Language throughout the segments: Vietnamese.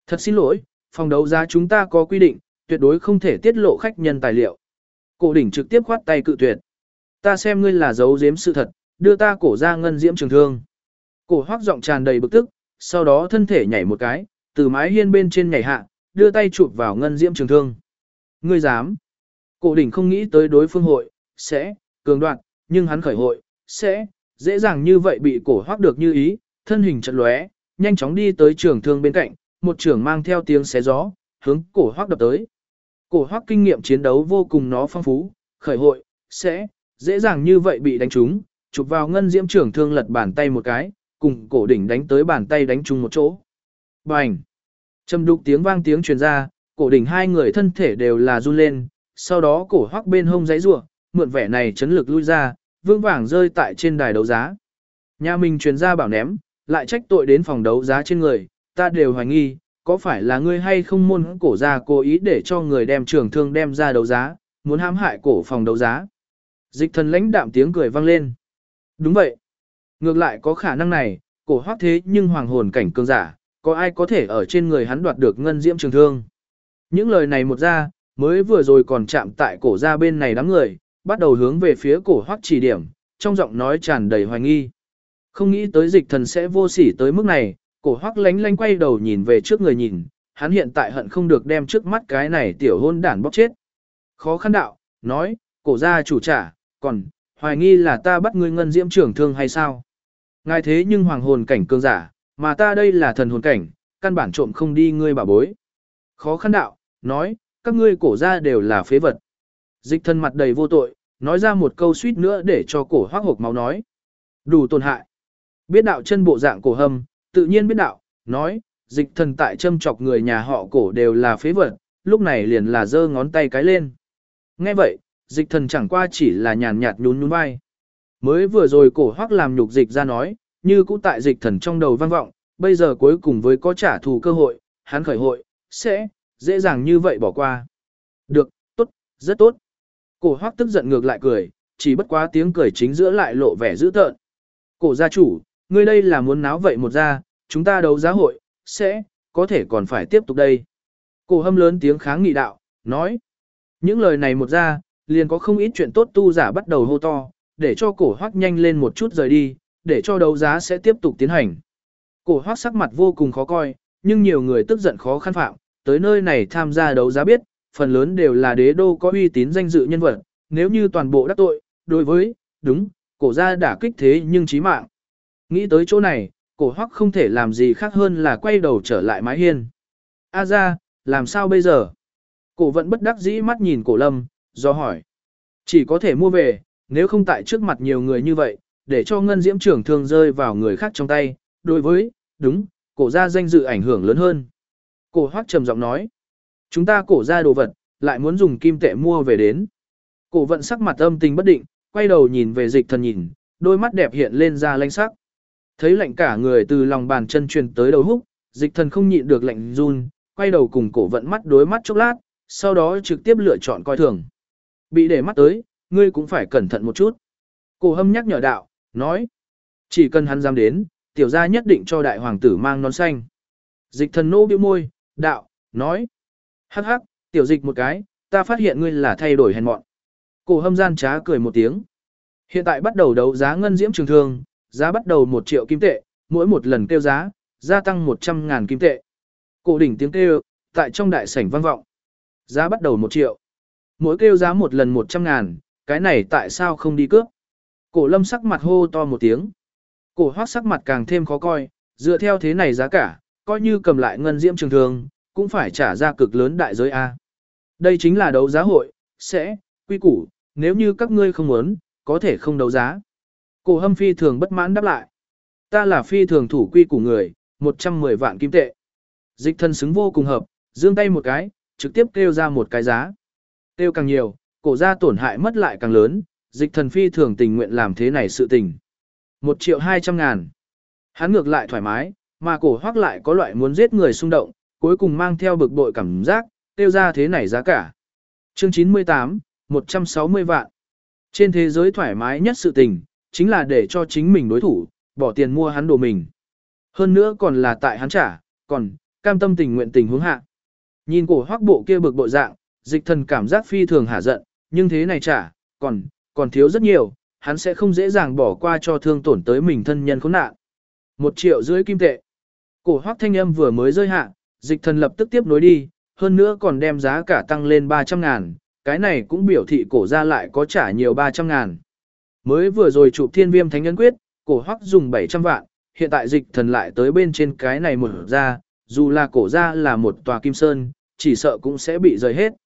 Thật xin lỗi, phòng đấu giá chúng ta có quy định, tuyệt đối không thể tiết lộ khách nhân tài liệu. Cổ đỉnh trực tiếp khoát tay cự tuyệt. Ta xem ngươi là giấu giếm sự thật, đưa ta cổ ra ngân diễm trường thương. Cổ Hoắc giọng tràn đầy bực tức, sau đó thân thể nhảy một cái, từ mái hiên bên trên nhảy hạ, đưa tay chụp vào ngân diễm trường thương. Ngươi dám? Cổ đỉnh không nghĩ tới đối phương hội sẽ cường đoạt, nhưng hắn khởi hội sẽ dễ dàng như vậy bị Cổ Hoắc được như ý, thân hình chợt lóe, nhanh chóng đi tới trường thương bên cạnh, một trường mang theo tiếng xé gió, hướng Cổ Hoắc đập tới. Cổ Hoắc kinh nghiệm chiến đấu vô cùng nó phong phú, khởi hội sẽ dễ dàng như vậy bị đánh trúng, chụp vào ngân diễm trường thương lật bàn tay một cái, cùng cổ đỉnh đánh tới bàn tay đánh chung một chỗ. Bành! Trầm đục tiếng truyền ra, cổ đỉnh hai người thân thể đều là run lên, sau đó Cổ Hoắc bên hông giãy giụa, mượn vẻ này chấn lực lui ra, vương vàng rơi tại trên đài đấu giá. Nhà mình truyền ra bảo ném, lại trách tội đến phòng đấu giá trên người, ta đều hoài nghi, có phải là ngươi hay không môn cổ ra cố ý để cho người đem trường thương đem ra đấu giá, muốn hãm hại cổ phòng đấu giá. Dịch Thần lãnh đạm tiếng cười vang lên. Đúng vậy. Ngược lại có khả năng này, Cổ Hoắc thế nhưng hoàng hồn cảnh cường giả, có ai có thể ở trên người hắn đoạt được ngân diễm trường thương. Những lời này một ra, mới vừa rồi còn chạm tại cổ ra bên này đám người, bắt đầu hướng về phía Cổ Hoắc chỉ điểm, trong giọng nói tràn đầy hoài nghi. Không nghĩ tới Dịch Thần sẽ vô sỉ tới mức này, Cổ Hoắc lánh lánh quay đầu nhìn về trước người nhìn, hắn hiện tại hận không được đem trước mắt cái này tiểu hôn đản bóc chết. Khó khăn đạo, nói, cổ gia chủ trả, còn, hoài nghi là ta bắt ngươi ngân diễm trưởng thương hay sao? Ngài thế nhưng hoàng hồn cảnh cường giả, mà ta đây là thần hồn cảnh, căn bản trộm không đi ngươi bảo bối. Khó khăn đạo, nói, các ngươi cổ gia đều là phế vật. Dịch Thần mặt đầy vô tội, nói ra một câu suýt nữa để cho Cổ Hoắc hộc máu nói. Đủ tổn hại. Biết đạo chân bộ dạng Cổ Hâm, tự nhiên biết đạo, nói, Dịch Thần tại châm chọc người nhà họ Cổ đều là phế vật, lúc này liền là giơ ngón tay cái lên. Nghe vậy, Dịch Thần chẳng qua chỉ là nhàn nhạt nhún nhún vai. Mới vừa rồi Cổ Hoắc làm nhục Dịch ra nói, như cũ tại Dịch Thần trong đầu vang vọng, bây giờ cuối cùng với có trả thù cơ hội, hắn khởi hội, sẽ dễ dàng như vậy bỏ qua. Được, tốt, rất tốt. Cổ Hoắc tức giận ngược lại cười, chỉ bất quá tiếng cười chính giữa lại lộ vẻ dữ tợn. Cổ gia chủ, ngươi đây là muốn náo vậy một ra, chúng ta đấu giá hội, sẽ có thể còn phải tiếp tục đây. Cổ Hâm lớn tiếng kháng nghị đạo, nói. Những lời này một ra, liền có không ít chuyện tốt tu giả bắt đầu hô to, để cho Cổ Hoắc nhanh lên một chút rời đi, để cho đấu giá sẽ tiếp tục tiến hành. Cổ Hoắc sắc mặt vô cùng khó coi, nhưng nhiều người tức giận khó khăn phạm, tới nơi này tham gia đấu giá biết, phần lớn đều là đế đô có uy tín danh dự nhân vật, nếu như toàn bộ đắc tội, đối với, đúng, cổ gia đả kích thế nhưng chí mạng. Nghĩ tới chỗ này, Cổ Hoắc không thể làm gì khác hơn là quay đầu trở lại mái hiên. A gia, làm sao bây giờ? Cổ Vận bất đắc dĩ mắt nhìn Cổ Lâm, do hỏi. Chỉ có thể mua về, nếu không tại trước mặt nhiều người như vậy, để cho ngân diễm trưởng thương rơi vào người khác trong tay, đối với, đúng, cổ gia danh dự ảnh hưởng lớn hơn. Cổ Hoắc trầm giọng nói. Chúng ta cổ gia đồ vật, lại muốn dùng kim tệ mua về đến. Cổ Vận sắc mặt âm tình bất định, quay đầu nhìn về Dịch Thần nhìn, đôi mắt đẹp hiện lên ra lanh sắc. Thấy lạnh cả người từ lòng bàn chân truyền tới đầu húc, Dịch Thần không nhịn được lạnh run, quay đầu cùng Cổ Vận mắt đối mắt chốc lát, sau đó trực tiếp lựa chọn coi thường. Bị để mắt tới, ngươi cũng phải cẩn thận một chút. Cổ Hâm nhắc nhở đạo, nói. Chỉ cần hắn dám đến, tiểu gia nhất định cho đại hoàng tử mang nón xanh. Dịch Thần nô bĩu môi, đạo, nói. Hắc hắc, tiểu Dịch một cái, ta phát hiện ngươi là thay đổi hèn mọn. Cổ Hâm gian trá cười một tiếng. Hiện tại bắt đầu đấu giá ngân diễm trường thương, giá bắt đầu 1 triệu kim tệ, mỗi một lần kêu giá, gia tăng 100.000 kim tệ. Cổ đỉnh tiếng kêu, tại trong đại sảnh vang vọng. Giá bắt đầu 1 triệu. Mỗi kêu giá một lần 100.000, cái này tại sao không đi cướp? Cổ Lâm sắc mặt hô to một tiếng. Cổ Hoắc sắc mặt càng thêm khó coi, dựa theo thế này giá cả, coi như cầm lại ngân diễm trường thương, cũng phải trả ra cực lớn đại giới A. Đây chính là đấu giá hội, sẽ, quy củ, nếu như các ngươi không muốn, có thể không đấu giá. Cổ Hâm phi thường bất mãn đáp lại. Ta là phi thường thủ quy của người, 110 vạn kim tệ. Dịch Thần xứng vô cùng hợp, giương tay một cái, trực tiếp kêu ra một cái giá. Kêu càng nhiều, cổ gia tổn hại mất lại càng lớn, Dịch Thần phi thường tình nguyện làm thế này sự tình. 1.200.000. Hắn ngược lại thoải mái, mà Cổ Hoắc lại có loại muốn giết người xung động, cuối cùng mang theo bực bội cảm giác, kêu ra thế này giá cả. Chương 98, 160 vạn. Trên thế giới thoải mái nhất sự tình, chính là để cho chính mình đối thủ, bỏ tiền mua hắn đồ mình. Hơn nữa còn là tại hắn trả, còn, cam tâm tình nguyện tình huống hạ. Nhìn cổ hoắc bộ kia bực bội dạng, dịch thần cảm giác phi thường hả giận, nhưng thế này chả, còn thiếu rất nhiều, hắn sẽ không dễ dàng bỏ qua cho thương tổn tới mình thân nhân khốn nạn. 1,5 triệu kim tệ. Cổ hoắc thanh âm vừa mới rơi hạ, dịch thần lập tức tiếp nối đi, hơn nữa còn đem giá cả tăng lên 300.000, cái này cũng biểu thị cổ ra lại có trả nhiều 300.000. Mới vừa rồi chụp thiên viêm thánh nhân quyết, cổ hoắc dùng 700 vạn, hiện tại dịch thần lại tới bên trên cái này một ra, dù là cổ ra là một tòa kim sơn, chỉ sợ cũng sẽ bị rời hết.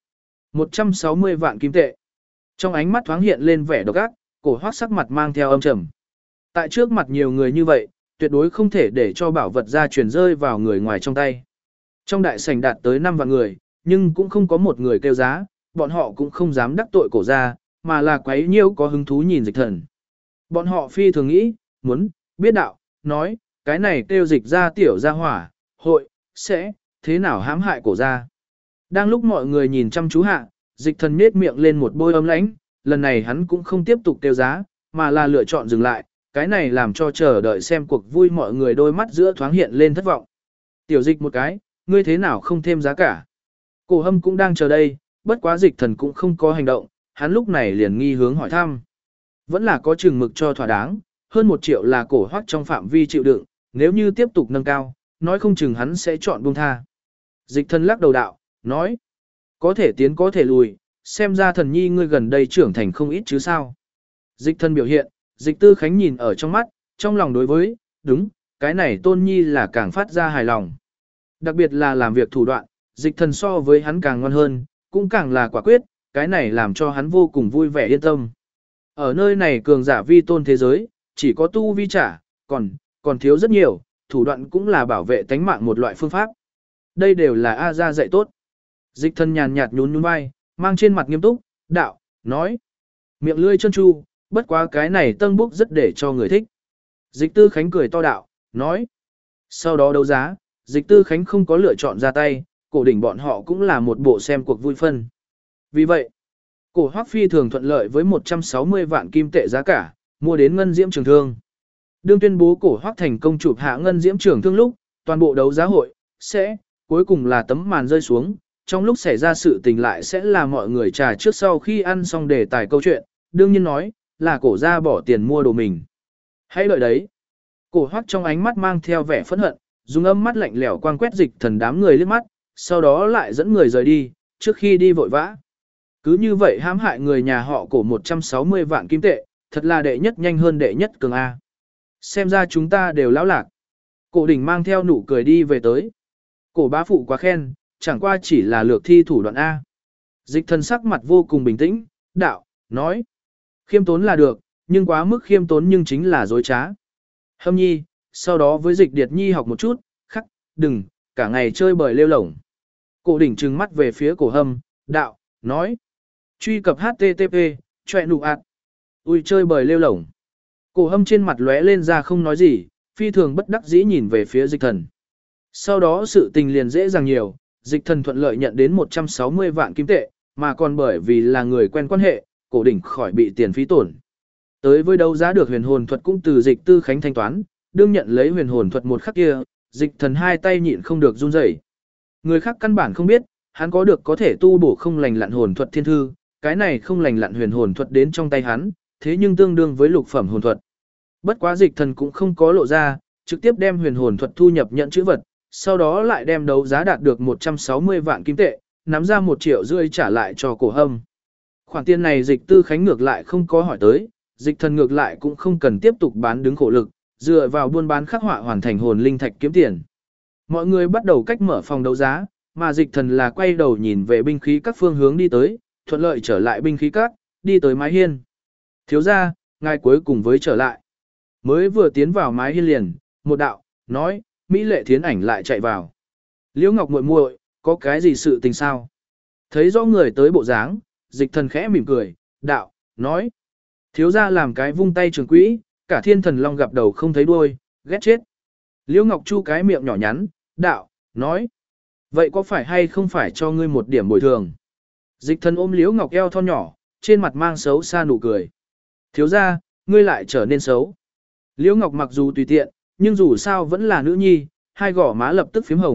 160 vạn kim tệ. Trong ánh mắt thoáng hiện lên vẻ độc ác, cổ hoắc sắc mặt mang theo âm trầm. Tại trước mặt nhiều người như vậy, tuyệt đối không thể để cho bảo vật ra truyền rơi vào người ngoài trong tay. Trong đại sảnh đạt tới 5 vạn người, nhưng cũng không có một người kêu giá, bọn họ cũng không dám đắc tội cổ ra, mà là quấy nhiêu có hứng thú nhìn dịch thần. Bọn họ phi thường nghĩ, muốn, biết đạo, nói, cái này kêu dịch ra tiểu ra hỏa, hội, sẽ, thế nào hãm hại cổ ra. Đang lúc mọi người nhìn chăm chú hạ, dịch thần nết miệng lên một bôi ấm lãnh, lần này hắn cũng không tiếp tục kêu giá, mà là lựa chọn dừng lại, cái này làm cho chờ đợi xem cuộc vui mọi người đôi mắt giữa thoáng hiện lên thất vọng. Tiểu dịch một cái, ngươi thế nào không thêm giá cả. Cổ hâm cũng đang chờ đây, bất quá dịch thần cũng không có hành động, hắn lúc này liền nghi hướng hỏi thăm. Vẫn là có chừng mực cho thỏa đáng, hơn 1 triệu là cổ hoắc trong phạm vi chịu đựng, nếu như tiếp tục nâng cao, nói không chừng hắn sẽ chọn buông tha. Dịch thần lắc đầu đạo, nói, có thể tiến có thể lùi, xem ra thần nhi ngươi gần đây trưởng thành không ít chứ sao. Dịch thần biểu hiện, dịch tư khánh nhìn ở trong mắt, trong lòng đối với, đúng, cái này tôn nhi là càng phát ra hài lòng. Đặc biệt là làm việc thủ đoạn, dịch thần so với hắn càng ngoan hơn, cũng càng là quả quyết, cái này làm cho hắn vô cùng vui vẻ yên tâm. Ở nơi này cường giả vi tôn thế giới, chỉ có tu vi trả, còn thiếu rất nhiều, thủ đoạn cũng là bảo vệ tánh mạng một loại phương pháp. Đây đều là A gia dạy tốt. Dịch thần nhàn nhạt nhún nhún vai, mang trên mặt nghiêm túc, đạo, nói. Miệng lươi chân chu, bất quá cái này tân búc rất để cho người thích. Dịch tư khánh cười to đạo, nói. Sau đó đấu giá, dịch tư khánh không có lựa chọn ra tay, cổ đỉnh bọn họ cũng là một bộ xem cuộc vui phân. Vì vậy, cổ hoắc phi thường thuận lợi với 160 vạn kim tệ giá cả, mua đến ngân diễm trường thương. Đương tuyên bố cổ hoắc thành công chụp hạ ngân diễm trường thương lúc, toàn bộ đấu giá hội sẽ cuối cùng là tấm màn rơi xuống, trong lúc xảy ra sự tình lại sẽ là mọi người trà trước sau khi ăn xong đề tài câu chuyện, đương nhiên nói là cổ ra bỏ tiền mua đồ mình. Hãy đợi đấy. Cổ hoắc trong ánh mắt mang theo vẻ phẫn hận, dùng âm mắt lạnh lẽo quang quét dịch thần đám người liếc mắt, sau đó lại dẫn người rời đi, trước khi đi vội vã. Cứ như vậy hãm hại người nhà họ cổ 160 vạn kim tệ, thật là đệ nhất nhanh hơn đệ nhất cường A. Xem ra chúng ta đều lão lạc. Cổ đỉnh mang theo nụ cười đi về tới. Cổ bá phụ quá khen, chẳng qua chỉ là lược thi thủ đoạn A. Dịch thần sắc mặt vô cùng bình tĩnh, đạo, nói. Khiêm tốn là được, nhưng quá mức khiêm tốn nhưng chính là dối trá. Hâm nhi, sau đó với dịch điệt nhi học một chút, khắc, đừng, cả ngày chơi bời lêu lổng. Cổ đỉnh trừng mắt về phía cổ hâm, đạo, nói. Truy cập HTTP, chọe nụ ạt. Ui chơi bời lêu lổng. Cổ hâm trên mặt lóe lên ra không nói gì, phi thường bất đắc dĩ nhìn về phía dịch thần. Sau đó sự tình liền dễ dàng nhiều, dịch thần thuận lợi nhận đến 160 vạn kim tệ, mà còn bởi vì là người quen quan hệ, cổ đỉnh khỏi bị tiền phí tổn. Tới với đấu giá được huyền hồn thuật cũng từ dịch tư khánh thanh toán, đương nhận lấy huyền hồn thuật một khắc kia, dịch thần hai tay nhịn không được run rẩy. Người khác căn bản không biết, hắn có được có thể tu bổ không lành lặn hồn thuật thiên thư, cái này không lành lặn huyền hồn thuật đến trong tay hắn, thế nhưng tương đương với lục phẩm hồn thuật. Bất quá dịch thần cũng không có lộ ra, trực tiếp đem huyền hồn thuật thu nhập nhận chữ vật, sau đó lại đem đấu giá đạt được 160 vạn kim tệ, nắm ra 1,5 triệu trả lại cho cổ hâm. Khoản tiền này dịch tư khánh ngược lại không có hỏi tới, dịch thần ngược lại cũng không cần tiếp tục bán đứng khổ lực, dựa vào buôn bán khắc họa hoàn thành hồn linh thạch kiếm tiền. Mọi người bắt đầu cách mở phòng đấu giá, mà dịch thần là quay đầu nhìn về binh khí các phương hướng đi tới, thuận lợi trở lại binh khí các, đi tới mái hiên. Thiếu gia, ngài cuối cùng với trở lại. Mới vừa tiến vào mái hiên liền, một đạo, nói, Mỹ lệ thiến ảnh lại chạy vào. Liễu Ngọc muội muội, có cái gì sự tình sao? Thấy rõ người tới bộ dáng, dịch thần khẽ mỉm cười, đạo, nói. Thiếu gia làm cái vung tay trường quỹ, cả thiên thần long gặp đầu không thấy đuôi, ghét chết. Liễu Ngọc chu cái miệng nhỏ nhắn, đạo, nói. Vậy có phải hay không phải cho ngươi một điểm bồi thường? Dịch thần ôm Liễu Ngọc eo thon nhỏ, trên mặt mang xấu xa nụ cười. Thiếu gia, ngươi lại trở nên xấu. Liễu Ngọc mặc dù tùy tiện, nhưng dù sao vẫn là nữ nhi, hai gò má lập tức phím hồng,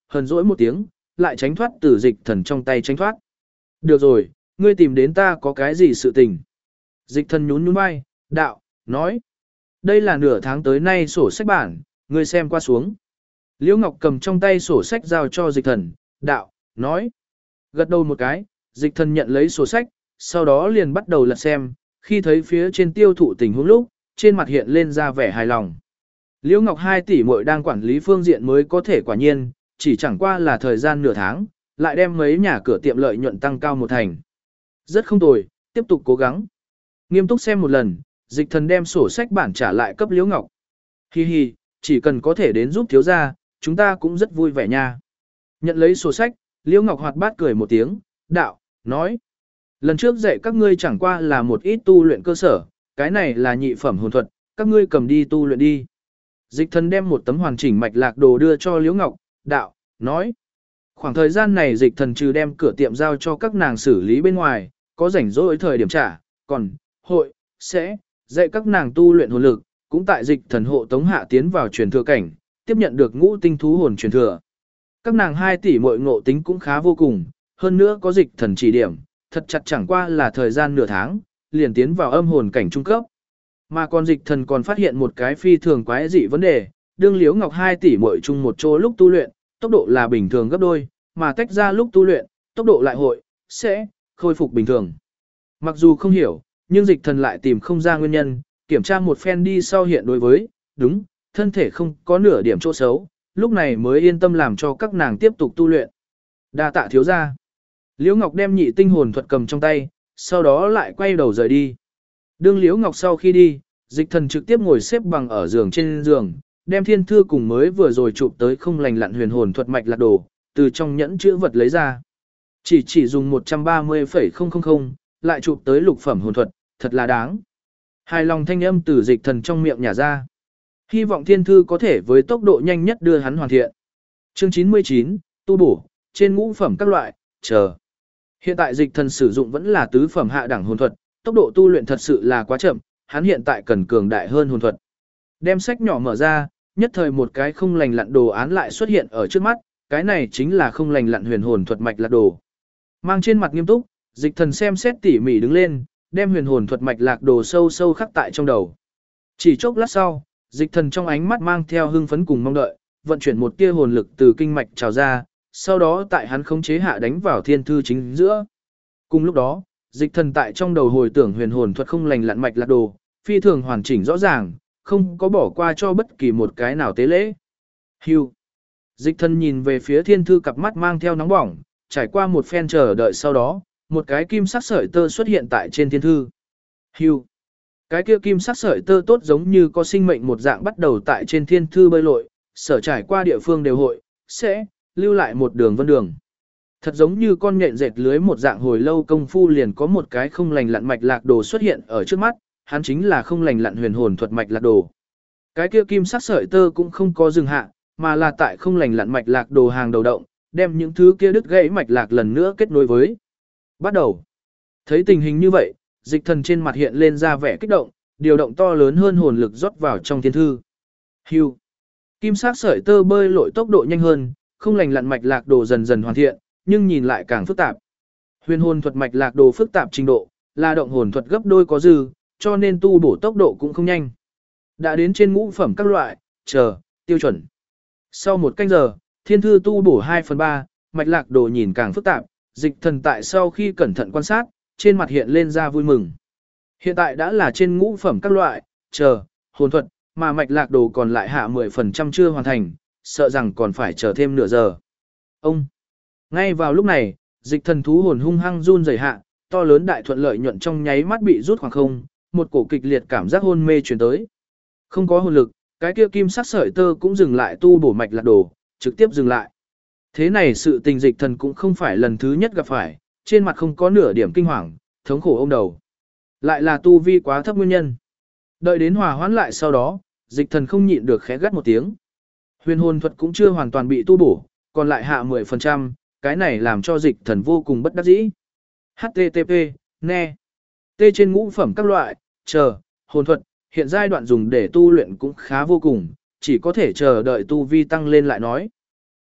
hờn dỗi một tiếng, lại tránh thoát từ dịch thần trong tay tránh thoát. Được rồi, ngươi tìm đến ta có cái gì sự tình? Dịch thần nhún nhún vai, đạo, nói. Đây là nửa tháng tới nay sổ sách bản, ngươi xem qua xuống. Liễu Ngọc cầm trong tay sổ sách giao cho dịch thần, đạo, nói. Gật đầu một cái, dịch thần nhận lấy sổ sách, sau đó liền bắt đầu lật xem, khi thấy phía trên tiêu thụ tình huống lúc, trên mặt hiện lên ra vẻ hài lòng. Liễu Ngọc 2 tỷ muội đang quản lý phương diện mới có thể quả nhiên, chỉ chẳng qua là thời gian nửa tháng, lại đem mấy nhà cửa tiệm lợi nhuận tăng cao một thành. Rất không tồi, tiếp tục cố gắng. Nghiêm túc xem một lần, dịch thần đem sổ sách bản trả lại cấp Liễu Ngọc. Hi hi, chỉ cần có thể đến giúp thiếu gia, chúng ta cũng rất vui vẻ nha. Nhận lấy sổ sách, Liễu Ngọc hoạt bát cười một tiếng, đạo, nói. Lần trước dạy các ngươi chẳng qua là một ít tu luyện cơ sở, cái này là nhị phẩm hồn thuật, các ngươi cầm đi tu luyện đi. Dịch thần đem một tấm hoàn chỉnh mạch lạc đồ đưa cho Liễu Ngọc, đạo, nói. Khoảng thời gian này dịch thần trừ đem cửa tiệm giao cho các nàng xử lý bên ngoài, có rảnh rỗi thời điểm trả, còn, hội, sẽ, dạy các nàng tu luyện hồn lực, cũng tại dịch thần hộ tống hạ tiến vào truyền thừa cảnh, tiếp nhận được ngũ tinh thú hồn truyền thừa. Các nàng 2 tỷ muội ngộ tính cũng khá vô cùng, hơn nữa có dịch thần chỉ điểm, thật chặt chẳng qua là thời gian nửa tháng, liền tiến vào âm hồn cảnh trung cấp. Mà còn dịch thần còn phát hiện một cái phi thường quái dị vấn đề, đương Liễu Ngọc 2 tỷ muội chung một chỗ lúc tu luyện, tốc độ là bình thường gấp đôi, mà tách ra lúc tu luyện, tốc độ lại hội, sẽ, khôi phục bình thường. Mặc dù không hiểu, nhưng dịch thần lại tìm không ra nguyên nhân, kiểm tra một phen đi sau hiện đối với, đúng, thân thể không có nửa điểm chỗ xấu, lúc này mới yên tâm làm cho các nàng tiếp tục tu luyện. Đa tạ thiếu gia. Liễu Ngọc đem nhị tinh hồn thuật cầm trong tay, sau đó lại quay đầu rời đi. Đương Liễu Ngọc sau khi đi, dịch thần trực tiếp ngồi xếp bằng ở giường trên giường, đem thiên thư cùng mới vừa rồi chụp tới không lành lặn huyền hồn thuật mạch lạc đồ, từ trong nhẫn chữ vật lấy ra. Chỉ dùng 130,000, lại chụp tới lục phẩm hồn thuật, thật là đáng. Hài lòng thanh âm từ dịch thần trong miệng nhả ra. Hy vọng thiên thư có thể với tốc độ nhanh nhất đưa hắn hoàn thiện. Chương 99, tu bổ, trên ngũ phẩm các loại, chờ. Hiện tại dịch thần sử dụng vẫn là tứ phẩm hạ đẳng hồn thuật, tốc độ tu luyện thật sự là quá chậm, hắn hiện tại cần cường đại hơn hồn thuật. Đem sách nhỏ mở ra, nhất thời một cái không lành lặn đồ án lại xuất hiện ở trước mắt, cái này chính là không lành lặn huyền hồn thuật mạch lạc đồ. Mang trên mặt nghiêm túc, dịch thần xem xét tỉ mỉ đứng lên, đem huyền hồn thuật mạch lạc đồ sâu sâu khắc tại trong đầu. Chỉ chốc lát sau, dịch thần trong ánh mắt mang theo hưng phấn cùng mong đợi, vận chuyển một tia hồn lực từ kinh mạch trào ra, sau đó tại hắn khống chế hạ đánh vào thiên thư chính giữa. Cùng lúc đó, dịch thần tại trong đầu hồi tưởng huyền hồn thuật không lành lặn mạch lạc đồ, phi thường hoàn chỉnh rõ ràng, không có bỏ qua cho bất kỳ một cái nào tế lễ. Hưu. Dịch thần nhìn về phía thiên thư cặp mắt mang theo nóng bỏng, trải qua một phen chờ đợi sau đó, một cái kim sắc sợi tơ xuất hiện tại trên thiên thư. Hưu. Cái kia kim sắc sợi tơ tốt giống như có sinh mệnh một dạng bắt đầu tại trên thiên thư bơi lội, sở trải qua địa phương đều hội, sẽ, lưu lại một đường vân đường. Thật giống như con nhện dệt lưới một dạng hồi lâu công phu liền có một cái không lành lặn mạch lạc đồ xuất hiện ở trước mắt, hắn chính là không lành lặn huyền hồn thuật mạch lạc đồ. Cái kia kim sắc sợi tơ cũng không có dừng hạ, mà là tại không lành lặn mạch lạc đồ hàng đầu động, đem những thứ kia đứt gãy mạch lạc lần nữa kết nối với. Bắt đầu. Thấy tình hình như vậy, dịch thần trên mặt hiện lên ra vẻ kích động, điều động to lớn hơn hồn lực rót vào trong thiên thư. Hưu. Kim sắc sợi tơ bơi lội tốc độ nhanh hơn, không lành lặn mạch lạc đồ dần dần hoàn thiện, nhưng nhìn lại càng phức tạp. Huyền hồn thuật mạch lạc đồ phức tạp trình độ, là động hồn thuật gấp đôi có dư, cho nên tu bổ tốc độ cũng không nhanh. Đã đến trên ngũ phẩm các loại, chờ, tiêu chuẩn. Sau một canh giờ, thiên thư tu bổ 2/3, mạch lạc đồ nhìn càng phức tạp, dịch thần tại sau khi cẩn thận quan sát, trên mặt hiện lên ra vui mừng. Hiện tại đã là trên ngũ phẩm các loại, chờ, hồn thuật, mà mạch lạc đồ còn lại hạ 10% chưa hoàn thành, sợ rằng còn phải chờ thêm nửa giờ. Ông! Ngay vào lúc này, dịch thần thú hồn hung hăng run rẩy hạ, to lớn đại thuận lợi nhuận trong nháy mắt bị rút khoảng không, một cổ kịch liệt cảm giác hôn mê truyền tới. Không có hồn lực, cái kia kim sắc sợi tơ cũng dừng lại tu bổ mạch lạc đồ, trực tiếp dừng lại. Thế này sự tình dịch thần cũng không phải lần thứ nhất gặp phải, trên mặt không có nửa điểm kinh hoàng, thống khổ ôm đầu. Lại là tu vi quá thấp nguyên nhân. Đợi đến hòa hoãn lại sau đó, dịch thần không nhịn được khẽ gắt một tiếng. Huyền hồn thuật cũng chưa hoàn toàn bị tu bổ, còn lại hạ 10%, cái này làm cho dịch thần vô cùng bất đắc dĩ. HTTP, ne. T trên ngũ phẩm các loại, chờ, hồn thuật, hiện giai đoạn dùng để tu luyện cũng khá vô cùng, chỉ có thể chờ đợi tu vi tăng lên lại nói.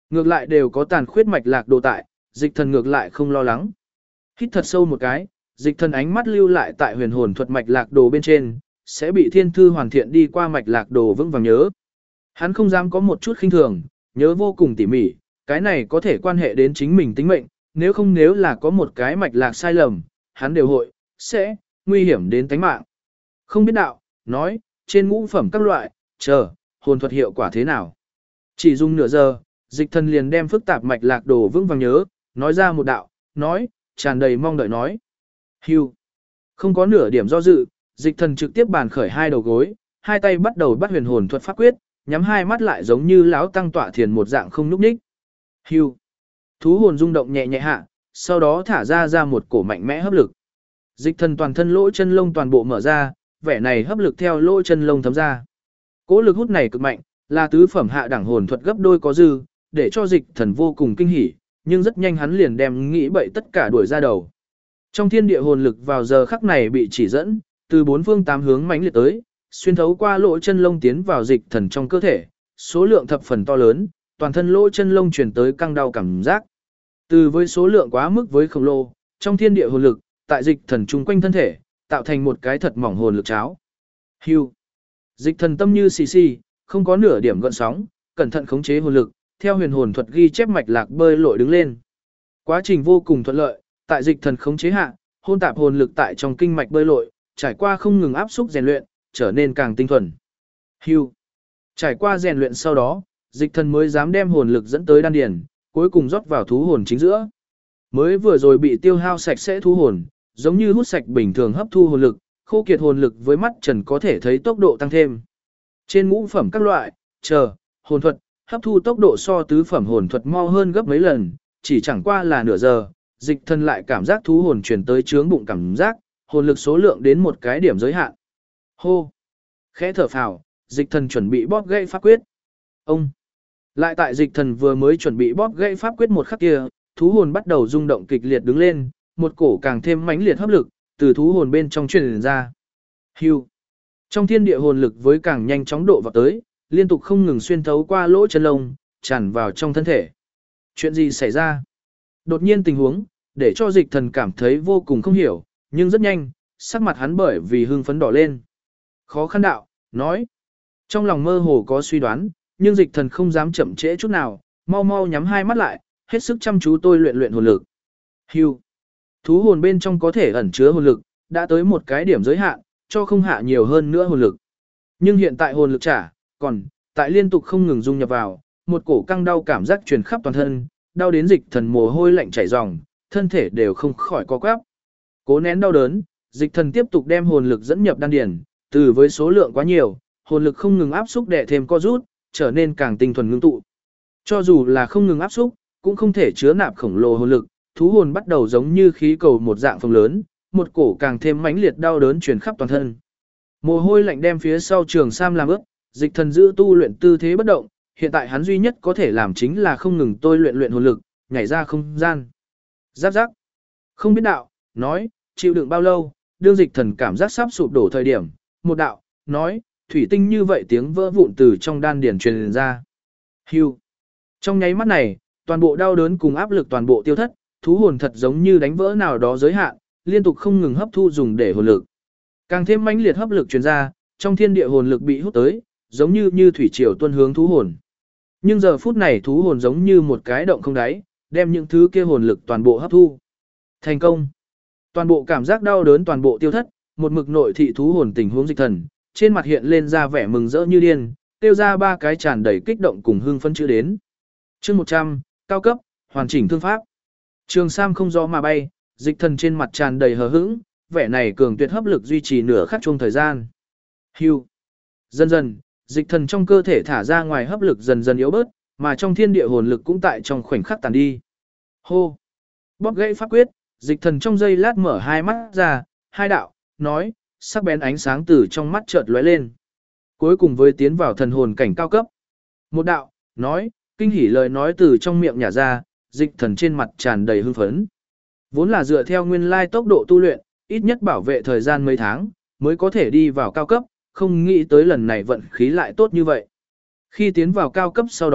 Ngược lại đều có tàn khuyết mạch lạc đồ tại, dịch thần ngược lại không lo lắng. Hít thật sâu một cái, dịch thần ánh mắt lưu lại tại huyền hồn thuật mạch lạc đồ bên trên, sẽ bị thiên thư hoàn thiện đi qua mạch lạc đồ vững vàng nhớ. Hắn không dám có một chút khinh thường, nhớ vô cùng tỉ mỉ, cái này có thể quan hệ đến chính mình tính mệnh, nếu là có một cái mạch lạc sai lầm, hắn đều hội, sẽ, nguy hiểm đến tánh mạng. Không biết đạo, nói, trên ngũ phẩm các loại, chờ, hồn thuật hiệu quả thế nào. Chỉ dùng nửa giờ, dịch thần liền đem phức tạp mạch lạc đồ vững vàng nhớ, nói ra một đạo, nói, tràn đầy mong đợi nói. Hưu. Không có nửa điểm do dự, dịch thần trực tiếp bàn khởi hai đầu gối, hai tay bắt đầu bắt huyền hồn thuật pháp quyết, nhắm hai mắt lại giống như lão tăng tọa thiền một dạng không nhúc nhích. Hưu. Thú hồn rung động nhẹ nhẹ hạ, sau đó thả ra một cổ mạnh mẽ hấp lực. Dịch thần toàn thân lỗ chân lông toàn bộ mở ra, vẻ này hấp lực theo lỗ chân lông thấm ra. Cỗ lực hút này cực mạnh, là tứ phẩm hạ đẳng hồn thuật gấp đôi có dư, để cho dịch thần vô cùng kinh hỉ, nhưng rất nhanh hắn liền đem nghĩ bậy tất cả đuổi ra đầu. Trong thiên địa hồn lực vào giờ khắc này bị chỉ dẫn, từ bốn phương tám hướng mãnh liệt tới, xuyên thấu qua lỗ chân lông tiến vào dịch thần trong cơ thể, số lượng thập phần to lớn, toàn thân lỗ chân lông truyền tới căng đau cảm giác. Từ với số lượng quá mức với khổng lồ, trong thiên địa hồn lực, tại dịch thần chung quanh thân thể, tạo thành một cái thật mỏng hồn lực cháo. Hưu. Dịch thần tâm như xì xì, không có nửa điểm gợn sóng, cẩn thận khống chế hồn lực, theo huyền hồn thuật ghi chép mạch lạc bơi lội đứng lên. Quá trình vô cùng thuận lợi, tại dịch thần khống chế hạ, hôn tạp hồn lực tại trong kinh mạch bơi lội, trải qua không ngừng áp xúc rèn luyện, trở nên càng tinh thuần. Hưu. Trải qua rèn luyện sau đó, dịch thần mới dám đem hồn lực dẫn tới đan điền, cuối cùng rót vào thú hồn chính giữa. Mới vừa rồi bị tiêu hao sạch sẽ thú hồn, giống như hút sạch bình thường hấp thu hồn lực, khô kiệt hồn lực với mắt trần có thể thấy tốc độ tăng thêm. Trên ngũ phẩm các loại, hồn thuật, hấp thu tốc độ so tứ phẩm hồn thuật mau hơn gấp mấy lần, chỉ chẳng qua là nửa giờ, dịch thần lại cảm giác thú hồn chuyển tới trướng bụng cảm giác, hồn lực số lượng đến một cái điểm giới hạn. Hô! Khẽ thở phào, dịch thần chuẩn bị bóp gãy pháp quyết. Ông! Lại tại dịch thần vừa mới chuẩn bị bóp gãy pháp quyết một khắc kia, thú hồn bắt đầu rung động kịch liệt đứng lên, một cổ càng thêm mãnh liệt hấp lực, từ thú hồn bên trong truyền ra. Hưu! Trong thiên địa hồn lực với càng nhanh chóng độ vào tới, liên tục không ngừng xuyên thấu qua lỗ chân lông, tràn vào trong thân thể. Chuyện gì xảy ra? Đột nhiên tình huống, để cho dịch thần cảm thấy vô cùng không hiểu, nhưng rất nhanh, sắc mặt hắn bởi vì hưng phấn đỏ lên. Khó khăn đạo, nói. Trong lòng mơ hồ có suy đoán, nhưng dịch thần không dám chậm trễ chút nào, mau mau nhắm hai mắt lại, hết sức chăm chú tôi luyện hồn lực. Hưu. Thú hồn bên trong có thể ẩn chứa hồn lực, đã tới một cái điểm giới hạn, cho không hạ nhiều hơn nữa hồn lực. Nhưng hiện tại hồn lực còn, tại liên tục không ngừng dung nhập vào, một cổ căng đau cảm giác truyền khắp toàn thân, đau đến dịch thần mồ hôi lạnh chảy ròng, thân thể đều không khỏi co quắp. Cố nén đau đớn, dịch thần tiếp tục đem hồn lực dẫn nhập đan điền, từ với số lượng quá nhiều, hồn lực không ngừng áp xúc đè thêm co rút, trở nên càng tinh thuần ngưng tụ. Cho dù là không ngừng áp xúc, cũng không thể chứa nạp khổng lồ hồn lực, thú hồn bắt đầu giống như khí cầu một dạng phồng lớn, một cổ càng thêm mãnh liệt đau đớn truyền khắp toàn thân. Mồ hôi lạnh đem phía sau trường sam làm ướt, dịch thần giữ tu luyện tư thế bất động, hiện tại hắn duy nhất có thể làm chính là không ngừng tôi luyện hồn lực, nhảy ra không gian. Giáp giáp. Không biết đạo, nói, chịu đựng bao lâu, đương dịch thần cảm giác sắp sụp đổ thời điểm, một đạo, nói, thủy tinh như vậy tiếng vỡ vụn từ trong đan điền truyền ra. Hưu. Trong nháy mắt này, toàn bộ đau đớn cùng áp lực toàn bộ tiêu thất, thú hồn thật giống như đánh vỡ nào đó giới hạn, liên tục không ngừng hấp thu dùng để hồn lực. Càng thêm mãnh liệt hấp lực truyền ra, trong thiên địa hồn lực bị hút tới, giống như thủy triều tuôn hướng thú hồn. Nhưng giờ phút này thú hồn giống như một cái động không đáy, đem những thứ kia hồn lực toàn bộ hấp thu. Thành công. Toàn bộ cảm giác đau đớn toàn bộ tiêu thất, một mực nội thị thú hồn tình huống dịch thần, trên mặt hiện lên ra vẻ mừng rỡ như điên, tiêu ra ba cái tràn đầy kích động cùng hưng phấn chữ đến. Chương 100, cao cấp, hoàn chỉnh thương pháp. Trường Sam không gió mà bay, dịch thần trên mặt tràn đầy hờ hững, vẻ này cường tuyệt hấp lực duy trì nửa khắc chung thời gian. Hưu. Dần dần, dịch thần trong cơ thể thả ra ngoài hấp lực dần dần yếu bớt, mà trong thiên địa hồn lực cũng tại trong khoảnh khắc tàn đi. Hô. Bóp gãy pháp quyết, dịch thần trong giây lát mở hai mắt ra, hai đạo, nói, sắc bén ánh sáng từ trong mắt chợt lóe lên. Cuối cùng với tiến vào thần hồn cảnh cao cấp. Một đạo, nói, kinh hỉ lời nói từ trong miệng nhả ra, dịch thần trên mặt tràn đầy hưng phấn. Vốn là dựa theo nguyên lai tốc độ tu luyện, ít nhất bảo vệ thời gian mấy tháng, mới có thể đi vào cao cấp, không nghĩ tới lần này vận khí lại tốt như vậy. Khi tiến vào cao cấp sau đó,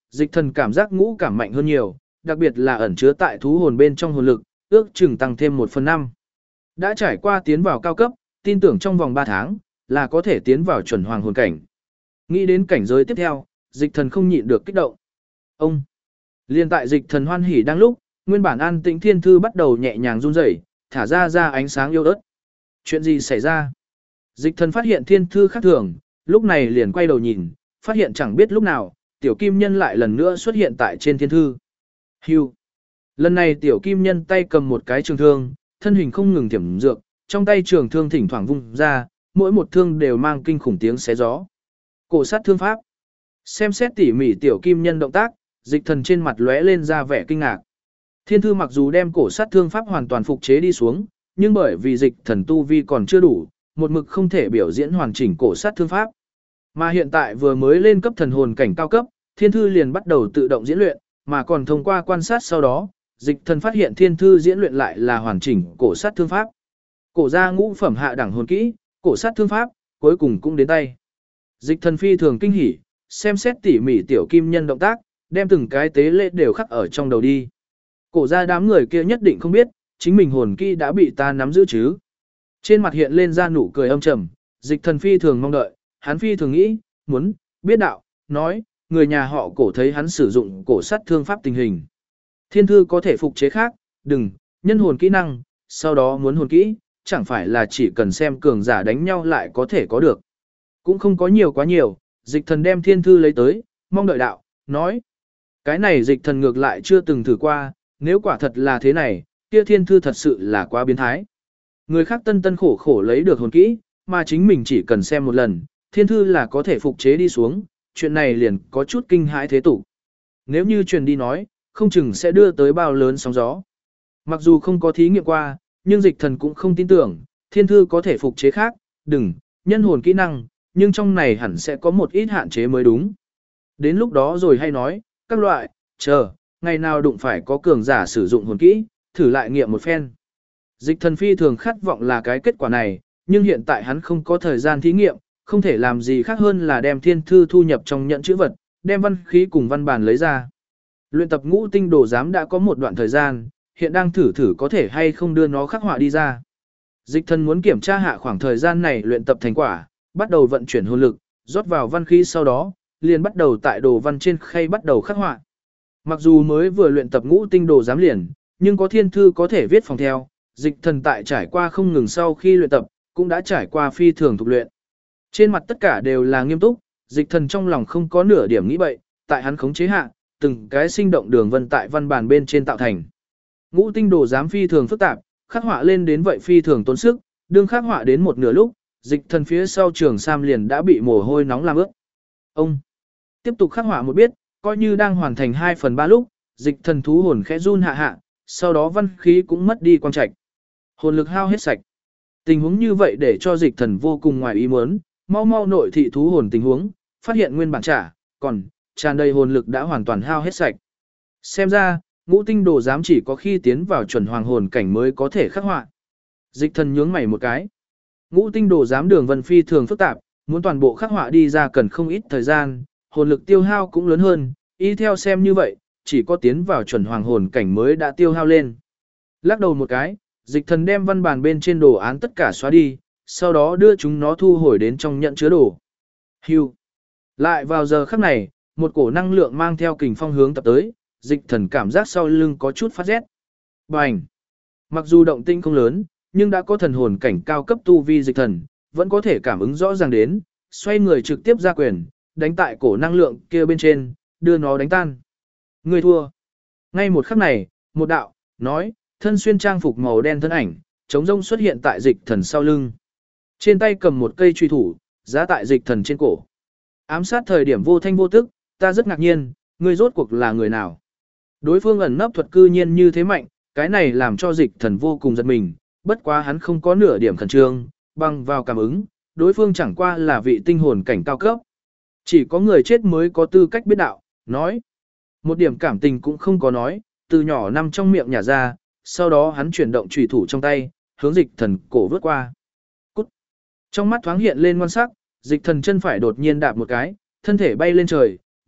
dịch thần cảm giác ngũ cảm mạnh hơn nhiều, đặc biệt là ẩn chứa tại thú hồn bên trong hồn lực, ước chừng tăng thêm 1/5. Đã trải qua tiến vào cao cấp, tin tưởng trong vòng 3 tháng, là có thể tiến vào chuẩn hoàng hồn cảnh. Nghĩ đến cảnh giới tiếp theo, dịch thần không nhịn được kích động. Ông! Liên tại dịch thần hoan hỉ đang lúc, nguyên bản an tĩnh thiên thư bắt đầu nhẹ nhàng run rẩy, thả ra ánh sáng yêu ớt. Chuyện gì xảy ra? Dịch thần phát hiện thiên thư khác thường, lúc này liền quay đầu nhìn, phát hiện chẳng biết lúc nào, tiểu kim nhân lại lần nữa xuất hiện tại trên thiên thư. Hưu. Lần này tiểu kim nhân tay cầm một cái trường thương, thân hình không ngừng thiểm dược, trong tay trường thương thỉnh thoảng vung ra, mỗi một thương đều mang kinh khủng tiếng xé gió. Cổ sát thương pháp. Xem xét tỉ mỉ tiểu kim nhân động tác, dịch thần trên mặt lóe lên ra vẻ kinh ngạc. Thiên thư mặc dù đem cổ sát thương pháp hoàn toàn phục chế đi xuống, nhưng bởi vì dịch thần tu vi còn chưa đủ, một mực không thể biểu diễn hoàn chỉnh cổ sát thương pháp. Mà hiện tại vừa mới lên cấp thần hồn cảnh cao cấp, thiên thư liền bắt đầu tự động diễn luyện, mà còn thông qua quan sát sau đó, dịch thần phát hiện thiên thư diễn luyện lại là hoàn chỉnh cổ sát thương pháp. Cổ gia ngũ phẩm hạ đẳng hồn kỹ, cổ sát thương pháp, cuối cùng cũng đến tay. Dịch thần phi thường kinh hỉ, xem xét tỉ mỉ tiểu kim nhân động tác, đem từng cái tế lễ đều khắc ở trong đầu đi. Cổ gia đám người kia nhất định không biết, chính mình hồn kỹ đã bị ta nắm giữ chứ. Trên mặt hiện lên ra nụ cười âm trầm, dịch thần phi thường mong đợi, hắn phi thường nghĩ, muốn, biết đạo, nói, người nhà họ cổ thấy hắn sử dụng cổ sát thương pháp tình hình. Thiên thư có thể phục chế khác, đừng, nhân hồn kỹ năng, sau đó muốn hồn kỹ, chẳng phải là chỉ cần xem cường giả đánh nhau lại có thể có được. Cũng không có nhiều quá nhiều, dịch thần đem thiên thư lấy tới, mong đợi đạo, nói. Cái này dịch thần ngược lại chưa từng thử qua, nếu quả thật là thế này, kia thiên thư thật sự là quá biến thái. Người khác tân tân khổ khổ lấy được hồn kỹ, mà chính mình chỉ cần xem một lần, thiên thư là có thể phục chế đi xuống, chuyện này liền có chút kinh hãi thế tục. Nếu như truyền đi nói, không chừng sẽ đưa tới bao lớn sóng gió. Mặc dù không có thí nghiệm qua, nhưng dịch thần cũng không tin tưởng, thiên thư có thể phục chế khác, đừng, nhân hồn kỹ năng, nhưng trong này hẳn sẽ có một ít hạn chế mới đúng. Đến lúc đó rồi hay nói, các loại, chờ, ngày nào đụng phải có cường giả sử dụng hồn kỹ, thử lại nghiệm một phen. Dịch thần phi thường khát vọng là cái kết quả này, nhưng hiện tại hắn không có thời gian thí nghiệm, không thể làm gì khác hơn là đem thiên thư thu nhập trong nhận chữ vật, đem văn khí cùng văn bản lấy ra. Luyện tập ngũ tinh đồ giám đã có một đoạn thời gian, hiện đang thử có thể hay không đưa nó khắc họa đi ra. Dịch thần muốn kiểm tra hạ khoảng thời gian này luyện tập thành quả, bắt đầu vận chuyển hồn lực, rót vào văn khí sau đó, liền bắt đầu tại đồ văn trên khay bắt đầu khắc họa. Mặc dù mới vừa luyện tập ngũ tinh đồ giám liền, nhưng có thiên thư có thể viết phòng theo, dịch thần tại trải qua không ngừng sau khi luyện tập, cũng đã trải qua phi thường thuộc luyện. Trên mặt tất cả đều là nghiêm túc, dịch thần trong lòng không có nửa điểm nghĩ bậy, tại hắn khống chế hạ, từng cái sinh động đường vân tại văn bản bên trên tạo thành. Ngũ tinh đồ giám phi thường phức tạp, khắc họa lên đến vậy phi thường tốn sức, đương khắc họa đến một nửa lúc, dịch thần phía sau trường sam liền đã bị mồ hôi nóng làm ướt. Ông tiếp tục khắc họa một biết, coi như đang hoàn thành 2/3 lúc, dịch thần thú hồn khẽ run hạ hạ, sau đó văn khí cũng mất đi quang trạch. Hồn lực hao hết sạch. Tình huống như vậy để cho dịch thần vô cùng ngoài ý muốn, mau nội thị thú hồn tình huống, phát hiện nguyên bản trả, còn tràn đầy hồn lực đã hoàn toàn hao hết sạch. Xem ra, ngũ tinh đồ giám chỉ có khi tiến vào chuẩn hoàng hồn cảnh mới có thể khắc họa. Dịch thần nhướng mày một cái. Ngũ tinh đồ giám đường vân phi thường phức tạp, muốn toàn bộ khắc họa đi ra cần không ít thời gian, hồn lực tiêu hao cũng lớn hơn, y theo xem như vậy, chỉ có tiến vào chuẩn hoàng hồn cảnh mới đã tiêu hao lên. Lắc đầu một cái, dịch thần đem văn bản bên trên đồ án tất cả xóa đi, sau đó đưa chúng nó thu hồi đến trong nhận chứa đồ. Hưu. Lại vào giờ khắc này, một cổ năng lượng mang theo kình phong hướng tập tới, dịch thần cảm giác sau lưng có chút phát rét. Bành. Mặc dù động tinh không lớn, nhưng đã có thần hồn cảnh cao cấp tu vi dịch thần, vẫn có thể cảm ứng rõ ràng đến, xoay người trực tiếp ra quyền, đánh tại cổ năng lượng kia bên trên, đưa nó đánh tan. Người thua. Ngay một khắc này, một đạo, nói, thân xuyên trang phục màu đen thân ảnh, trống rông xuất hiện tại dịch thần sau lưng. Trên tay cầm một cây truy thủ, giá tại dịch thần trên cổ. Ám sát thời điểm vô thanh vô tức, ta rất ngạc nhiên, ngươi rốt cuộc là người nào? Đối phương ẩn nấp thuật cư nhiên như thế mạnh, cái này làm cho dịch thần vô cùng giật mình, bất quá hắn không có nửa điểm khẩn trương, bằng vào cảm ứng, đối phương chẳng qua là vị tinh hồn cảnh cao cấp. Chỉ có người chết mới có tư cách biết đạo, nói. Một điểm cảm tình cũng không có nói, từ nhỏ nằm trong miệng nhả ra, sau đó hắn chuyển động chủy thủ trong tay, hướng dịch thần cổ vớt qua. Cút. Trong mắt thoáng hiện lên ngoan sắc, dịch thần chân phải đột nhiên đạp một cái, thân thể bay lên trời,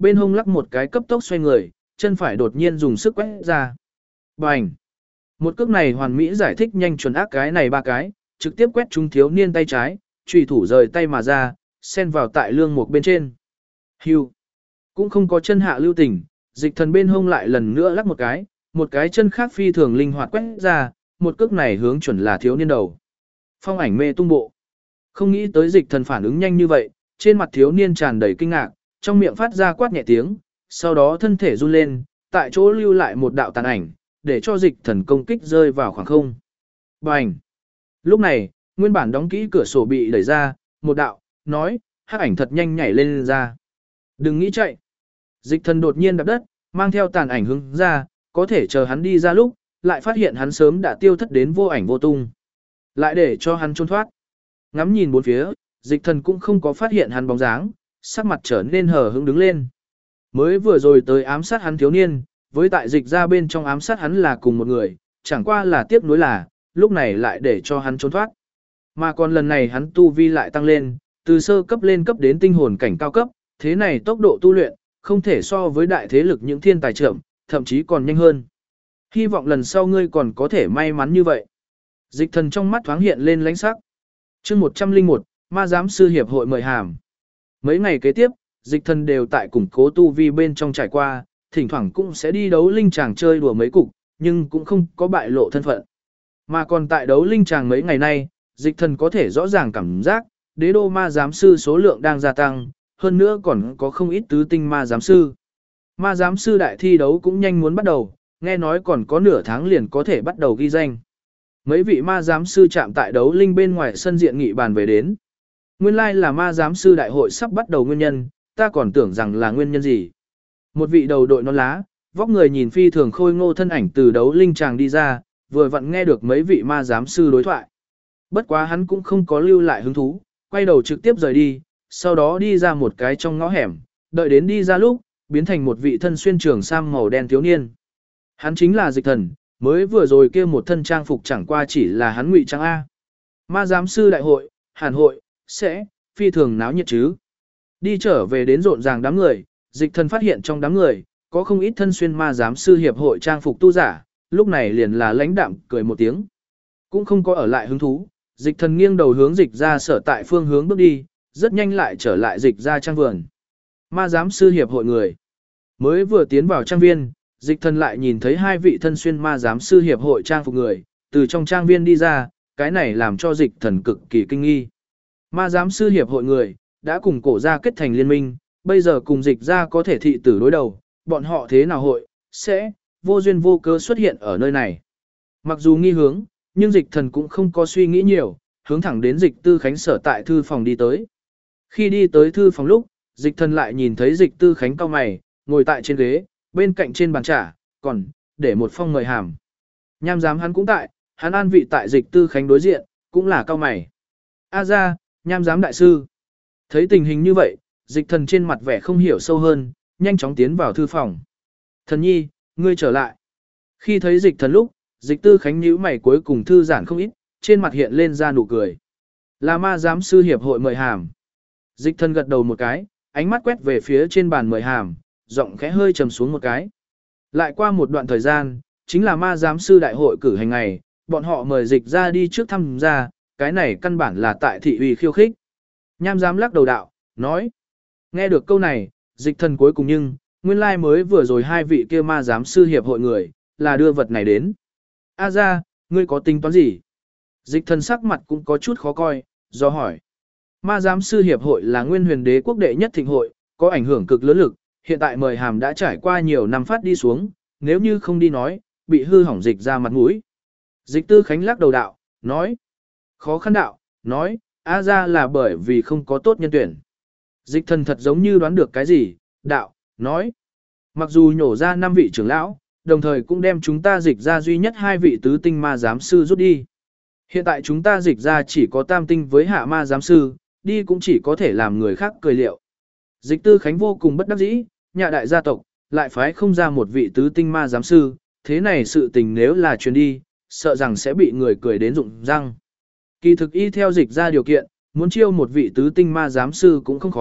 bên hông lắc một cái cấp tốc xoay người, chân phải đột nhiên dùng sức quét ra. Bành! Một cước này hoàn mỹ giải thích nhanh chuẩn ác cái này ba cái, trực tiếp quét trúng thiếu niên tay trái, chùy thủ rời tay mà ra, xen vào tại lương một bên trên. Hưu! Cũng không có chân hạ lưu tình, dịch thần bên hông lại lần nữa lắc một cái chân khác phi thường linh hoạt quét ra, một cước này hướng chuẩn là thiếu niên đầu. Phong ảnh mê tung bộ. Không nghĩ tới dịch thần phản ứng nhanh như vậy, trên mặt thiếu niên tràn đầy kinh ngạc, trong miệng phát ra quát nhẹ tiếng, sau đó thân thể run lên, tại chỗ lưu lại một đạo tàn ảnh, để cho dịch thần công kích rơi vào khoảng không. Bành! Lúc này, nguyên bản đóng kỹ cửa sổ bị đẩy ra, một đạo, nói, hắc ảnh thật nhanh nhảy lên ra. Đừng nghĩ chạy. Dịch thần đột nhiên đạp đất, mang theo tàn ảnh hướng ra, có thể chờ hắn đi ra lúc, lại phát hiện hắn sớm đã tiêu thất đến vô ảnh vô tung. Lại để cho hắn trốn thoát. Ngắm nhìn bốn phía, dịch thần cũng không có phát hiện hắn bóng dáng, sắc mặt trở nên hờ hững đứng lên. Mới vừa rồi tới ám sát hắn thiếu niên, với tại dịch ra bên trong ám sát hắn là cùng một người, chẳng qua là tiếc nuối là, lúc này lại để cho hắn trốn thoát. Mà còn lần này hắn tu vi lại tăng lên, từ sơ cấp lên cấp đến tinh hồn cảnh cao cấp, thế này tốc độ tu luyện, không thể so với đại thế lực những thiên tài trưởng, thậm chí còn nhanh hơn. Hy vọng lần sau ngươi còn có thể may mắn như vậy. Dịch thần trong mắt thoáng hiện lên lãnh sắc. Chương 101, Ma Giám Sư Hiệp hội mời hàm. Mấy ngày kế tiếp, dịch thần đều tại củng cố tu vi bên trong trải qua, thỉnh thoảng cũng sẽ đi đấu linh tràng chơi đùa mấy cục, nhưng cũng không có bại lộ thân phận. Mà còn tại đấu linh tràng mấy ngày nay, dịch thần có thể rõ ràng cảm giác, đế đô ma giám sư số lượng đang gia tăng, hơn nữa còn có không ít tứ tinh ma giám sư. Ma giám sư đại thi đấu cũng nhanh muốn bắt đầu, nghe nói còn có nửa tháng liền có thể bắt đầu ghi danh. Mấy vị ma giám sư chạm tại đấu linh bên ngoài sân diện nghị bàn về đến. Nguyên lai là ma giám sư đại hội sắp bắt đầu nguyên nhân, ta còn tưởng rằng là nguyên nhân gì. Một vị đầu đội nón lá, vóc người nhìn phi thường khôi ngô thân ảnh từ đấu linh tràng đi ra, vừa vặn nghe được mấy vị ma giám sư đối thoại. Bất quá hắn cũng không có lưu lại hứng thú, quay đầu trực tiếp rời đi, sau đó đi ra một cái trong ngõ hẻm, đợi đến đi ra lúc, biến thành một vị thân xuyên trường sam màu đen thiếu niên. Hắn chính là dịch thần, mới vừa rồi kia một thân trang phục chẳng qua chỉ là hắn ngụy trang A. Ma giám sư đại hội, hàn hội, sẽ, phi thường náo nhiệt chứ. Đi trở về đến rộn ràng đám người, dịch thần phát hiện trong đám người, có không ít thân xuyên ma giám sư hiệp hội trang phục tu giả, lúc này liền là lãnh đạm cười một tiếng. Cũng không có ở lại hứng thú, dịch thần nghiêng đầu hướng dịch ra sở tại phương hướng bước đi, rất nhanh lại trở lại dịch ra trang vườn. Ma giám sư hiệp hội người. Mới vừa tiến vào trang viên, dịch thần lại nhìn thấy hai vị thân xuyên ma giám sư hiệp hội trang phục người, từ trong trang viên đi ra, cái này làm cho dịch thần cực kỳ kinh nghi. Ma giám sư hiệp hội người, đã cùng cổ gia kết thành liên minh, bây giờ cùng dịch ra có thể thị tử đối đầu, bọn họ thế nào hội, sẽ, vô duyên vô cớ xuất hiện ở nơi này. Mặc dù nghi hướng, nhưng dịch thần cũng không có suy nghĩ nhiều, hướng thẳng đến dịch tư khánh sở tại thư phòng đi tới. Khi đi tới thư phòng lúc, dịch thần lại nhìn thấy dịch tư khánh cao mày, ngồi tại trên ghế, bên cạnh trên bàn trà, còn, để một phong mời hàm. Nham giám hắn cũng tại, hắn an vị tại dịch tư khánh đối diện, cũng là cao mày. A ra, nham giám đại sư. Thấy tình hình như vậy, dịch thần trên mặt vẻ không hiểu sâu hơn, nhanh chóng tiến vào thư phòng. Thần nhi, ngươi trở lại. Khi thấy dịch thần lúc, dịch tư khánh nhíu mày cuối cùng thư giãn không ít, trên mặt hiện lên ra nụ cười. Là ma giám sư hiệp hội mời hàm. Dịch thần gật đầu một cái, ánh mắt quét về phía trên bàn mời hàm, giọng khẽ hơi trầm xuống một cái. Lại qua một đoạn thời gian, chính là ma giám sư đại hội cử hành ngày, bọn họ mời dịch ra đi trước thăm gia, cái này căn bản là tại thị uy khiêu khích. Nham giám lắc đầu đạo, nói. Nghe được câu này, dịch thần cuối cùng nhưng, nguyên lai mới vừa rồi hai vị kia ma giám sư hiệp hội người, là đưa vật này đến. A ra, ngươi có tính toán gì? Dịch thần sắc mặt cũng có chút khó coi, do hỏi. Ma giám sư hiệp hội là nguyên huyền đế quốc đệ nhất thịnh hội, có ảnh hưởng cực lớn lực, hiện tại mời hàm đã trải qua nhiều năm phát đi xuống, nếu như không đi nói, bị hư hỏng dịch ra mặt mũi. Dịch tư khánh lắc đầu đạo, nói. Khó khăn đạo, nói, A ra là bởi vì không có tốt nhân tuyển. Dịch thần thật giống như đoán được cái gì, đạo, nói. Mặc dù nhổ ra 5 vị trưởng lão, đồng thời cũng đem chúng ta dịch ra duy nhất 2 vị tứ tinh ma giám sư rút đi. Hiện tại chúng ta dịch ra chỉ có tam tinh với hạ ma giám sư, đi cũng chỉ có thể làm người khác cười liệu. Dịch tư khánh vô cùng bất đắc dĩ, nhà đại gia tộc, lại phái không ra một vị tứ tinh ma giám sư, thế này sự tình nếu là truyền đi, sợ rằng sẽ bị người cười đến rụng răng. Kỳ thực y theo dịch ra điều kiện, muốn chiêu một vị tứ tinh ma giám sư cũng không khó,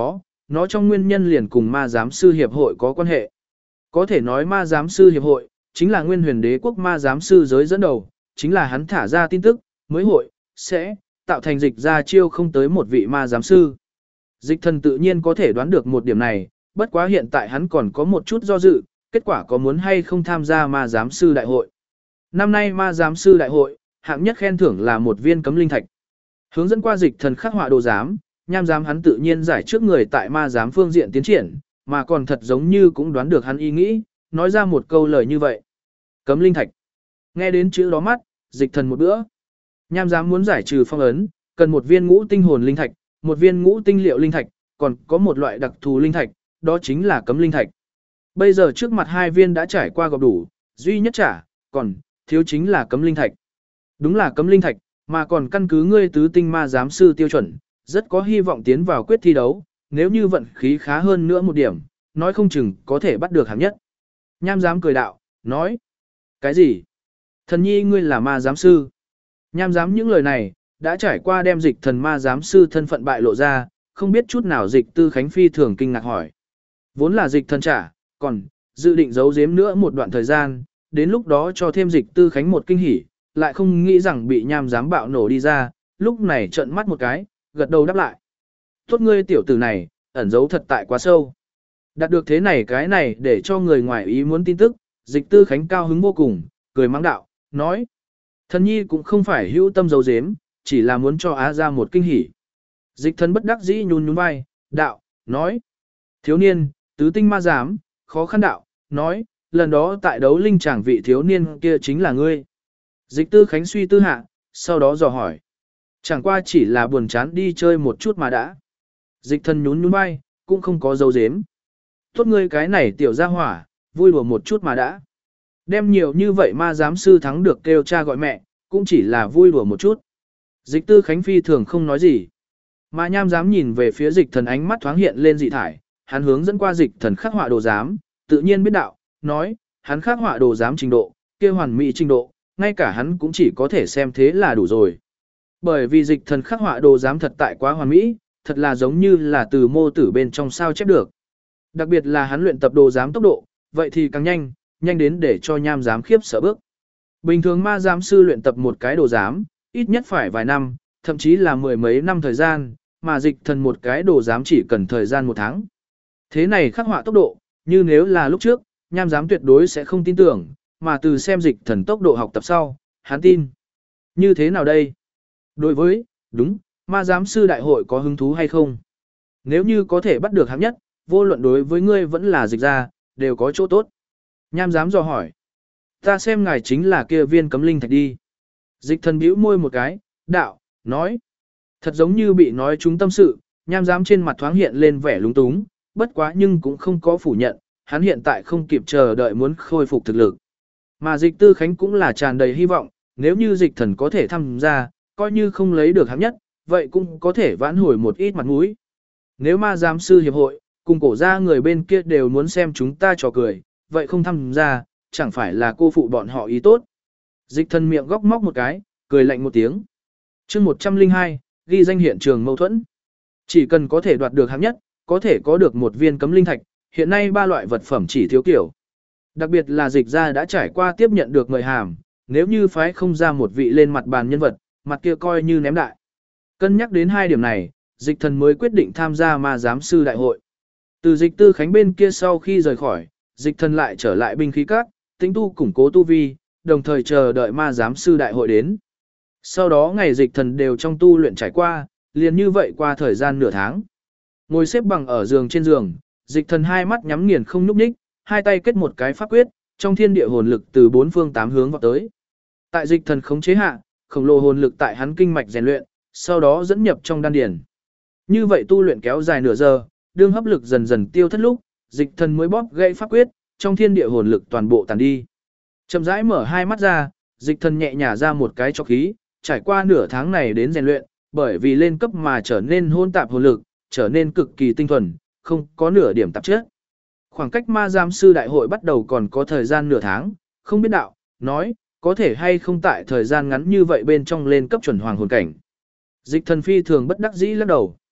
nó trong nguyên nhân liền cùng ma giám sư hiệp hội có quan hệ. Có thể nói ma giám sư hiệp hội, chính là nguyên huyền đế quốc ma giám sư giới dẫn đầu, chính là hắn thả ra tin tức, mới hội, sẽ, tạo thành dịch ra chiêu không tới một vị ma giám sư. Dịch thần tự nhiên có thể đoán được một điểm này, bất quá hiện tại hắn còn có một chút do dự, kết quả có muốn hay không tham gia ma giám sư đại hội. Năm nay ma giám sư đại hội, hạng nhất khen thưởng là một viên cấm linh thạch. Hướng dẫn qua dịch thần khắc họa đồ giám, nham giám hắn tự nhiên giải trước người tại ma giám phương diện tiến triển, mà còn thật giống như cũng đoán được hắn ý nghĩ, nói ra một câu lời như vậy. Cấm linh thạch. Nghe đến chữ đó mắt, dịch thần một bữa. Nham giám muốn giải trừ phong ấn, cần một viên ngũ tinh hồn linh thạch, một viên ngũ tinh liệu linh thạch, còn có một loại đặc thù linh thạch, đó chính là cấm linh thạch. Bây giờ trước mặt hai viên đã trải qua gọp đủ, duy nhất trả, còn thiếu chính là cấm linh thạch. Đúng là cấm linh thạch, mà còn căn cứ ngươi tứ tinh ma giám sư tiêu chuẩn, rất có hy vọng tiến vào quyết thi đấu, nếu như vận khí khá hơn nữa một điểm, nói không chừng có thể bắt được hạng nhất. Nham giám cười đạo, nói, cái gì? Thần nhi ngươi là ma giám sư. Nham giám những lời này, đã trải qua đem dịch thần ma giám sư thân phận bại lộ ra, không biết chút nào dịch tư khánh phi thường kinh ngạc hỏi. Vốn là dịch thần trả, còn dự định giấu giếm nữa một đoạn thời gian, đến lúc đó cho thêm dịch tư khánh một kinh hỉ, lại không nghĩ rằng bị nham giám bạo nổ đi ra, lúc này trợn mắt một cái, gật đầu đáp lại. Tốt ngươi tiểu tử này, ẩn giấu thật tại quá sâu. Đạt được thế này cái này để cho người ngoài ý muốn tin tức, dịch tư khánh cao hứng vô cùng, cười mắng đạo, nói. Thần nhi cũng không phải hữu tâm giấu giếm, chỉ là muốn cho Á ra một kinh hỉ. Dịch thần bất đắc dĩ nhún nhún vai, đạo, nói. Thiếu niên, tứ tinh ma giám, khó khăn đạo, nói, lần đó tại đấu linh tràng vị thiếu niên kia chính là ngươi. Dịch tư khánh suy tư hạ, sau đó dò hỏi. Chẳng qua chỉ là buồn chán đi chơi một chút mà đã. Dịch thần nhún nhún vai, cũng không có dấu giếm. Tốt ngươi cái này tiểu gia hỏa, vui đùa một chút mà đã. Đem nhiều như vậy ma giám sư thắng được kêu cha gọi mẹ, cũng chỉ là vui đùa một chút. Dịch tư khánh phi thường không nói gì. Mà nham giám nhìn về phía dịch thần ánh mắt thoáng hiện lên dị thải, hắn hướng dẫn qua dịch thần khắc họa đồ giám, tự nhiên biết đạo, nói, hắn khắc họa đồ giám trình độ, kia hoàn mỹ trình độ, ngay cả hắn cũng chỉ có thể xem thế là đủ rồi. Bởi vì dịch thần khắc họa đồ giám thật tại quá hoàn mỹ, thật là giống như là từ mô tử bên trong sao chép được. Đặc biệt là hắn luyện tập đồ giám tốc độ, vậy thì càng nhanh, nhanh đến để cho nham giám khiếp sợ bước. Bình thường ma giám sư luyện tập một cái đồ giám, ít nhất phải vài năm, thậm chí là mười mấy năm thời gian, mà dịch thần một cái đồ giám chỉ cần thời gian một tháng. Thế này khắc họa tốc độ, như nếu là lúc trước, nham giám tuyệt đối sẽ không tin tưởng, mà từ xem dịch thần tốc độ học tập sau, hắn tin. Như thế nào đây? Đối với, đúng, ma giám sư đại hội có hứng thú hay không? Nếu như có thể bắt được hạng nhất, vô luận đối với ngươi vẫn là dịch ra, đều có chỗ tốt. Nham giám dò hỏi. Ta xem ngài chính là kia viên cấm linh thạch đi. Dịch thần bĩu môi một cái, đạo, nói. Thật giống như bị nói trúng tâm sự, nham giám trên mặt thoáng hiện lên vẻ lúng túng, bất quá nhưng cũng không có phủ nhận, hắn hiện tại không kịp chờ đợi muốn khôi phục thực lực. Mà dịch tư khánh cũng là tràn đầy hy vọng, nếu như dịch thần có thể tham gia, coi như không lấy được hạng nhất, vậy cũng có thể vãn hồi một ít mặt mũi. Nếu ma giám sư hiệp hội, cùng cổ ra người bên kia đều muốn xem chúng ta trò cười, vậy không tham gia, chẳng phải là cô phụ bọn họ ý tốt. Dịch thần miệng góc móc một cái, cười lạnh một tiếng. chương 102, ghi danh hiện trường mâu thuẫn. Chỉ cần có thể đoạt được hạng nhất, có thể có được một viên cấm linh thạch, hiện nay ba loại vật phẩm chỉ thiếu kiểu. Đặc biệt là dịch ra đã trải qua tiếp nhận được mời hàm, nếu như phái không ra một vị lên mặt bàn nhân vật, mặt kia coi như ném đại. Cân nhắc đến hai điểm này, dịch thần mới quyết định tham gia ma giám sư đại hội. Từ dịch tư khánh bên kia sau khi rời khỏi, dịch thần lại trở lại binh khí các, tĩnh tu củng cố tu vi, đồng thời chờ đợi ma giám sư đại hội đến. Sau đó ngày dịch thần đều trong tu luyện trải qua, liền như vậy qua thời gian nửa tháng. Ngồi xếp bằng ở giường trên giường, dịch thần hai mắt nhắm nghiền không nhúc nhích, hai tay kết một cái pháp quyết, trong thiên địa hồn lực từ bốn phương tám hướng vào tới. Tại dịch thần khống chế hạ, khổng lồ hồn lực tại hắn kinh mạch rèn luyện, sau đó dẫn nhập trong đan điền. Như vậy tu luyện kéo dài nửa giờ, đương hấp lực dần dần tiêu thất lúc, dịch thần mới bóp gãy pháp quyết, trong thiên địa hồn lực toàn bộ tàn đi. Chậm rãi mở hai mắt ra, dịch thần nhẹ nhả ra một cái cho khí, trải qua nửa tháng này đến rèn luyện, bởi vì lên cấp mà trở nên hôn tạp hồn lực, trở nên cực kỳ tinh thuần, không có nửa điểm tạp chất. Khoảng cách ma giám sư đại hội bắt đầu còn có thời gian nửa tháng, không biết đạo, nói, có thể hay không tại thời gian ngắn như vậy bên trong lên cấp chuẩn hoàng hồn cảnh. Dịch thần phi thường bất đắc dĩ lắc đầu.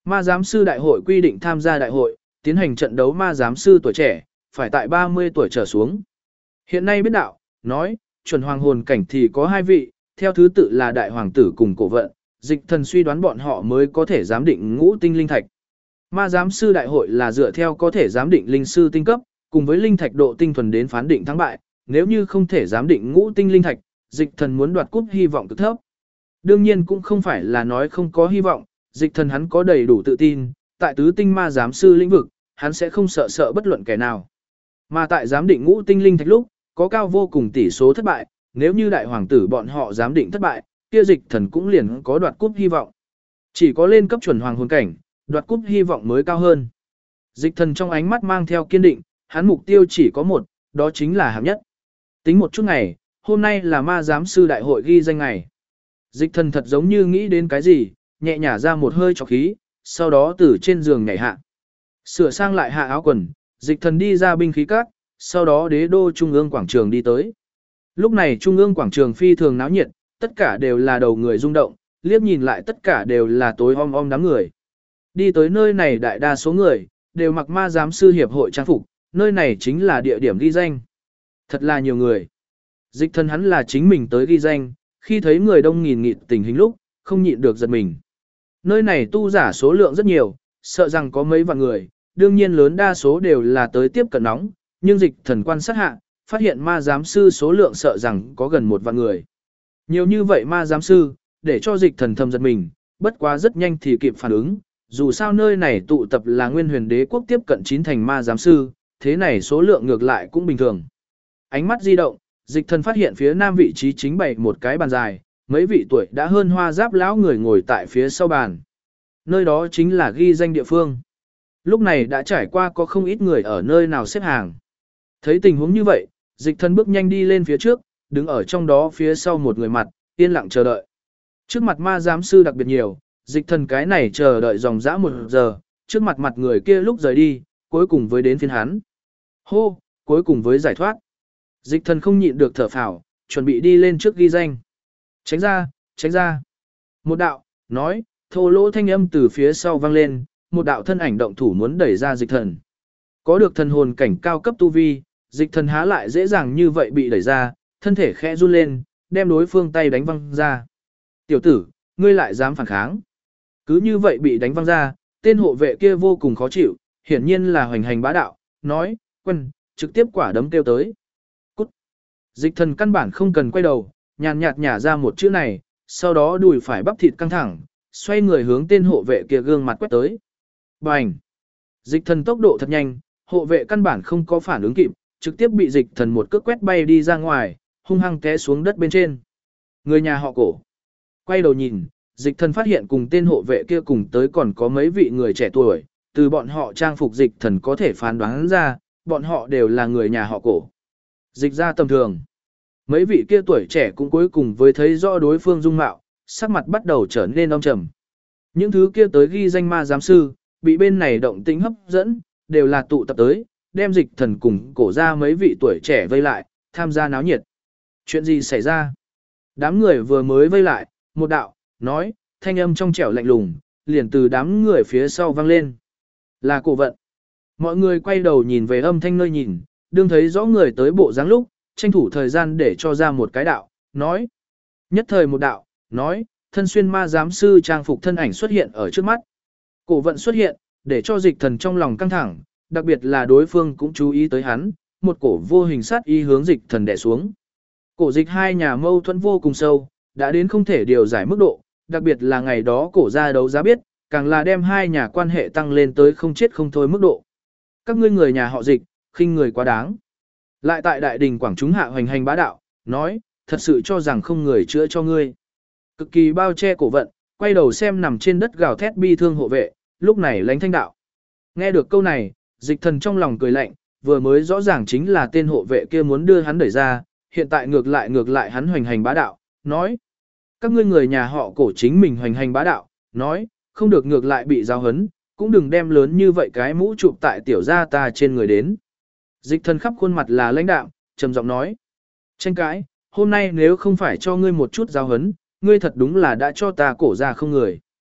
Ma giám sư đại hội quy định tham gia đại hội, tiến hành trận đấu ma giám sư tuổi trẻ, phải tại 30 tuổi trở xuống. Hiện nay biết đạo, nói, chuẩn hoàng hồn cảnh thì có 2 vị, theo thứ tự là đại hoàng tử cùng cổ vận, dịch thần suy đoán bọn họ mới có thể giám định ngũ tinh linh thạch. Ma giám sư đại hội là dựa theo có thể giám định linh sư tinh cấp, cùng với linh thạch độ tinh thuần đến phán định thắng bại, nếu như không thể giám định ngũ tinh linh thạch, dịch thần muốn đoạt cúp hy vọng cực thấp. Đương nhiên cũng không phải là nói không có hy vọng, dịch thần hắn có đầy đủ tự tin, tại tứ tinh ma giám sư lĩnh vực, hắn sẽ không sợ bất luận kẻ nào. Mà tại giám định ngũ tinh linh thạch lúc, có cao vô cùng tỷ số thất bại, nếu như đại hoàng tử bọn họ giám định thất bại, kia dịch thần cũng liền có đoạt cúp hy vọng. Chỉ có lên cấp chuẩn hoàng hồn cảnh, đoạt cúp hy vọng mới cao hơn. Dịch thần trong ánh mắt mang theo kiên định, hắn mục tiêu chỉ có một, đó chính là hạng nhất. Tính một chút ngày, hôm nay là ma giám sư đại hội ghi danh ngày. Dịch thần thật giống như nghĩ đến cái gì, nhẹ nhả ra một hơi trọc khí, sau đó từ trên giường nhảy hạ. Sửa sang lại hạ áo quần, dịch thần đi ra binh khí các, sau đó đế đô trung ương quảng trường đi tới. Lúc này trung ương quảng trường phi thường náo nhiệt, tất cả đều là đầu người rung động, liếc nhìn lại tất cả đều là tối om đám người. Đi tới nơi này đại đa số người, đều mặc ma giám sư hiệp hội trang phục, nơi này chính là địa điểm ghi danh. Thật là nhiều người. Dịch thần hắn là chính mình tới ghi danh, khi thấy người đông nghìn nghịt tình hình lúc, không nhịn được giật mình. Nơi này tu giả số lượng rất nhiều, sợ rằng có mấy vạn người, đương nhiên lớn đa số đều là tới tiếp cận nóng, nhưng dịch thần quan sát hạ, phát hiện ma giám sư số lượng sợ rằng có gần 1 vạn người. Nhiều như vậy ma giám sư, để cho dịch thần thầm giật mình, bất quá rất nhanh thì kịp phản ứng, dù sao nơi này tụ tập là nguyên huyền đế quốc tiếp cận 9 thành ma giám sư, thế này số lượng ngược lại cũng bình thường. Ánh mắt di động, dịch thần phát hiện phía nam vị trí chính bày một cái bàn dài, mấy vị tuổi đã hơn hoa giáp lão người ngồi tại phía sau bàn. Nơi đó chính là ghi danh địa phương. Lúc này đã trải qua có không ít người ở nơi nào xếp hàng. Thấy tình huống như vậy, dịch thần bước nhanh đi lên phía trước, đứng ở trong đó phía sau một người mặt, yên lặng chờ đợi. Trước mặt ma giám sư đặc biệt nhiều, dịch thần cái này chờ đợi dòng dã 1 giờ, trước mặt mặt người kia lúc rời đi, cuối cùng với đến phiên hắn. Hô, cuối cùng với giải thoát. Dịch thần không nhịn được thở phào, chuẩn bị đi lên trước ghi danh. Tránh ra, tránh ra. Một đạo, nói, thô lỗ thanh âm từ phía sau vang lên, một đạo thân ảnh động thủ muốn đẩy ra dịch thần. Có được thần hồn cảnh cao cấp tu vi, dịch thần há lại dễ dàng như vậy bị đẩy ra, thân thể khẽ run lên, đem đối phương tay đánh văng ra. Tiểu tử, ngươi lại dám phản kháng. Cứ như vậy bị đánh văng ra, tên hộ vệ kia vô cùng khó chịu, hiển nhiên là hoành hành bá đạo, nói, quân, trực tiếp quả đấm kêu tới. Cút. Dịch thần căn bản không cần quay đầu, nhàn nhạt nhả ra một chữ này, sau đó đùi phải bắp thịt căng thẳng, xoay người hướng tên hộ vệ kia gương mặt quét tới. Bành! Dịch thần tốc độ thật nhanh, hộ vệ căn bản không có phản ứng kịp, trực tiếp bị dịch thần một cước quét bay đi ra ngoài, hung hăng té xuống đất bên trên. Người nhà họ Cổ. Quay đầu nhìn, dịch thần phát hiện cùng tên hộ vệ kia cùng tới còn có mấy vị người trẻ tuổi, từ bọn họ trang phục dịch thần có thể phán đoán ra, bọn họ đều là người nhà họ Cổ. Dịch ra tầm thường. Mấy vị kia tuổi trẻ cũng cuối cùng với thấy rõ đối phương dung mạo, sắc mặt bắt đầu trở nên âm trầm. Những thứ kia tới ghi danh ma giám sư, bị bên này động tĩnh hấp dẫn, đều là tụ tập tới, đem dịch thần cùng Cổ ra mấy vị tuổi trẻ vây lại, tham gia náo nhiệt. Chuyện gì xảy ra? Đám người vừa mới vây lại, một đạo, nói, thanh âm trong trẻo lạnh lùng, liền từ đám người phía sau vang lên. Là Cổ vận. Mọi người quay đầu nhìn về âm thanh nơi nhìn, đương thấy rõ người tới bộ dáng lúc, tranh thủ thời gian để cho ra một cái đạo, nói. Nhất thời một đạo, nói, thân xuyên ma giám sư trang phục thân ảnh xuất hiện ở trước mắt. Cổ vận xuất hiện, để cho dịch thần trong lòng căng thẳng, đặc biệt là đối phương cũng chú ý tới hắn, một cổ vô hình sát ý hướng dịch thần đè xuống. Cổ dịch hai nhà mâu thuẫn vô cùng sâu, đã đến không thể điều giải mức độ, đặc biệt là ngày đó cổ ra đấu giá biết, càng là đem hai nhà quan hệ tăng lên tới không chết không thôi mức độ. Các ngươi người nhà họ dịch, khinh người quá đáng. Lại tại đại đình quảng chúng hạ hoành hành bá đạo, nói, thật sự cho rằng không người chữa cho ngươi. Cực kỳ bao che cổ vận, quay đầu xem nằm trên đất gào thét bi thương hộ vệ, lúc này lánh thanh đạo. Nghe được câu này, dịch thần trong lòng cười lạnh, vừa mới rõ ràng chính là tên hộ vệ kia muốn đưa hắn đẩy ra, hiện tại ngược lại hắn hoành hành bá đạo, nói. Các ngươi người nhà họ Cổ chính mình hoành hành bá đạo, nói, không được ngược lại bị giao hấn, cũng đừng đem lớn như vậy cái mũ chụp tại tiểu gia ta trên người đến. Dịch thần khắp khuôn mặt là lãnh đạm, trầm giọng nói. Tranh cãi, hôm nay nếu không phải cho ngươi một chút giao hấn, ngươi thật đúng là đã cho ta Cổ ra không người.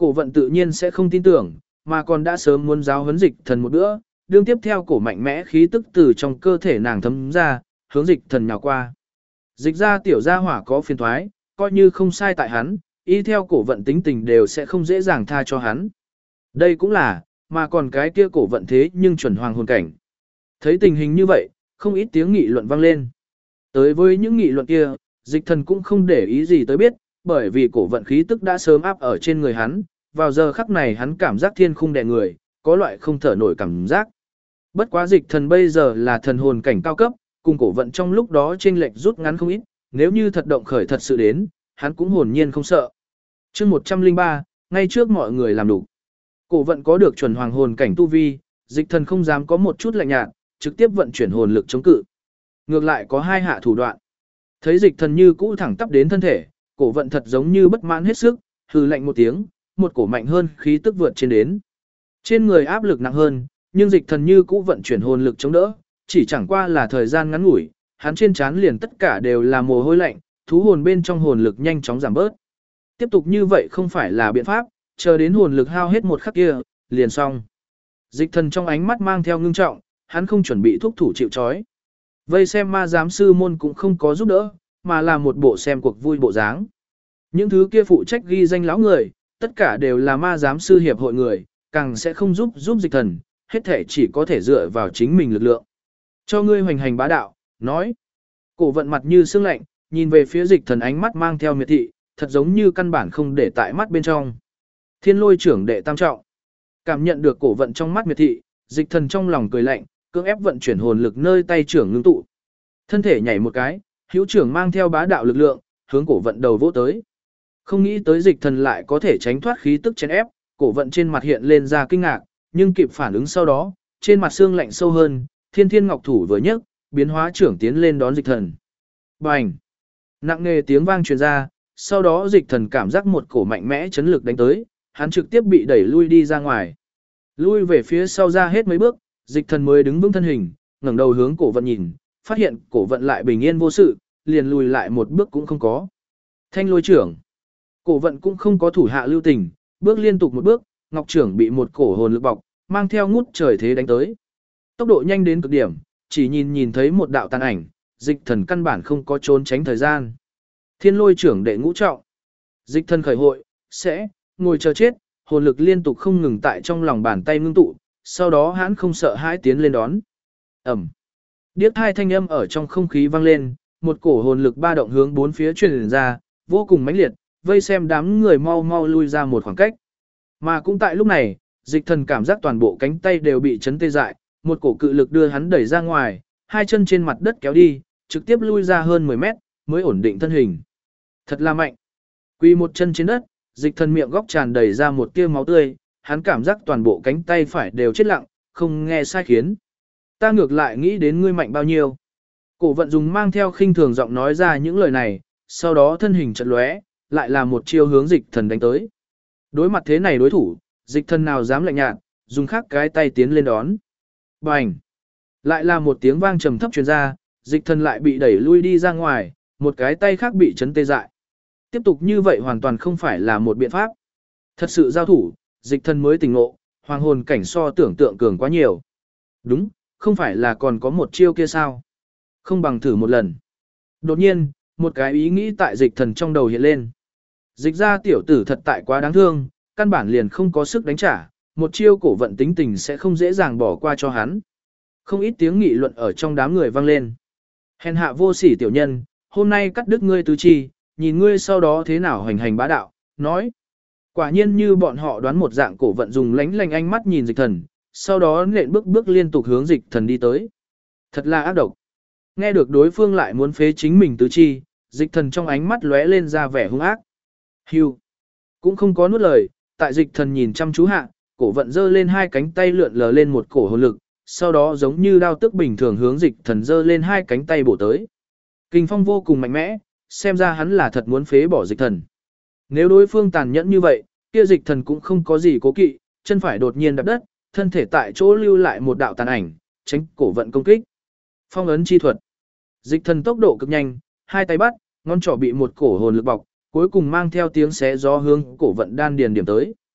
Cổ vận tự nhiên sẽ không tin tưởng, mà còn đã sớm muốn giáo huấn dịch thần một bữa, đương tiếp theo cổ mạnh mẽ khí tức từ trong cơ thể nàng thấm ra, hướng dịch thần nhào qua. Dịch ra tiểu gia hỏa có phiền thoái, coi như không sai tại hắn, y theo cổ vận tính tình đều sẽ không dễ dàng tha cho hắn. Đây cũng là, mà còn cái kia cổ vận thế nhưng chuẩn hoàng hồn cảnh. Thấy tình hình như vậy, không ít tiếng nghị luận vang lên. Tới với những nghị luận kia, dịch thần cũng không để ý gì tới biết, bởi vì cổ vận khí tức đã sớm áp ở trên người hắn, vào giờ khắc này hắn cảm giác thiên khung đè người, có loại không thở nổi cảm giác. Bất quá dịch thần bây giờ là thần hồn cảnh cao cấp, cùng cổ vận trong lúc đó chênh lệch rút ngắn không ít, nếu như thật động khởi thật sự đến, hắn cũng hồn nhiên không sợ. Chương 103, ngay trước mọi người làm đủ. Cổ vận có được chuẩn hoàng hồn cảnh tu vi, dịch thần không dám có một chút lạnh nhạt, trực tiếp vận chuyển hồn lực chống cự. Ngược lại có hai hạ thủ đoạn. Thấy dịch thần như cũ thẳng tắp đến thân thể, cổ vận thật giống như bất mãn hết sức, hừ lạnh một tiếng, một cổ mạnh hơn khí tức vượt trên đến. Trên người áp lực nặng hơn, nhưng dịch thần như cũ vận chuyển hồn lực chống đỡ, chỉ chẳng qua là thời gian ngắn ngủi, hắn trên trán liền tất cả đều là mồ hôi lạnh, thú hồn bên trong hồn lực nhanh chóng giảm bớt. Tiếp tục như vậy không phải là biện pháp, chờ đến hồn lực hao hết một khắc kia, liền xong. Dịch thần trong ánh mắt mang theo ngưng trọng, hắn không chuẩn bị thúc thủ chịu trói. Vây xem ma giám sư môn cũng không có giúp đỡ, mà là một bộ xem cuộc vui bộ dáng. Những thứ kia phụ trách ghi danh lão người, tất cả đều là ma giám sư hiệp hội người, càng sẽ không giúp dịch thần, hết thể chỉ có thể dựa vào chính mình lực lượng. Cho ngươi hoành hành bá đạo, nói. Cổ vận mặt như sương lạnh, nhìn về phía dịch thần ánh mắt mang theo miệt thị, thật giống như căn bản không để tại mắt bên trong. Thiên lôi trưởng đệ tam trọng. Cảm nhận được cổ vận trong mắt miệt thị, dịch thần trong lòng cười lạnh, cưỡng ép vận chuyển hồn lực nơi tay trưởng ngưng tụ. Thân thể nhảy một cái, hữu trưởng mang theo bá đạo lực lượng, hướng cổ vận đầu vỗ tới. Không nghĩ tới dịch thần lại có thể tránh thoát khí tức chèn ép, cổ vận trên mặt hiện lên ra kinh ngạc, nhưng kịp phản ứng sau đó, trên mặt xương lạnh sâu hơn, thiên thiên ngọc thủ vừa nhấc, biến hóa trưởng tiến lên đón dịch thần. Bành! Nặng nề tiếng vang truyền ra, sau đó dịch thần cảm giác một cổ mạnh mẽ chấn lực đánh tới, hắn trực tiếp bị đẩy lui đi ra ngoài. Lui về phía sau ra hết mấy bước, dịch thần mới đứng vững thân hình, ngẩng đầu hướng cổ vận nhìn, phát hiện cổ vận lại bình yên vô sự, liền lùi lại một bước cũng không có. Thanh lôi trưởng. Cổ vận cũng không có thủ hạ lưu tình, bước liên tục một bước, ngọc trưởng bị một cổ hồn lực bọc, mang theo ngút trời thế đánh tới. Tốc độ nhanh đến cực điểm, chỉ nhìn thấy một đạo tàn ảnh, dịch thần căn bản không có trốn tránh thời gian. Thiên lôi trưởng đệ ngũ trọng. Dịch thần khởi hội, sẽ, ngồi chờ chết, hồn lực liên tục không ngừng tại trong lòng bàn tay ngưng tụ, sau đó hắn không sợ hãi tiến lên đón. Ẩm. Điếc hai thanh âm ở trong không khí vang lên, một cổ hồn lực ba động hướng bốn phía truyền ra, vô cùng mãnh liệt, vây xem đám người mau mau lui ra một khoảng cách. Mà cũng tại lúc này, dịch thần cảm giác toàn bộ cánh tay đều bị chấn tê dại, một cổ cự lực đưa hắn đẩy ra ngoài, hai chân trên mặt đất kéo đi, trực tiếp lui ra hơn 10 mét, mới ổn định thân hình. Thật là mạnh. Quỳ một chân trên đất, dịch thần miệng góc tràn đầy ra một tia máu tươi, hắn cảm giác toàn bộ cánh tay phải đều chết lặng, không nghe sai khiến. Ta ngược lại nghĩ đến ngươi mạnh bao nhiêu. Cổ vận dùng mang theo khinh thường giọng nói ra những lời này, sau đó thân hình chợt lóe, lại là một chiêu hướng dịch thần đánh tới. Đối mặt thế này đối thủ, dịch thần nào dám lạnh nhạt, dùng khác cái tay tiến lên đón. Bành! Lại là một tiếng vang trầm thấp truyền ra, dịch thần lại bị đẩy lui đi ra ngoài, một cái tay khác bị chấn tê dại. Tiếp tục như vậy hoàn toàn không phải là một biện pháp. Thật sự giao thủ, dịch thần mới tỉnh ngộ, hoàng hồn cảnh so tưởng tượng cường quá nhiều. Đúng, không phải là còn có một chiêu kia sao? Không bằng thử một lần. Đột nhiên, một cái ý nghĩ tại dịch thần trong đầu hiện lên. Dịch ra tiểu tử thật tại quá đáng thương, căn bản liền không có sức đánh trả, một chiêu cổ vận tính tình sẽ không dễ dàng bỏ qua cho hắn. Không ít tiếng nghị luận ở trong đám người vang lên. Hèn hạ vô sỉ tiểu nhân, hôm nay cắt đứt ngươi tứ chi, nhìn ngươi sau đó thế nào hoành hành bá đạo, nói. Quả nhiên như bọn họ đoán một dạng, cổ vận dùng lánh lành ánh mắt nhìn dịch thần, sau đó nện bước liên tục hướng dịch thần đi tới. Thật là ác độc. Nghe được đối phương lại muốn phế chính mình tứ chi, dịch thần trong ánh mắt lóe lên ra vẻ hung ác. Hưu. Cũng không có nuốt lời, tại dịch thần nhìn chăm chú hạ, cổ vận giơ lên hai cánh tay lượn lờ lên một cổ hồn lực, sau đó giống như đao tức bình thường hướng dịch thần giơ lên hai cánh tay bổ tới. Kình phong vô cùng mạnh mẽ, xem ra hắn là thật muốn phế bỏ dịch thần. Nếu đối phương tàn nhẫn như vậy, kia dịch thần cũng không có gì cố kỵ, chân phải đột nhiên đạp đất, thân thể tại chỗ lưu lại một đạo tàn ảnh, tránh cổ vận công kích. Phong ấn chi thuật. Dịch thần tốc độ cực nhanh, hai tay bắt, ngón trỏ bị một cổ hồn lực bọc, cuối cùng mang theo tiếng xé gió hướng cổ vận đan điền điểm tới.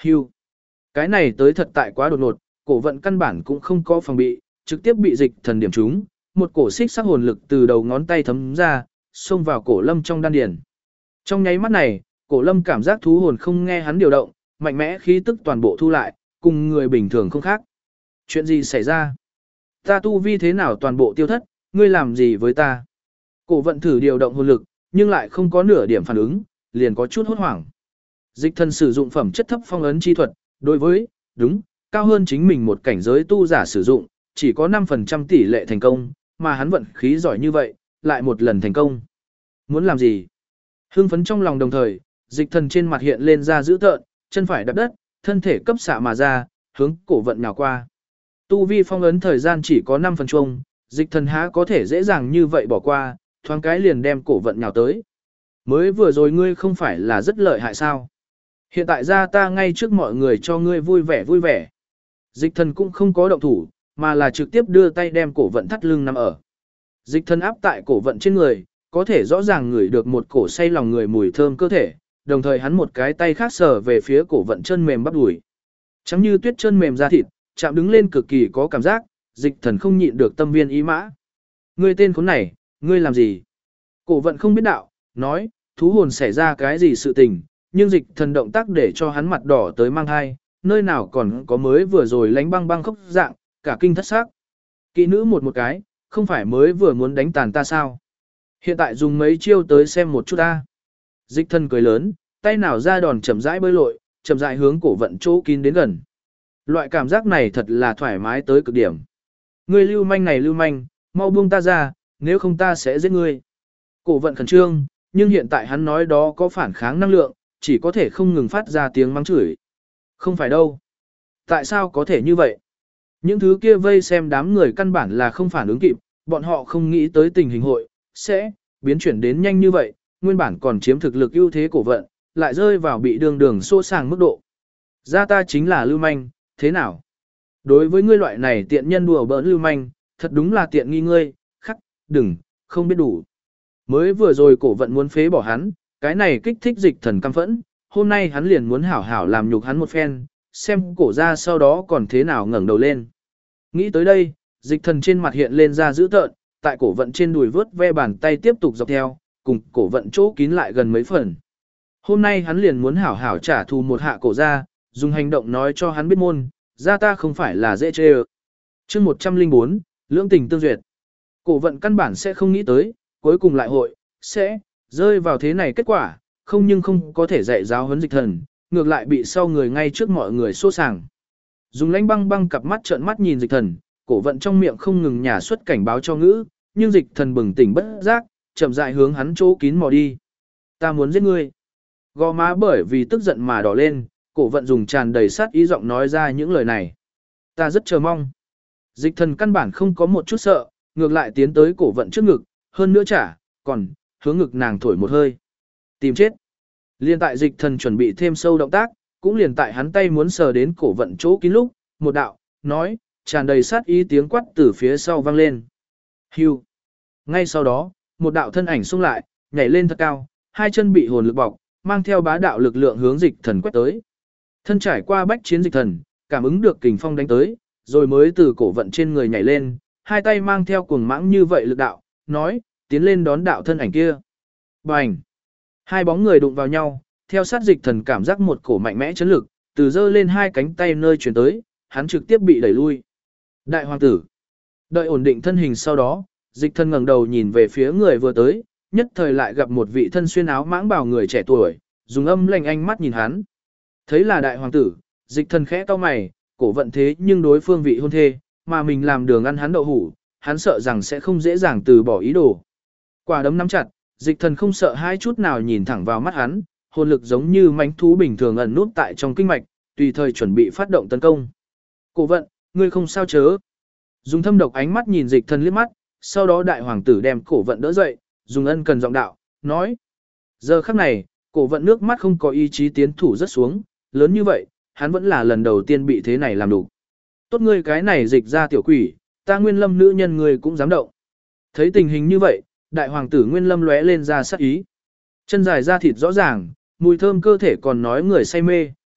Hưu. Cái này tới thật tại quá đột ngột, cổ vận căn bản cũng không có phòng bị, trực tiếp bị dịch thần điểm trúng, một cổ xích sắc hồn lực từ đầu ngón tay thấm ra, xông vào cổ lâm trong đan điền. Trong nháy mắt này, cổ lâm cảm giác thú hồn không nghe hắn điều động, mạnh mẽ khí tức toàn bộ thu lại, cùng người bình thường không khác. Chuyện gì xảy ra? Ta tu vi thế nào toàn bộ tiêu thất, ngươi làm gì với ta? Cổ vận thử điều động hồn lực, nhưng lại không có nửa điểm phản ứng, liền có chút hốt hoảng. Dịch thần sử dụng phẩm chất thấp phong ấn chi thuật, đối với, đúng, cao hơn chính mình một cảnh giới tu giả sử dụng, chỉ có 5% tỷ lệ thành công, mà hắn vận khí giỏi như vậy, lại một lần thành công. Muốn làm gì? Hưng phấn trong lòng đồng thời, dịch thần trên mặt hiện lên ra dữ tợn, chân phải đập đất, thân thể cấp xạ mà ra, hướng cổ vận nhào qua. Tu vi phong ấn thời gian chỉ có 5 phần chung, dịch thần há có thể dễ dàng như vậy bỏ qua, thoáng cái liền đem cổ vận nhào tới. Mới vừa rồi ngươi không phải là rất lợi hại sao? Hiện tại ra ta ngay trước mọi người cho ngươi vui vẻ vui vẻ. Dịch thần cũng không có động thủ, mà là trực tiếp đưa tay đem cổ vận thắt lưng nằm ở. Dịch thần áp tại cổ vận trên người, có thể rõ ràng ngửi được một cổ say lòng người mùi thơm cơ thể, đồng thời hắn một cái tay khác sờ về phía cổ vận chân mềm bắp đùi. Trắng như tuyết chân mềm da thịt, chạm đứng lên cực kỳ có cảm giác, dịch thần không nhịn được tâm viên ý mã. Ngươi tên khốn này, ngươi làm gì? Cổ vận không biết đạo, nói, thú hồn xảy ra cái gì sự tình, nhưng dịch thần động tác để cho hắn mặt đỏ tới mang hai, nơi nào còn có mới vừa rồi lánh băng băng khóc dạng, cả kinh thất xác. Kỹ nữ một cái, không phải mới vừa muốn đánh tàn ta sao? Hiện tại dùng mấy chiêu tới xem một chút ta. Dịch thần cười lớn, tay nào ra đòn chậm rãi bơi lội, chậm rãi hướng cổ vận chỗ kín đến gần. Loại cảm giác này thật là thoải mái tới cực điểm. Ngươi lưu manh này lưu manh, mau buông ta ra, nếu không ta sẽ giết ngươi. Cổ vận khẩn trương, nhưng hiện tại hắn nói đó có phản kháng năng lượng, chỉ có thể không ngừng phát ra tiếng mắng chửi. Không phải đâu. Tại sao có thể như vậy? Những thứ kia vây xem đám người căn bản là không phản ứng kịp, bọn họ không nghĩ tới tình hình hội, sẽ biến chuyển đến nhanh như vậy, nguyên bản còn chiếm thực lực ưu thế cổ vận, lại rơi vào bị đường đường xô sàng mức độ. Ra ta chính là lưu manh, thế nào? Đối với ngươi loại này tiện nhân đùa bỡn lưu manh, thật đúng là tiện nghi ngươi, khắc, đừng, không biết đủ. Mới vừa rồi cổ vận muốn phế bỏ hắn, cái này kích thích dịch thần căm phẫn, hôm nay hắn liền muốn hảo hảo làm nhục hắn một phen, xem cổ ra sau đó còn thế nào ngẩng đầu lên. Nghĩ tới đây, dịch thần trên mặt hiện lên ra dữ tợn, tại cổ vận trên đùi vớt ve bàn tay tiếp tục dọc theo, cùng cổ vận chỗ kín lại gần mấy phần. Hôm nay hắn liền muốn hảo hảo trả thù một hạ cổ ra, dùng hành động nói cho hắn biết môn, ra ta không phải là dễ chê ơ. Chương 104, lưỡng tình tương duyệt. Cổ vận căn bản sẽ không nghĩ tới, cuối cùng lại hội, sẽ, rơi vào thế này kết quả, không nhưng không có thể dạy giáo huấn dịch thần, ngược lại bị sau người ngay trước mọi người xô sàng. Dùng lãnh băng băng cặp mắt trợn mắt nhìn dịch thần, cổ vận trong miệng không ngừng nhả xuất cảnh báo cho ngữ, nhưng dịch thần bừng tỉnh bất giác, chậm rãi hướng hắn chỗ kín mò đi. Ta muốn giết ngươi. Gò má bởi vì tức giận mà đỏ lên, cổ vận dùng tràn đầy sát ý giọng nói ra những lời này. Ta rất chờ mong. Dịch thần căn bản không có một chút sợ, ngược lại tiến tới cổ vận trước ngực, hơn nữa chả, còn, hướng ngực nàng thổi một hơi. Tìm chết. Liên tại dịch thần chuẩn bị thêm sâu động tác, cũng liền tại hắn tay muốn sờ đến cổ vận chỗ kín lúc, một đạo, nói, tràn đầy sát ý tiếng quát từ phía sau vang lên. Hưu. Ngay sau đó, một đạo thân ảnh xông lại, nhảy lên thật cao, hai chân bị hồn lực bọc, mang theo bá đạo lực lượng hướng dịch thần quét tới. Thân trải qua bách chiến dịch thần, cảm ứng được kình phong đánh tới, rồi mới từ cổ vận trên người nhảy lên, hai tay mang theo cuồng mãng như vậy lực đạo, nói, tiến lên đón đạo thân ảnh kia. Bành! Hai bóng người đụng vào nhau, theo sát dịch thần cảm giác một cổ mạnh mẽ chấn lực, từ giơ lên hai cánh tay nơi chuyển tới, hắn trực tiếp bị đẩy lui. Đại hoàng tử! Đợi ổn định thân hình sau đó, dịch thần ngẩng đầu nhìn về phía người vừa tới, nhất thời lại gặp một vị thân xuyên áo mãng bào người trẻ tuổi, dùng âm lạnh ánh mắt nhìn hắn. Thấy là đại hoàng tử, dịch thần khẽ cau mày, cổ vận thế nhưng đối phương vị hôn thê, mà mình làm đường ăn hắn đậu hủ, hắn sợ rằng sẽ không dễ dàng từ bỏ ý đồ. Quả đấm nắm chặt, dịch thần không sợ hai chút nào nhìn thẳng vào mắt hắn, hồn lực giống như mãnh thú bình thường ẩn nút tại trong kinh mạch, tùy thời chuẩn bị phát động tấn công. Cổ vận, ngươi không sao chớ. Dùng thâm độc ánh mắt nhìn dịch thần liếc mắt, sau đó đại hoàng tử đem cổ vận đỡ dậy, dùng ân cần giọng đạo, nói. Giờ khắc này, cổ vận nước mắt không có ý chí tiến thủ rất xuống, lớn như vậy, hắn vẫn là lần đầu tiên bị thế này làm đủ. Tốt ngươi cái này dịch ra tiểu quỷ, ta Nguyên Lâm nữ nhân ngươi cũng dám động. Thấy tình hình như vậy, đại hoàng tử Nguyên Lâm lóe lên ra sắc ý. Chân dài da thịt rõ ràng, mùi thơm cơ thể còn nói người say mê,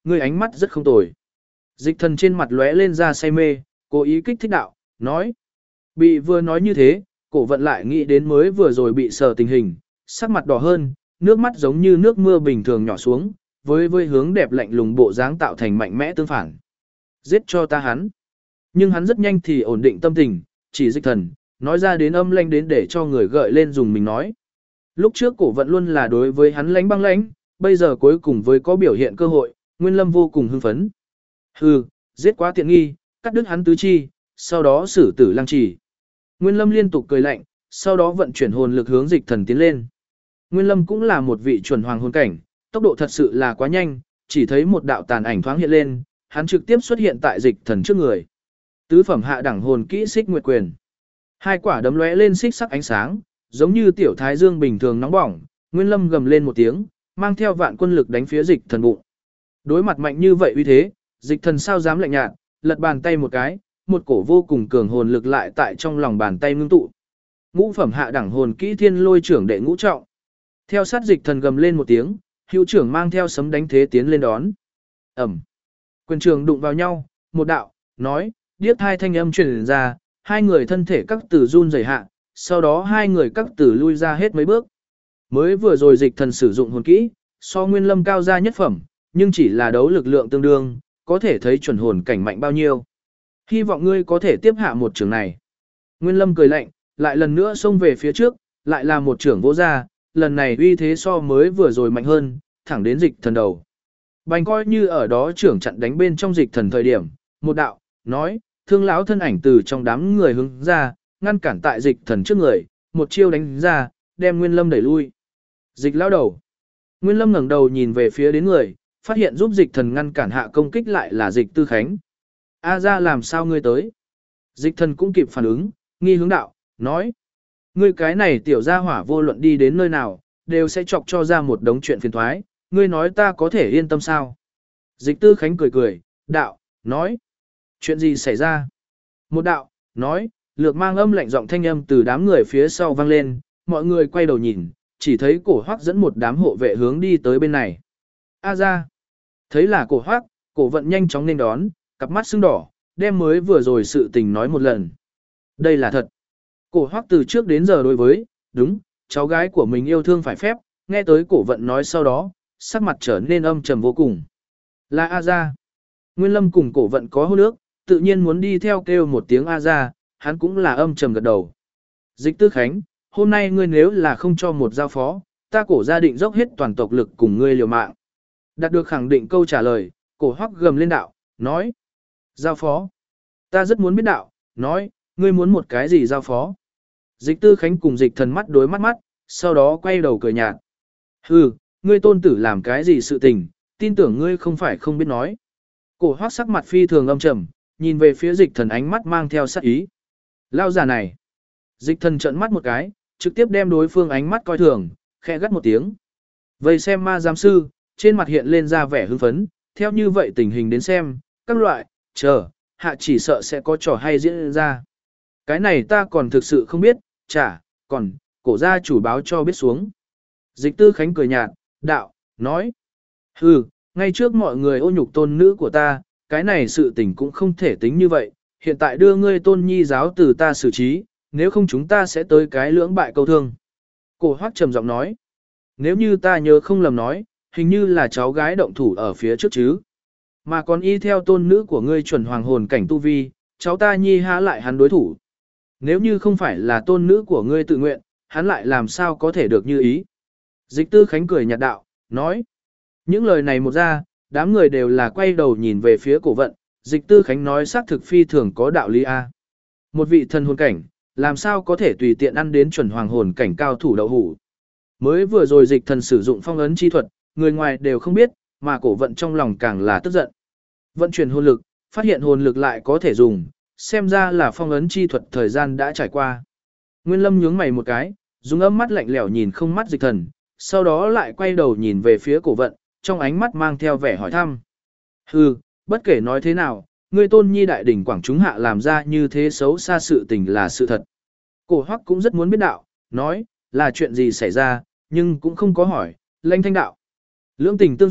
ngươi ánh mắt rất không tồi. Dịch thần trên mặt lóe lên ra say mê, cố ý kích thích đạo, nói. Bị vừa nói như thế, cổ vận lại nghĩ đến mới vừa rồi bị sờ tình hình, sắc mặt đỏ hơn, nước mắt giống như nước mưa bình thường nhỏ xuống, với hướng đẹp lạnh lùng bộ dáng tạo thành mạnh mẽ tương phản. Giết cho ta hắn. Nhưng hắn rất nhanh thì ổn định tâm tình, chỉ dịch thần, nói ra đến âm lãnh đến để cho người gợi lên dùng mình nói. Lúc trước cổ vận luôn là đối với hắn lãnh băng lãnh, bây giờ cuối cùng với có biểu hiện cơ hội, Nguyên Lâm vô cùng hưng phấn. Hừ, giết quá tiện nghi, cắt đứt hắn tứ chi, sau đó xử tử lăng trì. Nguyên Lâm liên tục cười lạnh, sau đó vận chuyển hồn lực hướng dịch thần tiến lên. Nguyên Lâm cũng là một vị chuẩn hoàng hồn cảnh, tốc độ thật sự là quá nhanh, chỉ thấy một đạo tàn ảnh thoáng hiện lên, hắn trực tiếp xuất hiện tại dịch thần trước người. Tứ phẩm hạ đẳng hồn kỹ Xích Nguyệt Quyền. Hai quả đấm lóe lên xích sắc ánh sáng, giống như tiểu thái dương bình thường nóng bỏng, Nguyên Lâm gầm lên một tiếng, mang theo vạn quân lực đánh phía dịch thần bụng. Đối mặt mạnh như vậy uy thế, dịch thần sao dám lạnh nhạt, lật bàn tay một cái, một cổ vô cùng cường hồn lực lại tại trong lòng bàn tay ngưng tụ. Ngũ phẩm hạ đẳng hồn kỹ Thiên Lôi trưởng đệ ngũ trọng. Theo sát dịch thần gầm lên một tiếng, hữu trưởng mang theo sấm đánh thế tiến lên đón. Ẩm. Quyền trường đụng vào nhau, một đạo, nói, điếc hai thanh âm truyền ra, hai người thân thể các tử run rẩy hạ, sau đó hai người các tử lui ra hết mấy bước. Mới vừa rồi dịch thần sử dụng hồn kỹ, so Nguyên Lâm cao ra nhất phẩm, nhưng chỉ là đấu lực lượng tương đương, có thể thấy chuẩn hồn cảnh mạnh bao nhiêu. Hy vọng ngươi có thể tiếp hạ một trường này. Nguyên Lâm cười lạnh, lại lần nữa xông về phía trước, lại là một trưởng vỗ ra, lần này uy thế so mới vừa rồi mạnh hơn, thẳng đến dịch thần đầu. Bành coi như ở đó trưởng chặn đánh bên trong dịch thần thời điểm, một đạo, nói, thương lão thân ảnh từ trong đám người hướng ra, ngăn cản tại dịch thần trước người, một chiêu đánh ra, đem Nguyên Lâm đẩy lui. Dịch lão đầu. Nguyên Lâm ngẩng đầu nhìn về phía đến người, phát hiện giúp dịch thần ngăn cản hạ công kích lại là dịch tư khánh. A ra làm sao ngươi tới? Dịch thần cũng kịp phản ứng, nghi hướng đạo, nói. Ngươi cái này tiểu gia hỏa vô luận đi đến nơi nào, đều sẽ chọc cho ra một đống chuyện phiền thoái, ngươi nói ta có thể yên tâm sao? Dịch tư khánh cười cười, đạo, nói. Chuyện gì xảy ra? Một đạo, nói, lược mang âm lạnh giọng thanh âm từ đám người phía sau vang lên, mọi người quay đầu nhìn, chỉ thấy cổ hoắc dẫn một đám hộ vệ hướng đi tới bên này. A ra. Thấy là cổ hoắc, cổ vận nhanh chóng nên đón, cặp mắt sưng đỏ, đem mới vừa rồi sự tình nói một lần. Đây là thật. Cổ hoắc từ trước đến giờ đối với, đúng, cháu gái của mình yêu thương phải phép, nghe tới cổ vận nói sau đó, sắc mặt trở nên âm trầm vô cùng. Là A ra. Nguyên Lâm cùng cổ vận có hôn ước, tự nhiên muốn đi theo kêu một tiếng A ra, hắn cũng là âm trầm gật đầu. Dịch tư khánh, hôm nay ngươi nếu là không cho một giao phó, ta cổ gia định dốc hết toàn tộc lực cùng ngươi liều mạng. Đạt được khẳng định câu trả lời, cổ hoắc gầm lên đạo, nói. Giao phó. Ta rất muốn biết đạo, nói, ngươi muốn một cái gì giao phó. Dịch tư khánh cùng dịch thần mắt đối mắt mắt, sau đó quay đầu cười nhạt. Hừ, ngươi tôn tử làm cái gì sự tình, tin tưởng ngươi không phải không biết nói. Cổ hoắc sắc mặt phi thường âm trầm, nhìn về phía dịch thần ánh mắt mang theo sát ý. Lao già này. Dịch thần trợn mắt một cái, trực tiếp đem đối phương ánh mắt coi thường, khẽ gắt một tiếng. Vậy xem ma giám sư, trên mặt hiện lên ra vẻ hưng phấn, theo như vậy tình hình đến xem, các loại, chờ, hạ chỉ sợ sẽ có trò hay diễn ra. Cái này ta còn thực sự không biết, chả, còn, cổ gia chủ báo cho biết xuống. Dịch tư khánh cười nhạt, đạo, nói. Hừ, ngay trước mọi người ô nhục tôn nữ của ta, cái này sự tình cũng không thể tính như vậy, hiện tại đưa ngươi tôn nhi giáo từ ta xử trí, nếu không chúng ta sẽ tới cái lưỡng bại câu thương. Cổ hoắc trầm giọng nói, nếu như ta nhớ không lầm nói, hình như là cháu gái động thủ ở phía trước chứ. Mà còn y theo tôn nữ của ngươi chuẩn hoàng hồn cảnh tu vi, cháu ta nhi há lại hắn đối thủ. Nếu như không phải là tôn nữ của ngươi tự nguyện, hắn lại làm sao có thể được như ý. Dịch tư khánh cười nhạt đạo, nói. Những lời này một ra, đám người đều là quay đầu nhìn về phía cổ vận, dịch tư khánh nói xác thực phi thường có đạo lý A. Một vị thần hồn cảnh, làm sao có thể tùy tiện ăn đến chuẩn hoàng hồn cảnh cao thủ đậu hủ. Mới vừa rồi dịch thần sử dụng phong ấn chi thuật, người ngoài đều không biết, mà cổ vận trong lòng càng là tức giận. Vận chuyển hồn lực, phát hiện hồn lực lại có thể dùng, xem ra là phong ấn chi thuật thời gian đã trải qua. Nguyên Lâm nhướng mày một cái, dùng âm mắt lạnh lẽo nhìn không mắt dịch thần, sau đó lại quay đầu nhìn về phía cổ vận, trong ánh mắt mang theo vẻ hỏi thăm. Hừ, bất kể nói thế nào, ngươi tôn nhi đại đỉnh quảng chúng hạ làm ra như thế xấu xa sự tình là sự thật. Cổ hoắc cũng rất muốn biết đạo, nói, là chuyện gì xảy ra, nhưng cũng không có hỏi, lanh thanh đạo. Lưỡng tình tương duyệt,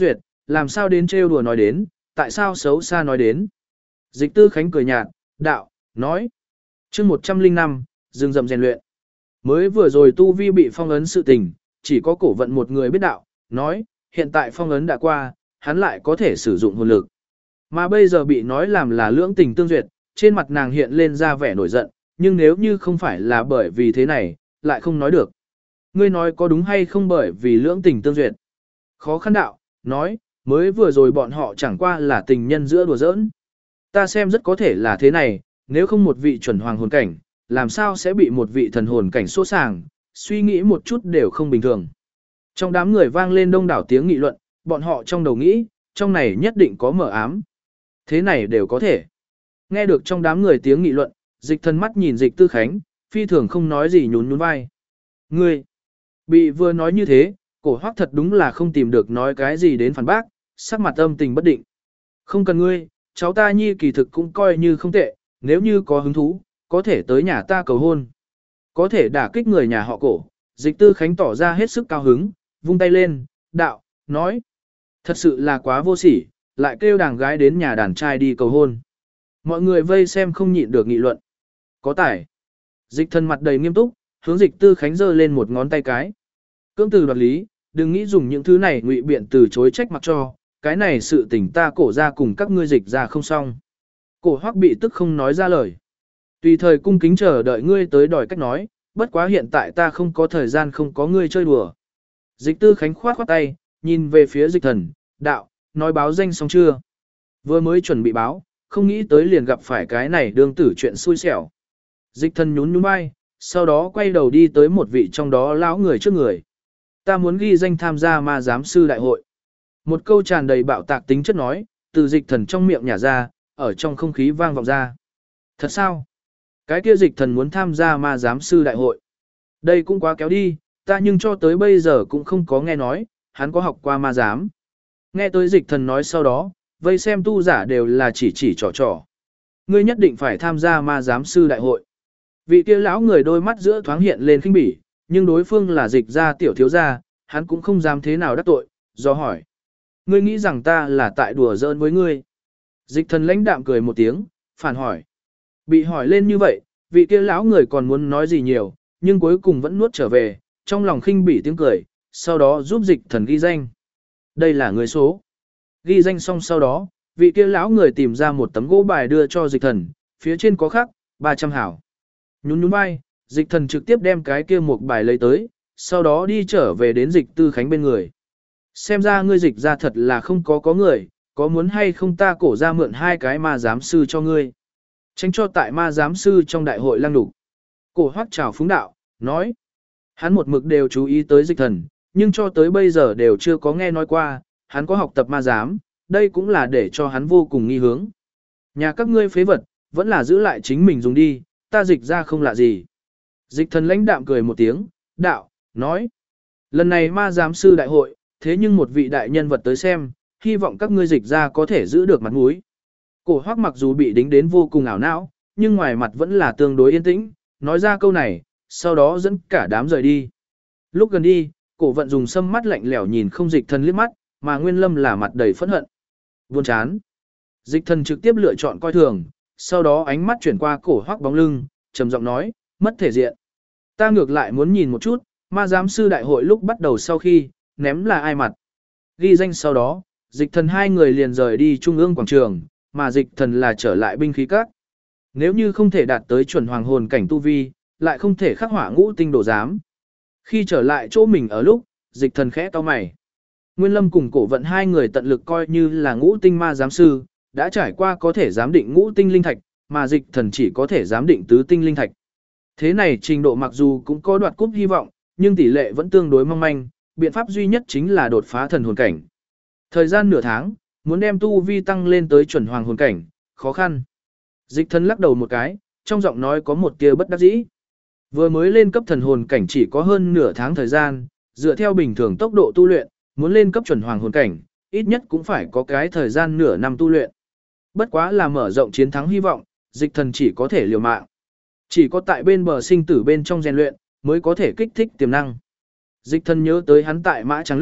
làm sao đến trêu đùa nói đến, tại sao xấu xa nói đến. Dịch Tư Khánh cười nhạt, đạo, nói. chương 105, rừng rậm rèn luyện. Mới vừa rồi tu vi bị phong ấn sự tình, chỉ có cổ vận một người biết đạo, nói, hiện tại phong ấn đã qua, hắn lại có thể sử dụng hồn lực. Mà bây giờ bị nói làm là lưỡng tình tương duyệt, trên mặt nàng hiện lên ra vẻ nổi giận, nhưng nếu như không phải là bởi vì thế này, lại không nói được. Ngươi nói có đúng hay không bởi vì lưỡng tình tương duyệt? Khó khăn đạo, nói, mới vừa rồi bọn họ chẳng qua là tình nhân giữa đùa giỡn. Ta xem rất có thể là thế này, nếu không một vị chuẩn hoàng hồn cảnh, làm sao sẽ bị một vị thần hồn cảnh số sàng, suy nghĩ một chút đều không bình thường. Trong đám người vang lên đông đảo tiếng nghị luận, bọn họ trong đầu nghĩ, trong này nhất định có mở ám. Thế này đều có thể. Nghe được trong đám người tiếng nghị luận, Dịch Thần mắt nhìn Dịch Tư Khánh, phi thường không nói gì nhún nhún vai. Ngươi, bị vừa nói như thế, Cổ Hoắc thật đúng là không tìm được nói cái gì đến phản bác, sắc mặt âm tình bất định. Không cần ngươi, cháu ta nhi kỳ thực cũng coi như không tệ, nếu như có hứng thú, có thể tới nhà ta cầu hôn. Có thể đả kích người nhà họ Cổ, Dịch Tư Khánh tỏ ra hết sức cao hứng, vung tay lên, đạo, nói. Thật sự là quá vô sỉ, lại kêu đàn gái đến nhà đàn trai đi cầu hôn. Mọi người vây xem không nhịn được nghị luận. Có tài. Dịch Thần mặt đầy nghiêm túc, hướng Dịch Tư Khánh giơ lên một ngón tay cái. Cưỡng từ đoạt lý, đừng nghĩ dùng những thứ này ngụy biện từ chối trách mặc cho, cái này sự tình ta Cổ ra cùng các ngươi Dịch ra không xong. Cổ Hoắc bị tức không nói ra lời. Tùy thời cung kính chờ đợi ngươi tới đòi cách nói, bất quá hiện tại ta không có thời gian không có ngươi chơi đùa. Dịch Tư Khánh khoát khoát tay, nhìn về phía Dịch Thần, đạo, nói báo danh xong chưa? Vừa mới chuẩn bị báo, không nghĩ tới liền gặp phải cái này đương tử chuyện xui xẻo. Dịch Thần nhún nhún vai, sau đó quay đầu đi tới một vị trong đó lão người trước người. Ta muốn ghi danh tham gia ma giám sư đại hội. Một câu tràn đầy bạo tạc tính chất nói, từ Dịch Thần trong miệng nhả ra, ở trong không khí vang vọng ra. Thật sao? Cái kia Dịch Thần muốn tham gia ma giám sư đại hội. Đây cũng quá kéo đi, ta nhưng cho tới bây giờ cũng không có nghe nói, hắn có học qua ma giám. Nghe tới Dịch Thần nói sau đó, vây xem tu giả đều là chỉ trò. Ngươi nhất định phải tham gia ma giám sư đại hội. Vị kia lão người đôi mắt giữa thoáng hiện lên khinh bỉ, nhưng đối phương là Dịch gia tiểu thiếu gia, hắn cũng không dám thế nào đắc tội, do hỏi. Ngươi nghĩ rằng ta là tại đùa giỡn với ngươi. Dịch Thần lãnh đạm cười một tiếng, phản hỏi. Bị hỏi lên như vậy, vị kia lão người còn muốn nói gì nhiều, nhưng cuối cùng vẫn nuốt trở về, trong lòng khinh bỉ tiếng cười, sau đó giúp Dịch Thần ghi danh. Đây là người số. Ghi danh xong sau đó, vị kia lão người tìm ra một tấm gỗ bài đưa cho Dịch Thần, phía trên có khắc 300 hảo. Nhún nhún vai, Dịch Thần trực tiếp đem cái kia một bài lấy tới, sau đó đi trở về đến Dịch Tư Khánh bên người. Xem ra ngươi Dịch ra thật là không có người, có muốn hay không ta Cổ ra mượn hai cái ma giám sư cho ngươi. Tránh cho tại ma giám sư trong đại hội lăng đục. Cổ Hoắc chào phúng đạo, nói. Hắn một mực đều chú ý tới Dịch Thần, nhưng cho tới bây giờ đều chưa có nghe nói qua, hắn có học tập ma giám, đây cũng là để cho hắn vô cùng nghi hướng. Nhà các ngươi phế vật, vẫn là giữ lại chính mình dùng đi, ta Dịch ra không lạ gì. Dịch Thần lãnh đạm cười một tiếng, đạo, nói. Lần này ma giám sư đại hội, thế nhưng một vị đại nhân vật tới xem, hy vọng các ngươi Dịch ra có thể giữ được mặt mũi. Cổ Hoắc mặc dù bị đính đến vô cùng ảo não, nhưng ngoài mặt vẫn là tương đối yên tĩnh, nói ra câu này, sau đó dẫn cả đám rời đi. Lúc gần đi, Cổ Vận dùng sâm mắt lạnh lẽo nhìn không Dịch Thần liếc mắt, mà Nguyên Lâm là mặt đầy phẫn hận. Buồn chán. Dịch Thần trực tiếp lựa chọn coi thường, sau đó ánh mắt chuyển qua Cổ Hoắc bóng lưng, trầm giọng nói, mất thể diện. Ta ngược lại muốn nhìn một chút, ma giám sư đại hội lúc bắt đầu sau khi, ném là ai mặt. Ghi danh sau đó, Dịch Thần hai người liền rời đi trung ương quảng trường, mà Dịch Thần là trở lại binh khí các. Nếu như không thể đạt tới chuẩn hoàng hồn cảnh tu vi, lại không thể khắc họa ngũ tinh đồ giám. Khi trở lại chỗ mình ở lúc, Dịch Thần khẽ cau mày. Nguyên Lâm cùng Cổ Vận hai người tận lực coi như là ngũ tinh ma giám sư, đã trải qua có thể giám định ngũ tinh linh thạch, mà Dịch Thần chỉ có thể giám định tứ tinh linh thạch. Thế này trình độ mặc dù cũng có đoạt cúp hy vọng, nhưng tỷ lệ vẫn tương đối mong manh, biện pháp duy nhất chính là đột phá thần hồn cảnh. Thời gian nửa tháng, muốn đem tu vi tăng lên tới chuẩn hoàng hồn cảnh, khó khăn. Dịch Thần lắc đầu một cái, trong giọng nói có một tia bất đắc dĩ. Vừa mới lên cấp thần hồn cảnh chỉ có hơn nửa tháng thời gian, dựa theo bình thường tốc độ tu luyện, muốn lên cấp chuẩn hoàng hồn cảnh, ít nhất cũng phải có cái thời gian nửa năm tu luyện. Bất quá là mở rộng chiến thắng hy vọng, Dịch Thần chỉ có thể liều mạng. Chỉ có tại bên bờ sinh tử bên trong rèn luyện, mới có thể kích thích tiềm năng. Dịch Thần nhớ tới hắn tại Mã Tràng lúc,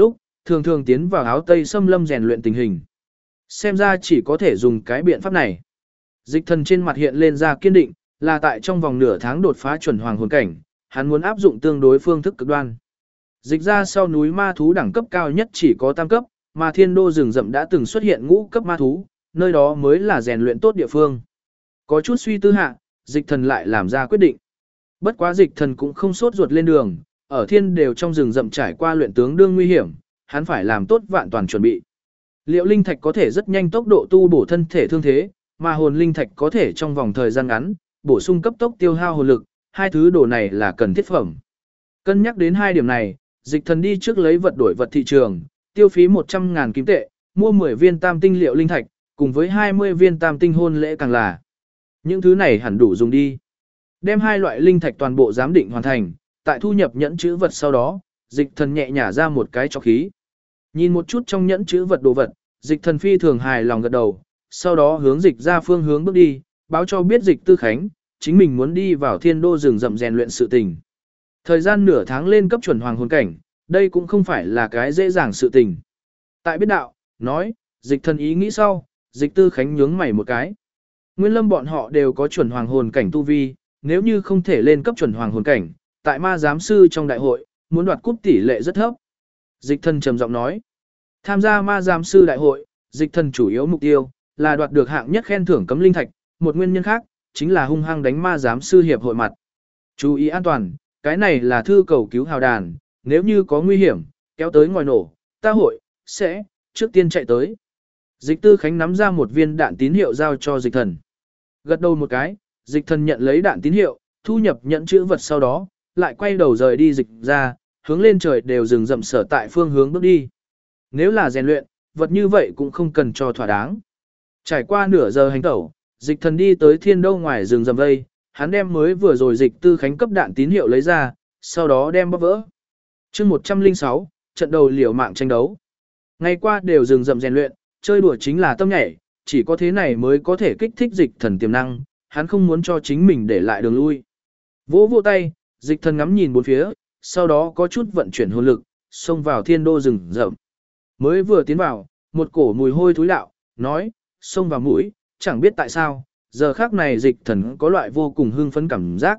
thường thường tiến vào áo tây xâm lâm rèn luyện tình hình. Xem ra chỉ có thể dùng cái biện pháp này. Dịch thần trên mặt hiện lên ra kiên định, là tại trong vòng nửa tháng đột phá chuẩn hoàng hồn cảnh, hắn muốn áp dụng tương đối phương thức cực đoan. Dịch ra sau núi ma thú đẳng cấp cao nhất chỉ có tam cấp, mà thiên đô rừng rậm đã từng xuất hiện ngũ cấp ma thú, nơi đó mới là rèn luyện tốt địa phương. Có chút suy tư hạ, dịch thần lại làm ra quyết định. Bất quá dịch thần cũng không sốt ruột lên đường, ở thiên đều trong rừng rậm trải qua luyện tướng đương nguy hiểm, hắn phải làm tốt vạn toàn chuẩn bị. Liệu linh thạch có thể rất nhanh tốc độ tu bổ thân thể thương thế, mà hồn linh thạch có thể trong vòng thời gian ngắn, bổ sung cấp tốc tiêu hao hồn lực, hai thứ đồ này là cần thiết phẩm. Cân nhắc đến hai điểm này, dịch thần đi trước lấy vật đổi vật thị trường, tiêu phí 100.000 kim tệ, mua 10 viên tam tinh liệu linh thạch, cùng với 20 viên tam tinh hôn lễ càng là. Những thứ này hẳn đủ dùng đi. Đem hai loại linh thạch toàn bộ giám định hoàn thành, tại thu nhập nhẫn chữ vật sau đó, dịch thần nhẹ nhả ra một cái cho khí. Nhìn một chút trong nhẫn chữ vật đồ vật, dịch thần phi thường hài lòng gật đầu, sau đó hướng dịch ra phương hướng bước đi, báo cho biết dịch tư khánh, chính mình muốn đi vào thiên đô rừng rậm rèn luyện sự tình. Thời gian nửa tháng lên cấp chuẩn hoàng hồn cảnh, đây cũng không phải là cái dễ dàng sự tình. Tại biết đạo, nói, dịch thần ý nghĩ sau, dịch tư khánh nhướng mày một cái. Nguyên lâm bọn họ đều có chuẩn hoàng hồn cảnh tu vi, nếu như không thể lên cấp chuẩn hoàng hồn cảnh, tại ma giám sư trong đại hội, muốn đoạt cúp tỷ lệ rất thấp. Dịch thần trầm giọng nói, tham gia ma giám sư đại hội, dịch thần chủ yếu mục tiêu là đoạt được hạng nhất khen thưởng cấm linh thạch, một nguyên nhân khác chính là hung hăng đánh ma giám sư hiệp hội mặt. Chú ý an toàn, cái này là thư cầu cứu hào đàn, nếu như có nguy hiểm, kéo tới ngòi nổ, ta hội sẽ trước tiên chạy tới. Dịch tư khánh nắm ra một viên đạn tín hiệu giao cho dịch thần. Gật đầu một cái, dịch thần nhận lấy đạn tín hiệu, thu nhập nhận chữ vật sau đó, lại quay đầu rời đi dịch ra, hướng lên trời đều rừng rậm sở tại phương hướng bước đi. Nếu là rèn luyện, vật như vậy cũng không cần cho thỏa đáng. Trải qua nửa giờ hành tẩu, dịch thần đi tới thiên đô ngoài rừng rậm vây, hắn đem mới vừa rồi dịch tư khánh cấp đạn tín hiệu lấy ra, sau đó đem bóp vỡ. Chương 106, trận đầu liều mạng tranh đấu. Ngày qua đều rừng rậm rèn luyện, chơi đùa chính là tâm nhảy, chỉ có thế này mới có thể kích thích dịch thần tiềm năng, hắn không muốn cho chính mình để lại đường lui. Vỗ vỗ tay, dịch thần ngắm nhìn bốn phía, sau đó có chút vận chuyển hồn lực, xông vào thiên đô rừng rậm. Mới vừa tiến vào, một cổ mùi hôi thối đạo, nói, xông vào mũi, chẳng biết tại sao, giờ khác này dịch thần có loại vô cùng hưng phấn cảm giác.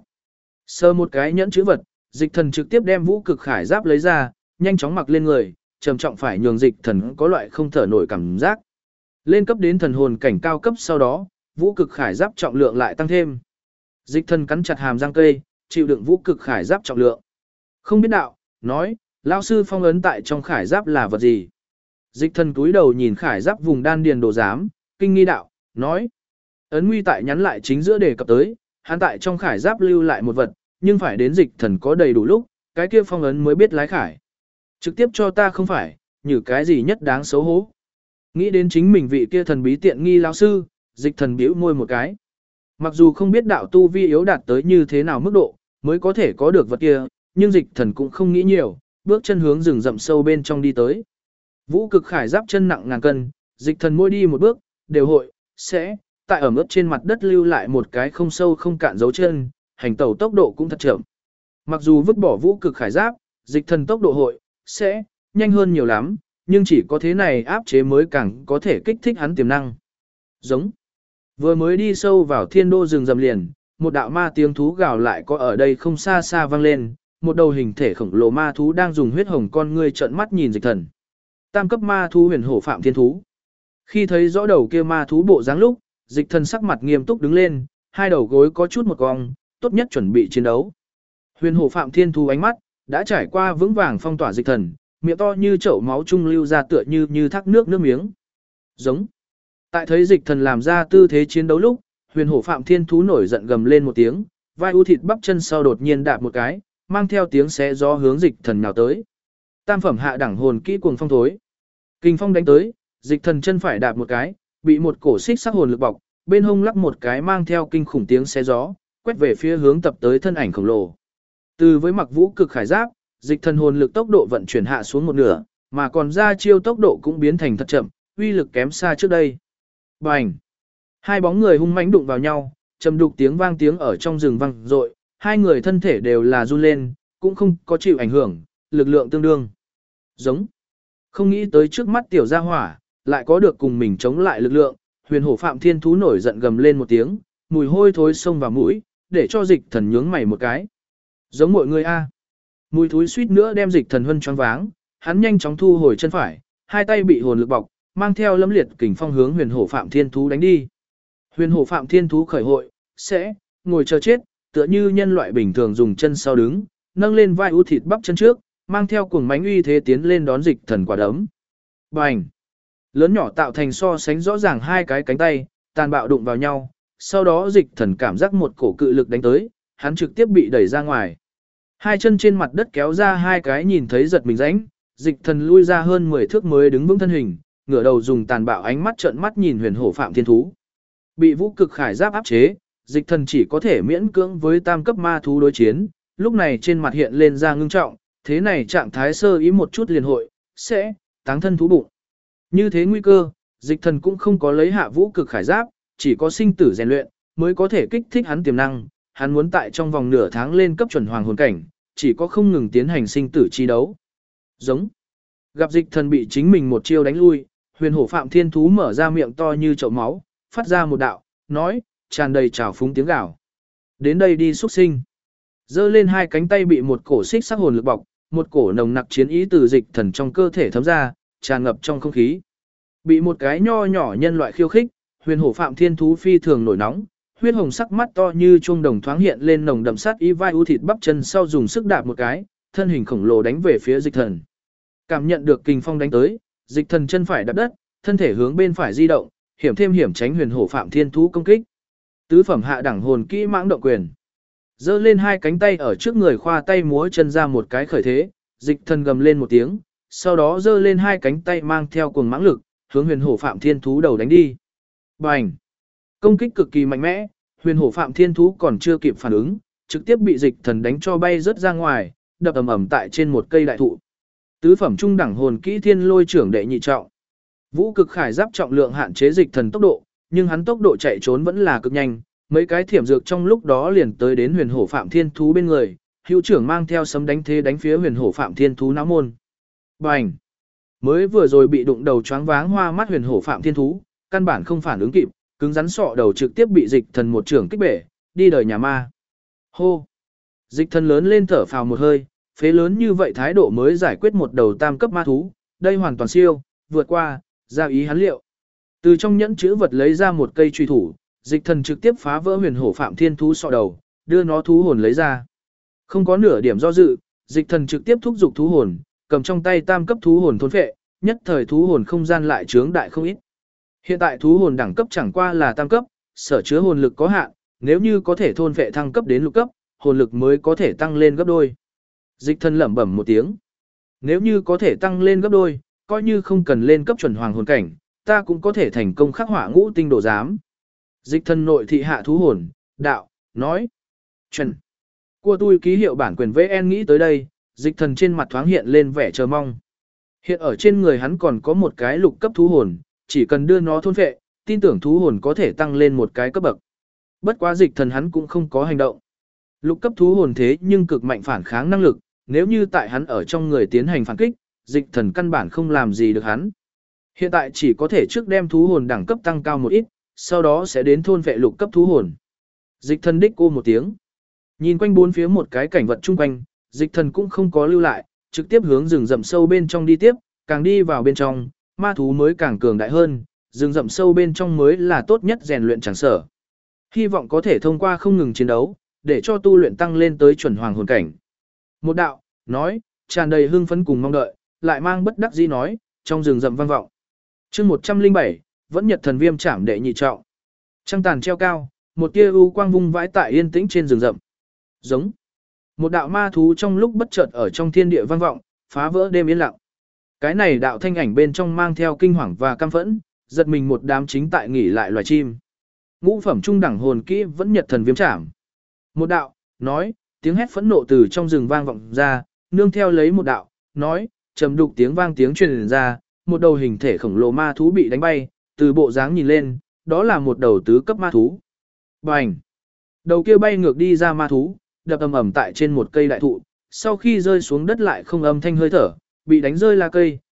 Sờ một cái nhẫn chữ vật, dịch thần trực tiếp đem vũ cực khải giáp lấy ra, nhanh chóng mặc lên người, trầm trọng phải nhường dịch thần có loại không thở nổi cảm giác. Lên cấp đến thần hồn cảnh cao cấp sau đó, vũ cực khải giáp trọng lượng lại tăng thêm. Dịch thần cắn chặt hàm răng cây, chịu đựng vũ cực khải giáp trọng lượng. Không biết đạo, nói, lão sư phong ấn tại trong khải giáp là vật gì? Dịch thần cúi đầu nhìn khải giáp vùng đan điền đồ giám, kinh nghi đạo, nói. Ấn nguy tại nhắn lại chính giữa đề cập tới, hắn tại trong khải giáp lưu lại một vật, nhưng phải đến dịch thần có đầy đủ lúc, cái kia phong ấn mới biết lái khải. Trực tiếp cho ta không phải, như cái gì nhất đáng xấu hổ. Nghĩ đến chính mình vị kia thần bí tiện nghi lão sư, dịch thần bĩu môi một cái. Mặc dù không biết đạo tu vi yếu đạt tới như thế nào mức độ, mới có thể có được vật kia, nhưng dịch thần cũng không nghĩ nhiều, bước chân hướng rừng rậm sâu bên trong đi tới. Vũ cực khải giáp chân nặng ngàn cân, dịch thần mỗi đi một bước, đều hội, sẽ, tại ẩm ướt trên mặt đất lưu lại một cái không sâu không cạn dấu chân, hành tẩu tốc độ cũng thật chậm. Mặc dù vứt bỏ vũ cực khải giáp, dịch thần tốc độ hội, sẽ, nhanh hơn nhiều lắm, nhưng chỉ có thế này áp chế mới càng có thể kích thích hắn tiềm năng. Giống. Vừa mới đi sâu vào thiên đô rừng rậm liền, một đạo ma tiếng thú gào lại có ở đây không xa xa vang lên, một đầu hình thể khổng lồ ma thú đang dùng huyết hồng con ngươi trợn mắt nhìn dịch thần. Tam cấp ma thú huyền hổ phạm thiên thú. Khi thấy rõ đầu kia ma thú bộ dáng lúc, dịch thần sắc mặt nghiêm túc đứng lên, hai đầu gối có chút một cong, tốt nhất chuẩn bị chiến đấu. Huyền hổ phạm thiên thú ánh mắt đã trải qua vững vàng phong tỏa dịch thần, miệng to như chậu máu trung lưu ra tựa như thác nước miếng. Giống. Tại thấy dịch thần làm ra tư thế chiến đấu lúc, huyền hổ phạm thiên thú nổi giận gầm lên một tiếng, vai u thịt bắp chân sau đột nhiên đạp một cái, mang theo tiếng xé gió hướng dịch thần nào tới. Tam phẩm hạ đẳng hồn kỹ cuồng phong thối. Kinh phong đánh tới, dịch thần chân phải đạp một cái, bị một cổ xích sắc hồn lực bọc, bên hông lắc một cái mang theo kinh khủng tiếng xé gió, quét về phía hướng tập tới thân ảnh khổng lồ. Từ với mặc vũ cực khải giáp, dịch thần hồn lực tốc độ vận chuyển hạ xuống một nửa, mà còn ra chiêu tốc độ cũng biến thành thật chậm, uy lực kém xa trước đây. Bành! Hai bóng người hung mãnh đụng vào nhau, trầm đục tiếng ở trong rừng vang dội, hai người thân thể đều là run lên, cũng không có chịu ảnh hưởng, lực lượng tương đương. Giống! Không nghĩ tới trước mắt tiểu gia hỏa, lại có được cùng mình chống lại lực lượng, huyền hổ Phạm Thiên Thú nổi giận gầm lên một tiếng, mùi hôi thối xông vào mũi, để cho Dịch Thần nhướng mày một cái. Giống mọi người a. Mùi thối suýt nữa đem Dịch Thần hân choáng váng, hắn nhanh chóng thu hồi chân phải, hai tay bị hồn lực bọc, mang theo lâm liệt kình phong hướng huyền hổ Phạm Thiên Thú đánh đi. Huyền hổ Phạm Thiên Thú khởi hội, sẽ ngồi chờ chết, tựa như nhân loại bình thường dùng chân sau đứng, nâng lên vai ưu thịt bắp chân trước, mang theo cuồng mãnh uy thế tiến lên đón Dịch Thần quả đấm. Bành! Lớn nhỏ tạo thành so sánh rõ ràng hai cái cánh tay, tàn bạo đụng vào nhau, sau đó Dịch Thần cảm giác một cổ cự lực đánh tới, hắn trực tiếp bị đẩy ra ngoài. Hai chân trên mặt đất kéo ra hai cái nhìn thấy giật mình rãnh, Dịch Thần lui ra hơn 10 thước mới đứng vững thân hình, ngửa đầu dùng tàn bạo ánh mắt trợn mắt nhìn huyền hổ Phạm Thiên Thú. Bị vũ cực khải giáp áp chế, Dịch Thần chỉ có thể miễn cưỡng với tam cấp ma thú đối chiến, lúc này trên mặt hiện lên ra ngưng trọng, thế này trạng thái sơ ý một chút liền hội, sẽ táng thân thú bụng. Như thế nguy cơ, Dịch Thần cũng không có lấy hạ vũ cực khải giáp, chỉ có sinh tử rèn luyện, mới có thể kích thích hắn tiềm năng, hắn muốn tại trong vòng nửa tháng lên cấp chuẩn hoàng hồn cảnh, chỉ có không ngừng tiến hành sinh tử chi đấu. Giống. Gặp Dịch Thần bị chính mình một chiêu đánh lui, huyền hổ Phạm Thiên Thú mở ra miệng to như chậu máu, phát ra một đạo, nói, tràn đầy trào phúng tiếng gào. Đến đây đi xuất sinh. Giơ lên hai cánh tay bị một cổ xích sắc hồn lực bọc, một cổ nồng nặc chiến ý từ Dịch Thần trong cơ thể thấm ra, tràn ngập trong không khí. Bị một cái nho nhỏ nhân loại khiêu khích, huyền hổ Phạm Thiên Thú phi thường nổi nóng, huyết hồng sắc mắt to như chuông đồng thoáng hiện lên nồng đậm sát ý vai ưu thịt bắp chân sau dùng sức đạp một cái, thân hình khổng lồ đánh về phía Dịch Thần. Cảm nhận được kình phong đánh tới, Dịch Thần chân phải đạp đất, thân thể hướng bên phải di động, hiểm thêm hiểm tránh huyền hổ Phạm Thiên Thú công kích. Tứ phẩm hạ đẳng hồn kỹ mãng động quyền. Giơ lên hai cánh tay ở trước người khoa tay múa chân ra một cái khởi thế, Dịch Thần gầm lên một tiếng, sau đó giơ lên hai cánh tay mang theo cuồng mãng lực, hướng huyền hổ Phạm Thiên Thú đầu đánh đi. Bành! Công kích cực kỳ mạnh mẽ, huyền hổ Phạm Thiên Thú còn chưa kịp phản ứng, trực tiếp bị Dịch Thần đánh cho bay rớt ra ngoài, đập ầm ầm tại trên một cây đại thụ. Tứ phẩm trung đẳng hồn kỹ Thiên Lôi trưởng đệ nhị trọng. Vũ cực khải giáp trọng lượng hạn chế Dịch Thần tốc độ, nhưng hắn tốc độ chạy trốn vẫn là cực nhanh, mấy cái thiểm dược trong lúc đó liền tới đến huyền hổ Phạm Thiên Thú bên người, hữu trưởng mang theo sấm đánh thế đánh phía huyền hổ Phạm Thiên Thú não môn. Bành! Mới vừa rồi bị đụng đầu choáng váng hoa mắt huyền hổ Phạm Thiên Thú, căn bản không phản ứng kịp, cứng rắn sọ đầu trực tiếp bị Dịch Thần một trưởng kích bể, đi đời nhà ma. Hô! Dịch Thần lớn lên thở phào một hơi, phế lớn như vậy thái độ mới giải quyết một đầu tam cấp ma thú, đây hoàn toàn siêu, vượt qua, ra ý hắn liệu. Từ trong nhẫn chữ vật lấy ra một cây truy thủ, Dịch Thần trực tiếp phá vỡ huyền hổ Phạm Thiên Thú sọ đầu, đưa nó thú hồn lấy ra. Không có nửa điểm do dự, Dịch Thần trực tiếp thúc giục thú hồn, cầm trong tay tam cấp thú hồn thôn phệ, nhất thời thú hồn không gian lại trướng đại không ít. Hiện tại thú hồn đẳng cấp chẳng qua là tam cấp, sở chứa hồn lực có hạn, nếu như có thể thôn phệ thăng cấp đến lục cấp, hồn lực mới có thể tăng lên gấp đôi. Dịch Thần lẩm bẩm một tiếng. Nếu như có thể tăng lên gấp đôi, coi như không cần lên cấp chuẩn hoàng hồn cảnh, ta cũng có thể thành công khắc họa ngũ tinh độ giám. Dịch Thần nội thị hạ thú hồn, đạo, nói. Chuẩn. Của tôi ký hiệu bản quyền VN nghĩ tới đây, Dịch Thần trên mặt thoáng hiện lên vẻ chờ mong. Hiện ở trên người hắn còn có một cái lục cấp thú hồn, chỉ cần đưa nó thôn phệ, tin tưởng thú hồn có thể tăng lên một cái cấp bậc. Bất quá Dịch Thần hắn cũng không có hành động. Lục cấp thú hồn thế nhưng cực mạnh phản kháng năng lực, nếu như tại hắn ở trong người tiến hành phản kích, Dịch Thần căn bản không làm gì được hắn. Hiện tại chỉ có thể trước đem thú hồn đẳng cấp tăng cao một ít, sau đó sẽ đến thôn vệ lục cấp thú hồn. Dịch Thần đích cô một tiếng. Nhìn quanh bốn phía một cái cảnh vật chung quanh, Dịch Thần cũng không có lưu lại, trực tiếp hướng rừng rậm sâu bên trong đi tiếp, càng đi vào bên trong, ma thú mới càng cường đại hơn, rừng rậm sâu bên trong mới là tốt nhất rèn luyện chẳng sở. Hy vọng có thể thông qua không ngừng chiến đấu, để cho tu luyện tăng lên tới chuẩn hoàng hồn cảnh. Một đạo, nói, tràn đầy hưng phấn cùng mong đợi, lại mang bất đắc dĩ nói, trong rừng rậm vang vọng. Chương 107, vẫn nhật thần viêm trảm đệ nhị trọng. Trăng tàn treo cao, một tia u quang vung vãi tại yên tĩnh trên rừng rậm. Giống. Một đạo ma thú trong lúc bất chợt ở trong thiên địa vang vọng, phá vỡ đêm yên lặng. Cái này đạo thanh ảnh bên trong mang theo kinh hoàng và căm phẫn, giật mình một đám chính tại nghỉ lại loài chim. Ngũ phẩm trung đẳng hồn kỹ vẫn nhật thần viêm trảm. Một đạo, nói, tiếng hét phẫn nộ từ trong rừng vang vọng ra, nương theo lấy một đạo, nói, trầm đục tiếng vang tiếng truyền ra, một đầu hình thể khổng lồ ma thú bị đánh bay, từ bộ dáng nhìn lên, đó là một đầu tứ cấp ma thú. Bành! Đầu kia bay ngược đi ra ma thú, đập ầm ầm tại trên một cây đại thụ, sau khi rơi xuống đất lại không âm thanh hơi thở, bị đánh rơi lá cây,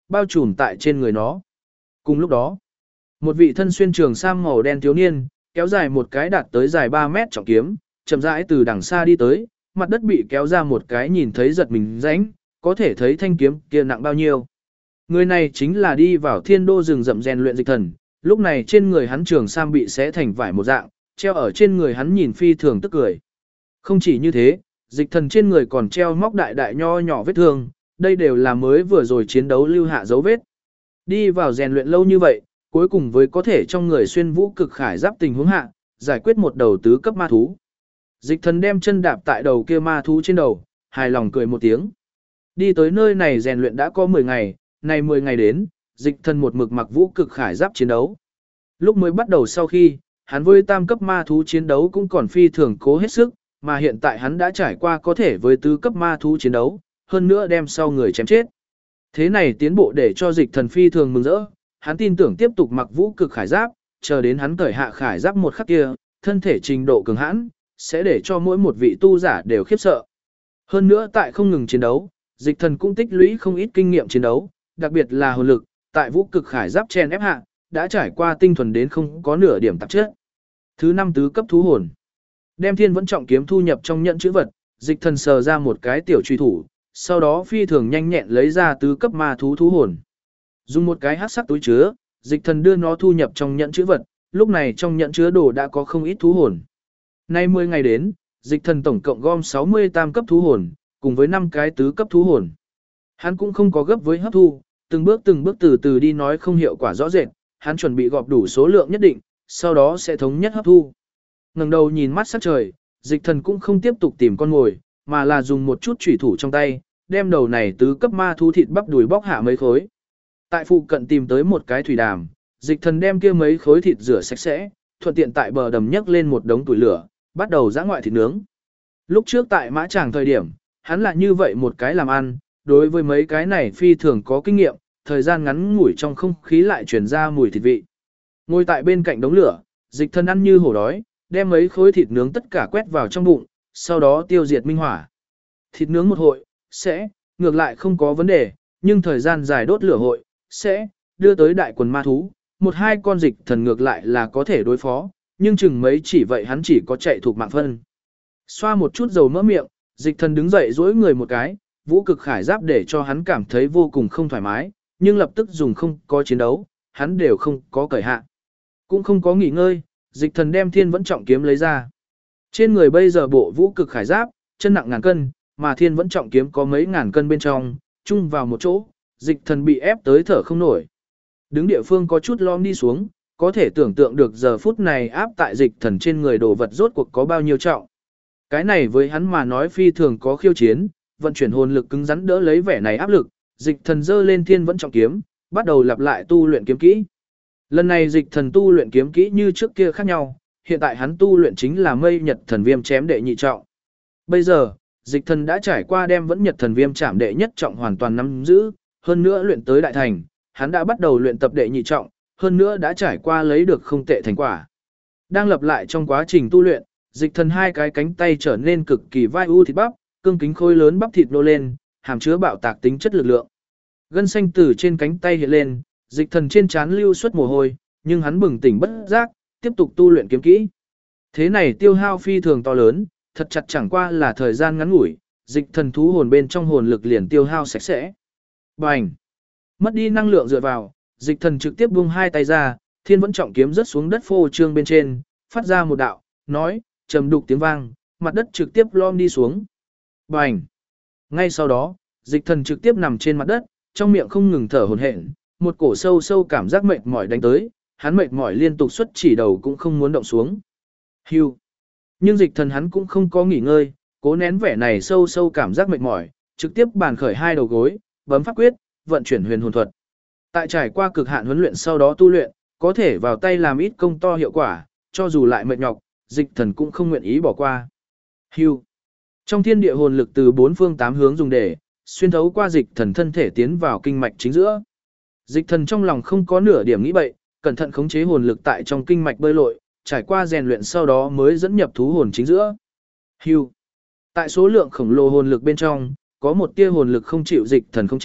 bao trùm tại trên người nó. Cùng lúc đó, một vị thân xuyên trường sam màu đen thiếu niên, kéo dài một cái đạt tới dài 3 mét trọng kiếm, chậm rãi từ đằng xa đi tới, mặt đất bị kéo ra một cái nhìn thấy giật mình rãnh, có thể thấy thanh kiếm kia nặng bao nhiêu. Người này chính là đi vào thiên đô rừng rậm rèn luyện Dịch Thần, lúc này trên người hắn trường sam bị xé thành vải một dạng, treo ở trên người hắn nhìn phi thường tức cười. Không chỉ như thế, Dịch Thần trên người còn treo móc đại đại nho nhỏ vết thương, đây đều là mới vừa rồi chiến đấu lưu hạ dấu vết. Đi vào rèn luyện lâu như vậy, cuối cùng với có thể trong người xuyên vũ cực khải giáp tình huống hạ, giải quyết một đầu tứ cấp ma thú. Dịch Thần đem chân đạp tại đầu kia ma thú trên đầu, hài lòng cười một tiếng. Đi tới nơi này rèn luyện đã có 10 ngày, này 10 ngày đến, Dịch Thần một mực mặc vũ cực khải giáp chiến đấu. Lúc mới bắt đầu sau khi, hắn với tam cấp ma thú chiến đấu cũng còn phi thường cố hết sức, mà hiện tại hắn đã trải qua có thể với tứ cấp ma thú chiến đấu, hơn nữa đem sau người chém chết. Thế này tiến bộ để cho Dịch Thần phi thường mừng rỡ, hắn tin tưởng tiếp tục mặc vũ cực khải giáp, chờ đến hắn cởi hạ khải giáp một khắc kia, thân thể trình độ cường hãn, sẽ để cho mỗi một vị tu giả đều khiếp sợ. Hơn nữa tại không ngừng chiến đấu, Dịch Thần cũng tích lũy không ít kinh nghiệm chiến đấu, đặc biệt là hồn lực, tại vũ cực khải giáp chen ép hạ, đã trải qua tinh thuần đến không có nửa điểm tạp chất. Thứ 5 tứ cấp thú hồn. Đem Thiên Vẫn Trọng kiếm thu nhập trong nhận chữ vật, Dịch Thần sờ ra một cái tiểu truy thủ, sau đó phi thường nhanh nhẹn lấy ra tứ cấp ma thú thú hồn. Dùng một cái hắc sắc túi chứa, Dịch Thần đưa nó thu nhập trong nhận chữ vật, lúc này trong nhận chứa đồ đã có không ít thú hồn. Nay 10 ngày đến, Dịch Thần tổng cộng gom 68 cấp thú hồn, cùng với 5 cái tứ cấp thú hồn. Hắn cũng không có gấp với hấp thu, từng bước từ từ đi nói không hiệu quả rõ rệt, hắn chuẩn bị gọp đủ số lượng nhất định, sau đó sẽ thống nhất hấp thu. Ngẩng đầu nhìn mắt sắc trời, Dịch Thần cũng không tiếp tục tìm con mồi, mà là dùng một chút chủy thủ trong tay, đem đầu này tứ cấp ma thú thịt bắp đùi bóc hạ mấy khối. Tại phụ cận tìm tới một cái thủy đàm, Dịch Thần đem kia mấy khối thịt rửa sạch sẽ, thuận tiện tại bờ đầm nhấc lên một đống tuổi lửa, bắt đầu giã ngoại thịt nướng. Lúc trước tại Mã Tràng thời điểm, hắn là như vậy một cái làm ăn, đối với mấy cái này phi thường có kinh nghiệm, thời gian ngắn ngủi trong không khí lại truyền ra mùi thịt vị. Ngồi tại bên cạnh đống lửa, Dịch Thần ăn như hổ đói, đem mấy khối thịt nướng tất cả quét vào trong bụng, sau đó tiêu diệt minh hỏa. Thịt nướng một hội, sẽ, ngược lại không có vấn đề, nhưng thời gian dài đốt lửa hội, sẽ, đưa tới đại quần ma thú, một hai con Dịch Thần ngược lại là có thể đối phó, nhưng chừng mấy chỉ vậy hắn chỉ có chạy thuộc mạng phân. Xoa một chút dầu mỡ miệng, Dịch Thần đứng dậy duỗi người một cái, vũ cực khải giáp để cho hắn cảm thấy vô cùng không thoải mái, nhưng lập tức dùng không có chiến đấu, hắn đều không có cởi hạ. Cũng không có nghỉ ngơi, Dịch Thần đem Thiên Vẫn Trọng kiếm lấy ra. Trên người bây giờ bộ vũ cực khải giáp, chân nặng ngàn cân, mà Thiên Vẫn Trọng kiếm có mấy ngàn cân bên trong, chung vào một chỗ, Dịch Thần bị ép tới thở không nổi. Đứng địa phương có chút lom đi xuống, có thể tưởng tượng được giờ phút này áp tại Dịch Thần trên người đồ vật rốt cuộc có bao nhiêu trọng. Cái này với hắn mà nói phi thường có khiêu chiến, vận chuyển hồn lực cứng rắn đỡ lấy vẻ này áp lực, Dịch Thần giơ lên Thiên Vẫn Trọng kiếm, bắt đầu lặp lại tu luyện kiếm kỹ. Lần này Dịch Thần tu luyện kiếm kỹ như trước kia khác nhau, hiện tại hắn tu luyện chính là Mây Nhật Thần Viêm chém đệ nhị trọng. Bây giờ, Dịch Thần đã trải qua đem Vẫn Nhật Thần Viêm chạm đệ nhất trọng hoàn toàn nắm giữ, hơn nữa luyện tới đại thành, hắn đã bắt đầu luyện tập đệ nhị trọng, hơn nữa đã trải qua lấy được không tệ thành quả. Đang lặp lại trong quá trình tu luyện, Dịch Thần hai cái cánh tay trở nên cực kỳ vai u thịt bắp, cương kính khối lớn bắp thịt nô lên, hàm chứa bạo tạc tính chất lực lượng. Gân xanh từ trên cánh tay hiện lên, Dịch Thần trên trán lưu xuất mồ hôi, nhưng hắn bừng tỉnh bất giác, tiếp tục tu luyện kiếm kỹ. Thế này tiêu hao phi thường to lớn, thật chặt chẳng qua là thời gian ngắn ngủi, Dịch Thần thú hồn bên trong hồn lực liền tiêu hao sạch sẽ. Bành! Mất đi năng lượng dựa vào, Dịch Thần trực tiếp buông hai tay ra, Thiên Vẫn Trọng kiếm rớt xuống đất phô trương bên trên, phát ra một đạo, nói, trầm đục tiếng vang, mặt đất trực tiếp lom đi xuống. Bành! Ngay sau đó, Dịch Thần trực tiếp nằm trên mặt đất, trong miệng không ngừng thở hổn hển, một cổ sâu sâu cảm giác mệt mỏi đánh tới, hắn mệt mỏi liên tục xuất chỉ đầu cũng không muốn động xuống. Hưu. Nhưng Dịch Thần hắn cũng không có nghỉ ngơi, cố nén vẻ này sâu sâu cảm giác mệt mỏi, trực tiếp bàn khởi hai đầu gối, bấm pháp quyết, vận chuyển huyền hồn thuật. Tại trải qua cực hạn huấn luyện sau đó tu luyện, có thể vào tay làm ít công to hiệu quả, cho dù lại mệt nhọc, Dịch Thần cũng không nguyện ý bỏ qua. Hưu. Trong thiên địa hồn lực từ bốn phương tám hướng dùng để xuyên thấu qua Dịch Thần thân thể tiến vào kinh mạch chính giữa. Dịch Thần trong lòng không có nửa điểm nghĩ bậy, cẩn thận khống chế hồn lực tại trong kinh mạch bơi lội, trải qua rèn luyện sau đó mới dẫn nhập thú hồn chính giữa. Hưu. Tại số lượng khổng lồ hồn lực bên trong, có một tia hồn lực không chịu Dịch Thần khống chế,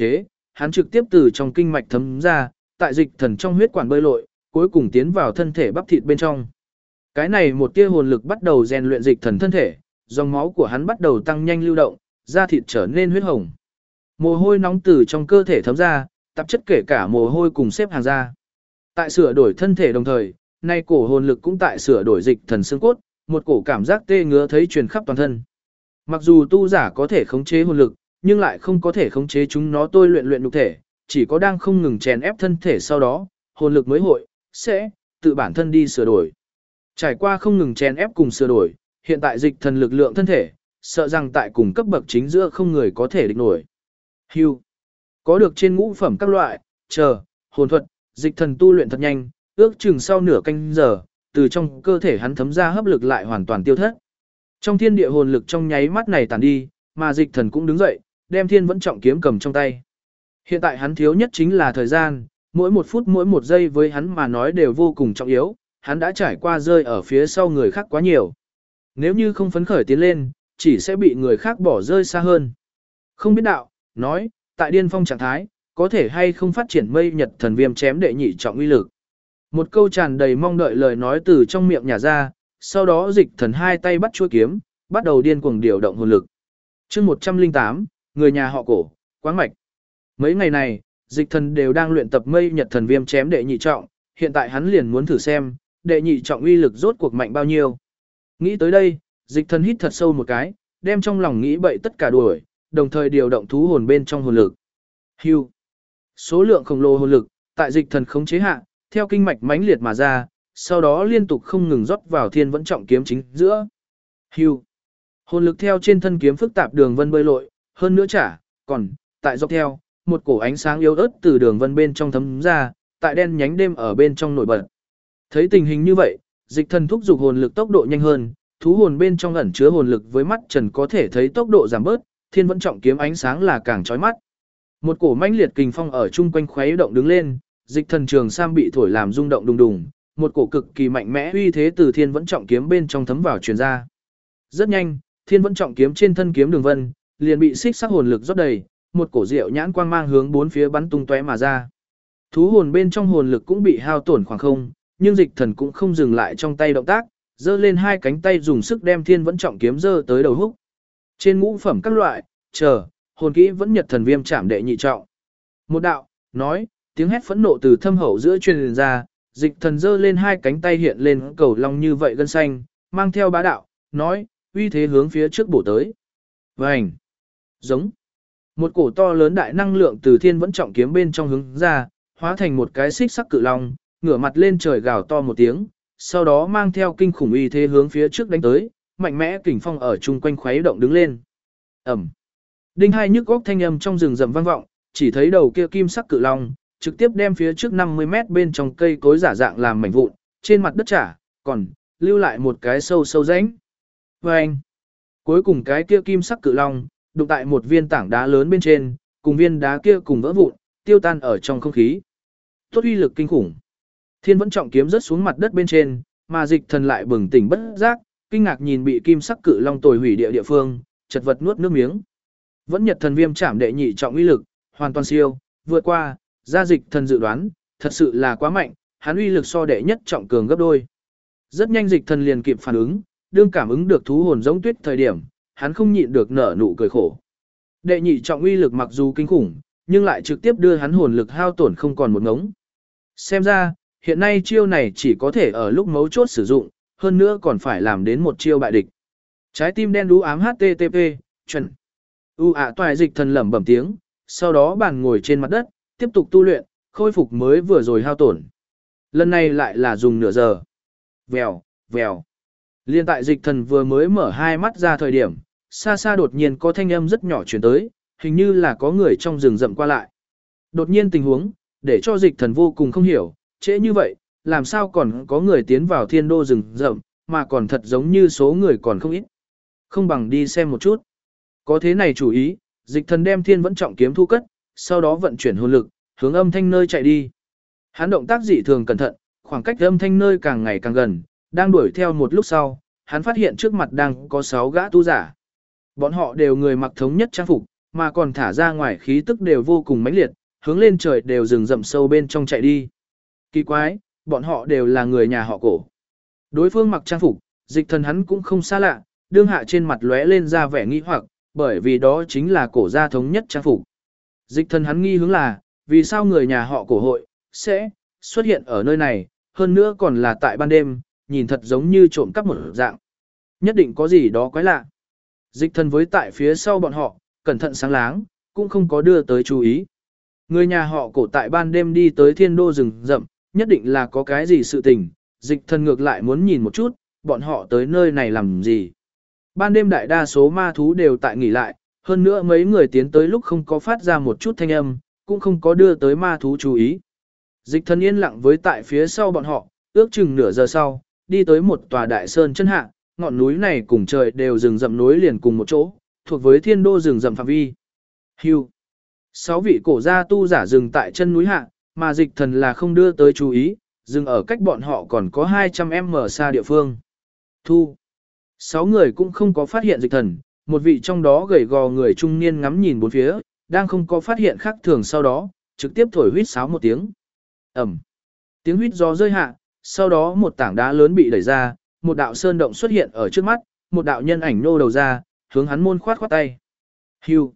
hắn trực tiếp từ trong kinh mạch thấm ra, tại dịch thần trong huyết quản bơi lội, cuối cùng tiến vào thân thể bắp thịt bên trong. Cái này một tia hồn lực bắt đầu rèn luyện dịch thần thân thể, dòng máu của hắn bắt đầu tăng nhanh lưu động, da thịt trở nên huyết hồng. Mồ hôi nóng từ trong cơ thể thấm ra, tạp chất kể cả mồ hôi cùng xếp hàng ra. Tại sửa đổi thân thể đồng thời, nay cổ hồn lực cũng tại sửa đổi dịch thần xương cốt, một cổ cảm giác tê ngứa thấy truyền khắp toàn thân. Mặc dù tu giả có thể khống chế hồn lực, nhưng lại không có thể khống chế chúng nó tôi luyện nhục thể, chỉ có đang không ngừng chèn ép thân thể sau đó, hồn lực mới sẽ tự bản thân đi sửa đổi. Trải qua không ngừng chèn ép cùng sửa đổi, hiện tại dịch thần lực lượng thân thể, sợ rằng tại cùng cấp bậc chính giữa không người có thể địch nổi. Hưu. Có được trên ngũ phẩm các loại, hồn thuật, dịch thần tu luyện thật nhanh, ước chừng sau nửa canh giờ, từ trong cơ thể hắn thấm ra hấp lực lại hoàn toàn tiêu thất. Trong thiên địa hồn lực trong nháy mắt này tàn đi, mà dịch thần cũng đứng dậy, đem thiên vẫn trọng kiếm cầm trong tay. Hiện tại hắn thiếu nhất chính là thời gian, mỗi một phút mỗi một giây với hắn mà nói đều vô cùng trọng yếu, hắn đã trải qua rơi ở phía sau người khác quá nhiều. Nếu như không phấn khởi tiến lên, chỉ sẽ bị người khác bỏ rơi xa hơn. Không biết đạo, nói, tại điên phong trạng thái, có thể hay không phát triển mây nhật thần viêm chém đệ nhị trọng uy lực. Một câu tràn đầy mong đợi lời nói từ trong miệng nhả ra, sau đó dịch thần hai tay bắt chuôi kiếm, bắt đầu điên cuồng điều động hồn lực. chương 108, người nhà họ Cổ, Quáng Mạch. Mấy ngày này, dịch thần đều đang luyện tập mây nhật thần viêm chém đệ nhị trọng, hiện tại hắn liền muốn thử xem, đệ nhị trọng uy lực rốt cuộc mạnh bao nhiêu. Nghĩ tới đây, dịch thần hít thật sâu một cái, đem trong lòng nghĩ bậy tất cả đuổi, đồng thời điều động thú hồn bên trong hồn lực. Hưu. Số lượng khổng lồ hồn lực, tại dịch thần khống chế hạ, theo kinh mạch mãnh liệt mà ra, sau đó liên tục không ngừng rót vào thiên vẫn trọng kiếm chính giữa. Hưu. Hồn lực theo trên thân kiếm phức tạp đường vân bơi lội, hơn nữa còn, tại dọc theo, một cổ ánh sáng yếu ớt từ đường vân bên trong thấm ra, tại đen nhánh đêm ở bên trong nổi bật. Thấy tình hình như vậy, dịch thần thúc giục hồn lực tốc độ nhanh hơn, thú hồn bên trong ẩn chứa hồn lực với mắt trần có thể thấy tốc độ giảm bớt, thiên vẫn trọng kiếm ánh sáng là càng chói mắt. Một cổ mãnh liệt kình phong ở chung quanh khuấy động đứng lên, dịch thần trường sam bị thổi làm rung động đùng đùng, một cổ cực kỳ mạnh mẽ uy thế từ thiên vẫn trọng kiếm bên trong thấm vào truyền ra. Rất nhanh, thiên vẫn trọng kiếm trên thân kiếm đường vân liền bị xích sắc hồn lực rót đầy, một cổ diệu nhãn quang mang hướng bốn phía bắn tung tóe mà ra. Thú hồn bên trong hồn lực cũng bị hao tổn khoảng không, nhưng dịch thần cũng không dừng lại trong tay động tác, giơ lên hai cánh tay dùng sức đem thiên vẫn trọng kiếm giơ tới đầu húc. Trên ngũ phẩm các loại, hồn kỹ vẫn nhật thần viêm chạm đệ nhị trọng. Một đạo, nói, tiếng hét phẫn nộ từ thâm hậu giữa truyền ra, dịch thần giơ lên hai cánh tay hiện lên cầu long như vậy gân xanh, mang theo bá đạo, nói, uy thế hướng phía trước bổ tới. Vành, giống. Một cổ to lớn đại năng lượng từ thiên vẫn trọng kiếm bên trong hướng ra, hóa thành một cái xích sắc cự long, ngửa mặt lên trời gào to một tiếng, sau đó mang theo kinh khủng uy thế hướng phía trước đánh tới, mạnh mẽ kình phong ở chung quanh khuấy động đứng lên. Ầm. Đinh hai nhức góc thanh âm trong rừng rậm vang vọng, chỉ thấy đầu kia kim sắc cự long trực tiếp đem phía trước 50 mét bên trong cây cối giả dạng làm mảnh vụn, trên mặt đất còn lưu lại một cái sâu sâu rãnh. Vâng. Cuối cùng cái kia kim sắc cự long đụng tại một viên tảng đá lớn bên trên, cùng viên đá kia cùng vỡ vụn, tiêu tan ở trong không khí. Tốt uy lực kinh khủng. Thiên vẫn trọng kiếm rớt xuống mặt đất bên trên, mà dịch thần lại bừng tỉnh bất giác, kinh ngạc nhìn bị kim sắc cự long tồi hủy địa phương, chật vật nuốt nước miếng. Vẫn nhật thần viêm chạm đệ nhị trọng uy lực, hoàn toàn siêu, vượt qua, gia dịch thần dự đoán, thật sự là quá mạnh, hắn uy lực so đệ nhất trọng cường gấp đôi. Rất nhanh dịch thần liền kịp phản ứng, đương cảm ứng được thú hồn giống tuyết thời điểm, hắn không nhịn được nở nụ cười khổ. Đệ nhị trọng uy lực mặc dù kinh khủng, nhưng lại trực tiếp đưa hắn hồn lực hao tổn không còn một ngống. Xem ra, hiện nay chiêu này chỉ có thể ở lúc mấu chốt sử dụng, hơn nữa còn phải làm đến một chiêu bại địch. Trái tim đen đú ám http, chuẩn. Toại dịch thần lẩm bẩm tiếng, sau đó bàn ngồi trên mặt đất, tiếp tục tu luyện, khôi phục mới vừa rồi hao tổn. Lần này lại là dùng nửa giờ. Vèo, vèo. Liên tại dịch thần vừa mới mở hai mắt ra thời điểm, xa xa đột nhiên có thanh âm rất nhỏ truyền tới, hình như là có người trong rừng rậm qua lại. Đột nhiên tình huống, để cho dịch thần vô cùng không hiểu, trễ như vậy, làm sao còn có người tiến vào thiên đô rừng rậm, mà còn thật giống như số người còn không ít. Không bằng đi xem một chút. Có thế này chủ ý, dịch thần đem thiên vẫn trọng kiếm thu cất, sau đó vận chuyển hồn lực, hướng âm thanh nơi chạy đi. Hắn động tác dị thường cẩn thận, khoảng cách âm thanh nơi càng ngày càng gần, đang đuổi theo một lúc sau, hắn phát hiện trước mặt đang có 6 gã tu giả. Bọn họ đều người mặc thống nhất trang phục, mà còn thả ra ngoài khí tức đều vô cùng mãnh liệt, hướng lên trời đều rừng rậm sâu bên trong chạy đi. Kỳ quái, bọn họ đều là người nhà họ Cổ. Đối phương mặc trang phục, Dịch Thần hắn cũng không xa lạ, đương hạ trên mặt lóe lên ra vẻ nghi hoặc, bởi vì đó chính là Cổ gia thống nhất trang phục. Dịch Thần hắn nghi hướng là, vì sao người nhà họ Cổ hội sẽ xuất hiện ở nơi này, hơn nữa còn là tại ban đêm, nhìn thật giống như trộm cắp một dạng. Nhất định có gì đó quái lạ. Dịch Thần với tại phía sau bọn họ, cẩn thận sáng láng, cũng không có đưa tới chú ý. Người nhà họ Cổ tại ban đêm đi tới thiên đô rừng rậm, nhất định là có cái gì sự tình. Dịch Thần ngược lại muốn nhìn một chút, bọn họ tới nơi này làm gì. Ban đêm đại đa số ma thú đều tại nghỉ lại, hơn nữa mấy người tiến tới lúc không có phát ra một chút thanh âm, cũng không có đưa tới ma thú chú ý. Dịch Thần yên lặng với tại phía sau bọn họ, ước chừng nửa giờ sau, đi tới một tòa đại sơn chân hạ, ngọn núi này cùng trời đều rừng rậm nối liền cùng một chỗ, thuộc với thiên đô rừng rậm phạm vi. Hưu. 6 vị cổ gia tu giả dừng tại chân núi hạ, mà Dịch Thần là không đưa tới chú ý, dừng ở cách bọn họ còn có 200m xa địa phương. Thu. 6 người cũng không có phát hiện Dịch Thần, một vị trong đó gầy gò người trung niên ngắm nhìn bốn phía, đang không có phát hiện khác thường sau đó, trực tiếp thổi huýt sáo một tiếng. Ẩm. Tiếng huýt gió rơi hạ, sau đó một tảng đá lớn bị đẩy ra, một đạo sơn động xuất hiện ở trước mắt, một đạo nhân ảnh nô đầu ra, hướng hắn môn khoát khoát tay. Hưu.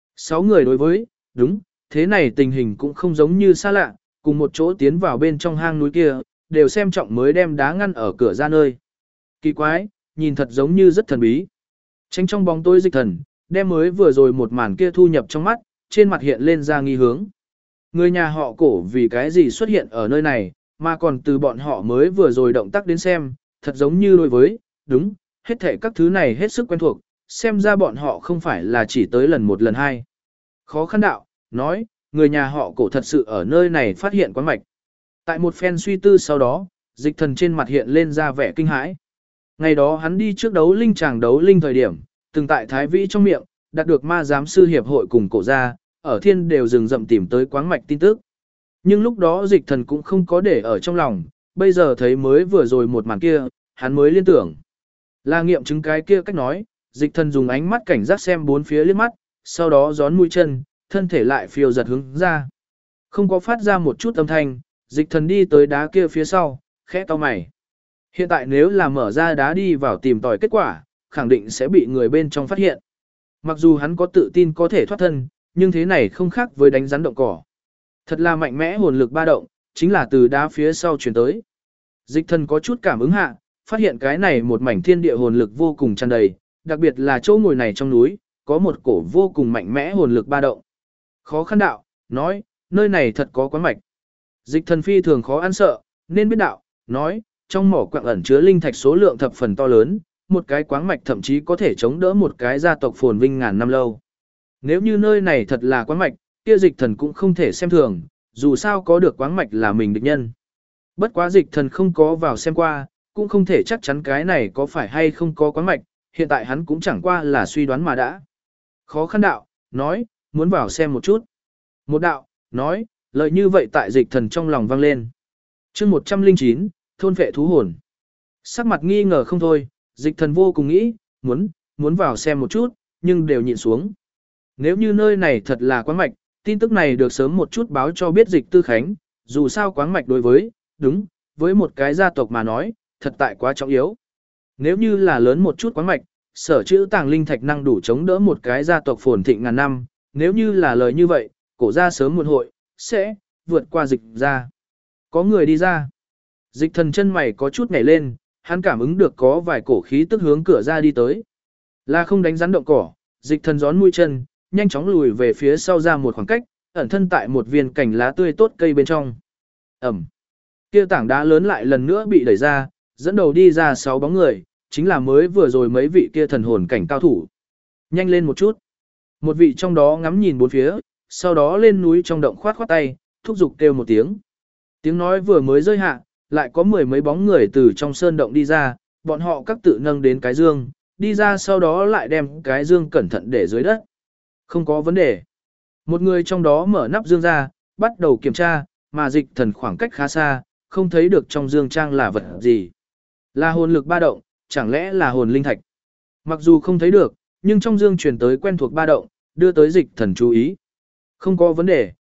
6 người đối với, đúng, thế này tình hình cũng không giống như xa lạ, cùng một chỗ tiến vào bên trong hang núi kia, đều xem trọng mới đem đá ngăn ở cửa ra nơi. Kỳ quái, nhìn thật giống như rất thần bí. Tránh trong bóng tối Dịch Thần, đem mới vừa rồi một màn kia thu nhập trong mắt, trên mặt hiện lên ra nghi hướng. Người nhà họ Cổ vì cái gì xuất hiện ở nơi này, mà còn từ bọn họ mới vừa rồi động tác đến xem, thật giống như đối với, đúng, hết thảy các thứ này hết sức quen thuộc, xem ra bọn họ không phải là chỉ tới lần một lần hai. Khó khăn đạo, nói, người nhà họ Cổ thật sự ở nơi này phát hiện quán mạch. Tại một phen suy tư sau đó, Dịch Thần trên mặt hiện lên ra vẻ kinh hãi. Ngày đó hắn đi trước đấu linh tràng đấu linh thời điểm, từng tại Thái Vĩ trong miệng, đạt được ma giám sư hiệp hội cùng Cổ gia, ở thiên đều rừng rậm tìm tới quáng mạch tin tức. Nhưng lúc đó Dịch Thần cũng không có để ở trong lòng, bây giờ thấy mới vừa rồi một màn kia, hắn mới liên tưởng. Là nghiệm chứng cái kia cách nói, Dịch Thần dùng ánh mắt cảnh giác xem bốn phía liếc mắt, sau đó gión mũi chân, thân thể lại phiêu giật hướng ra. Không có phát ra một chút âm thanh, Dịch Thần đi tới đá kia phía sau, khẽ cau mày. Hiện tại nếu là mở ra đá đi vào tìm tòi kết quả, khẳng định sẽ bị người bên trong phát hiện. Mặc dù hắn có tự tin có thể thoát thân, nhưng thế này không khác với đánh rắn động cỏ. Thật là mạnh mẽ hồn lực ba động, chính là từ đá phía sau truyền tới. Dịch Thần có chút cảm ứng hạ, phát hiện cái này một mảnh thiên địa hồn lực vô cùng tràn đầy, đặc biệt là chỗ ngồi này trong núi, có một cổ vô cùng mạnh mẽ hồn lực ba động. Khó khăn đạo, nói, nơi này thật có quán mạch. Dịch Thần phi thường khó ăn sợ, nên biết đạo, nói, trong mỏ quặng ẩn chứa linh thạch số lượng thập phần to lớn, một cái quáng mạch thậm chí có thể chống đỡ một cái gia tộc phồn vinh ngàn năm lâu. Nếu như nơi này thật là quáng mạch, kia Dịch Thần cũng không thể xem thường, dù sao có được quáng mạch là mình địch nhân. Bất quá Dịch Thần không có vào xem qua, cũng không thể chắc chắn cái này có phải hay không có quáng mạch, hiện tại hắn cũng chẳng qua là suy đoán mà đã. Khó khăn đạo, nói, muốn vào xem một chút. Một đạo, nói, lời như vậy tại Dịch Thần trong lòng vang lên. chương 109, thôn vệ thú hồn. Sắc mặt nghi ngờ không thôi, Dịch Thần vô cùng nghĩ, muốn vào xem một chút, nhưng đều nhịn xuống. Nếu như nơi này thật là quáng mạch, tin tức này được sớm một chút báo cho biết Dịch Tư Khánh, dù sao quáng mạch đối với, đúng, với một cái gia tộc mà nói, thật tại quá trọng yếu. Nếu như là lớn một chút quáng mạch, sở chữ tàng linh thạch năng đủ chống đỡ một cái gia tộc phồn thịnh ngàn năm, nếu như là lời như vậy, Cổ gia sớm muộn hội, sẽ vượt qua Dịch gia. Có người đi ra. Dịch Thần chân mày có chút nhảy lên, hắn cảm ứng được có vài cổ khí tức hướng cửa ra đi tới. Là không đánh rắn động cỏ, Dịch Thần gión mũi chân, nhanh chóng lùi về phía sau ra một khoảng cách, ẩn thân tại một viên cành lá tươi tốt cây bên trong. Ẩm. Kia tảng đá lớn lại lần nữa bị đẩy ra, dẫn đầu đi ra 6 bóng người, chính là mới vừa rồi mấy vị kia thần hồn cảnh cao thủ. Nhanh lên một chút. Một vị trong đó ngắm nhìn bốn phía, sau đó lên núi trong động khoát khoát tay, thúc giục kêu một tiếng. Tiếng nói vừa mới rơi hạ, lại có 10 mấy bóng người từ trong sơn động đi ra, bọn họ các tự nâng đến cái dương, đi ra sau đó lại đem cái dương cẩn thận để dưới đất. Không có vấn đề. Một người trong đó mở nắp dương ra, bắt đầu kiểm tra, mà Dịch Thần khoảng cách khá xa, không thấy được trong dương trang là vật gì. Là hồn lực ba động, chẳng lẽ là hồn linh thạch. Mặc dù không thấy được, nhưng trong dương truyền tới quen thuộc ba động, đưa tới Dịch Thần chú ý. Không có vấn đề,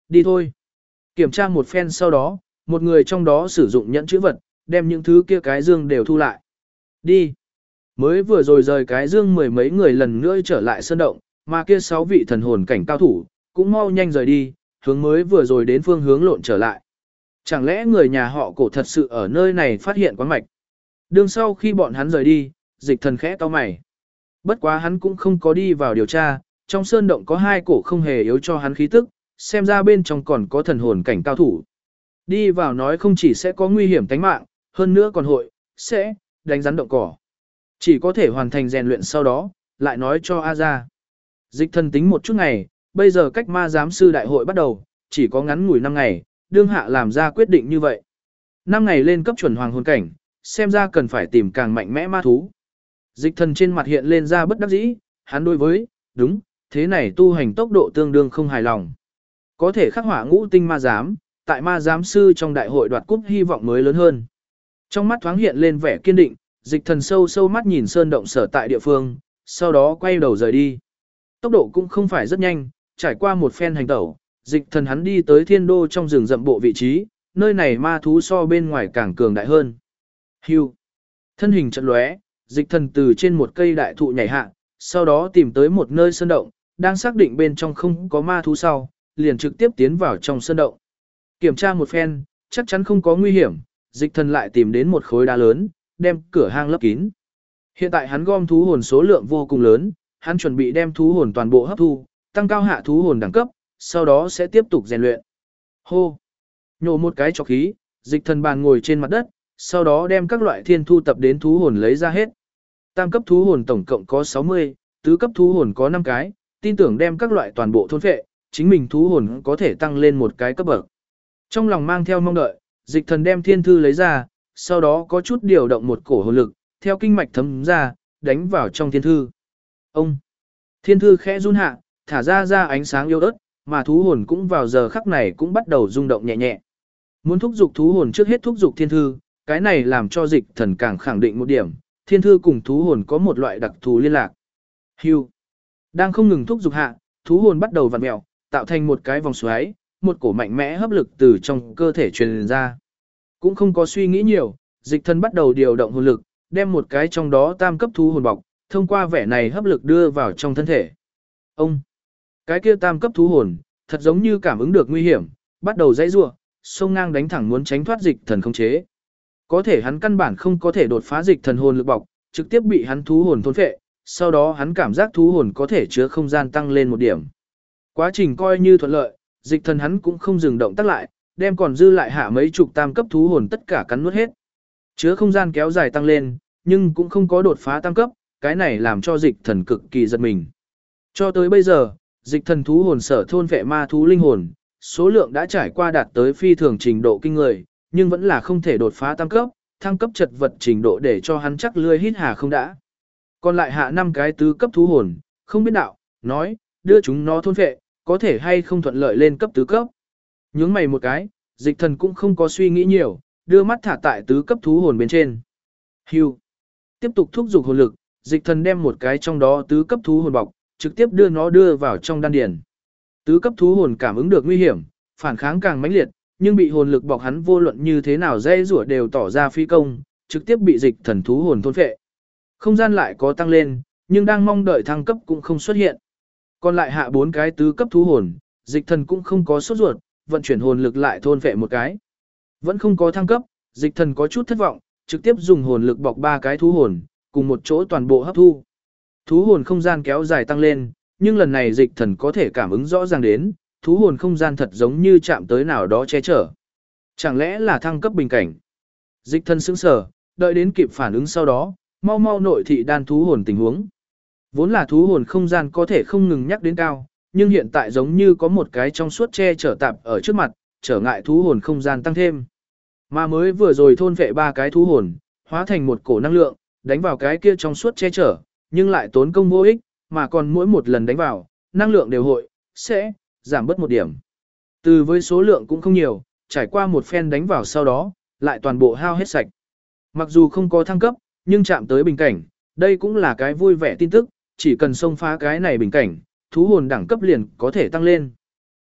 đi thôi. Kiểm tra một phen sau đó, một người trong đó sử dụng nhẫn chữ vật, đem những thứ kia cái dương đều thu lại. Đi. Mới vừa rồi rời cái dương mười mấy người lần nữa trở lại sơn động, mà kia 6 vị thần hồn cảnh cao thủ, cũng mau nhanh rời đi, hướng mới vừa rồi đến phương hướng lộn trở lại. Chẳng lẽ người nhà họ Cổ thật sự ở nơi này phát hiện quán mạch? Đường sau khi bọn hắn rời đi, Dịch Thần khẽ cau mày. Bất quá hắn cũng không có đi vào điều tra, trong sơn động có 2 cổ không hề yếu cho hắn khí tức, xem ra bên trong còn có thần hồn cảnh cao thủ. Đi vào nói không chỉ sẽ có nguy hiểm tính mạng, hơn nữa còn sẽ đánh rắn động cỏ. Chỉ có thể hoàn thành rèn luyện sau đó, lại nói cho A ra. Dịch Thần tính một chút ngày, bây giờ cách ma giám sư đại hội bắt đầu, chỉ có ngắn ngủi 5 ngày, đương hạ làm ra quyết định như vậy. 5 ngày lên cấp chuẩn hoàng hồn cảnh, xem ra cần phải tìm càng mạnh mẽ ma thú. Dịch Thần trên mặt hiện lên ra bất đắc dĩ, hắn đối với, đúng, thế này tu hành tốc độ tương đương không hài lòng. Có thể khắc họa ngũ tinh ma giám, tại ma giám sư trong đại hội đoạt cúp hy vọng mới lớn hơn. Trong mắt thoáng hiện lên vẻ kiên định, Dịch Thần sâu sâu mắt nhìn sơn động sở tại địa phương, sau đó quay đầu rời đi. Tốc độ cũng không phải rất nhanh, trải qua một phen hành tẩu, Dịch Thần hắn đi tới thiên đô trong rừng rậm bộ vị trí, nơi này ma thú so bên ngoài càng cường đại hơn. Hưu. Thân hình chợt lóe, Dịch Thần từ trên một cây đại thụ nhảy hạ, sau đó tìm tới một nơi sơn động, đang xác định bên trong không có ma thú sau, liền trực tiếp tiến vào trong sơn động. Kiểm tra một phen, chắc chắn không có nguy hiểm, Dịch Thần lại tìm đến một khối đá lớn, đem cửa hang lấp kín. Hiện tại hắn gom thú hồn số lượng vô cùng lớn, hắn chuẩn bị đem thú hồn toàn bộ hấp thu, tăng cao hạ thú hồn đẳng cấp, sau đó sẽ tiếp tục rèn luyện. Hô! Nhổ một cái trọc khí, Dịch Thần bàn ngồi trên mặt đất, sau đó đem các loại thiên thu tập đến thú hồn lấy ra hết. Tam cấp thú hồn tổng cộng có 60, tứ cấp thú hồn có 5 cái, tin tưởng đem các loại toàn bộ thôn phệ, chính mình thú hồn có thể tăng lên một cái cấp bậc. Trong lòng mang theo mong đợi, Dịch Thần đem thiên thư lấy ra, sau đó có chút điều động một cổ hồn lực, theo kinh mạch thấm ra, đánh vào trong thiên thư. Ông! Thiên thư khẽ run hạ, thả ra ánh sáng yếu ớt, mà thú hồn cũng vào giờ khắc này cũng bắt đầu rung động nhẹ nhẹ. Muốn thúc dục thú hồn trước hết thúc dục thiên thư, cái này làm cho Dịch Thần càng khẳng định một điểm, thiên thư cùng thú hồn có một loại đặc thù liên lạc. Hưu. Đang không ngừng thúc dục hạ, thú hồn bắt đầu vặn mèo, tạo thành một cái vòng xoáy, một cổ mạnh mẽ hấp lực từ trong cơ thể truyền ra. Cũng không có suy nghĩ nhiều, Dịch Thần bắt đầu điều động hồn lực, đem một cái trong đó tam cấp thú hồn bọc, thông qua vẻ này hấp lực đưa vào trong thân thể. Ông. Cái kia tam cấp thú hồn, thật giống như cảm ứng được nguy hiểm, bắt đầu dãy rủa, xông ngang đánh thẳng muốn tránh thoát Dịch Thần khống chế. Có thể hắn căn bản không có thể đột phá Dịch Thần hồn lực bọc, trực tiếp bị hắn thú hồn thôn phệ, sau đó hắn cảm giác thú hồn có thể chứa không gian tăng lên một điểm. Quá trình coi như thuận lợi, Dịch Thần hắn cũng không dừng động tác lại, đem còn dư lại hạ mấy chục tam cấp thú hồn tất cả cắn nuốt hết. Chứa không gian kéo dài tăng lên, nhưng cũng không có đột phá tam cấp, cái này làm cho Dịch Thần cực kỳ giật mình. Cho tới bây giờ, Dịch Thần thú hồn sở thôn vệ ma thú linh hồn, số lượng đã trải qua đạt tới phi thường trình độ kinh người, nhưng vẫn là không thể đột phá tam cấp, thăng cấp chật vật trình độ để cho hắn chắc lươi hít hà không đã. Còn lại hạ 5 cái tứ cấp thú hồn, không biết đạo, nói, đưa chúng nó thôn vệ, có thể hay không thuận lợi lên cấp tứ cấp. Nhướng mày một cái, Dịch Thần cũng không có suy nghĩ nhiều, đưa mắt thả tại tứ cấp thú hồn bên trên. Hưu. Tiếp tục thúc giục hồn lực, Dịch Thần đem một cái trong đó tứ cấp thú hồn bọc, trực tiếp đưa vào trong đan điền. Tứ cấp thú hồn cảm ứng được nguy hiểm, phản kháng càng mãnh liệt, nhưng bị hồn lực bọc hắn vô luận như thế nào dây rủa đều tỏ ra phi công, trực tiếp bị Dịch Thần thú hồn thôn phệ. Không gian lại có tăng lên, nhưng đang mong đợi thăng cấp cũng không xuất hiện. Còn lại hạ 4 cái tứ cấp thú hồn, Dịch Thần cũng không có sốt ruột, vận chuyển hồn lực lại thôn phệ một cái. Vẫn không có thăng cấp, Dịch Thần có chút thất vọng, trực tiếp dùng hồn lực bọc 3 cái thú hồn, cùng một chỗ toàn bộ hấp thu. Thú hồn không gian kéo dài tăng lên, nhưng lần này Dịch Thần có thể cảm ứng rõ ràng đến, thú hồn không gian thật giống như chạm tới nào đó che chở. Chẳng lẽ là thăng cấp bình cảnh? Dịch Thần sững sờ, đợi đến kịp phản ứng sau đó, mau mau nội thị đan thú hồn tình huống. Vốn là thú hồn không gian có thể không ngừng nhắc đến cao, nhưng hiện tại giống như có một cái trong suốt che chở tạp ở trước mặt, trở ngại thú hồn không gian tăng thêm. Mà mới vừa rồi thôn vệ 3 cái thú hồn, hóa thành một cổ năng lượng, đánh vào cái kia trong suốt che chở, nhưng lại tốn công vô ích, mà còn mỗi một lần đánh vào, năng lượng đều sẽ giảm bớt một điểm. Từ với số lượng cũng không nhiều, trải qua một phen đánh vào sau đó, lại toàn bộ hao hết sạch. Mặc dù không có thăng cấp, nhưng chạm tới bình cảnh, đây cũng là cái vui vẻ tin tức, chỉ cần xông phá cái này bình cảnh, thú hồn đẳng cấp liền có thể tăng lên.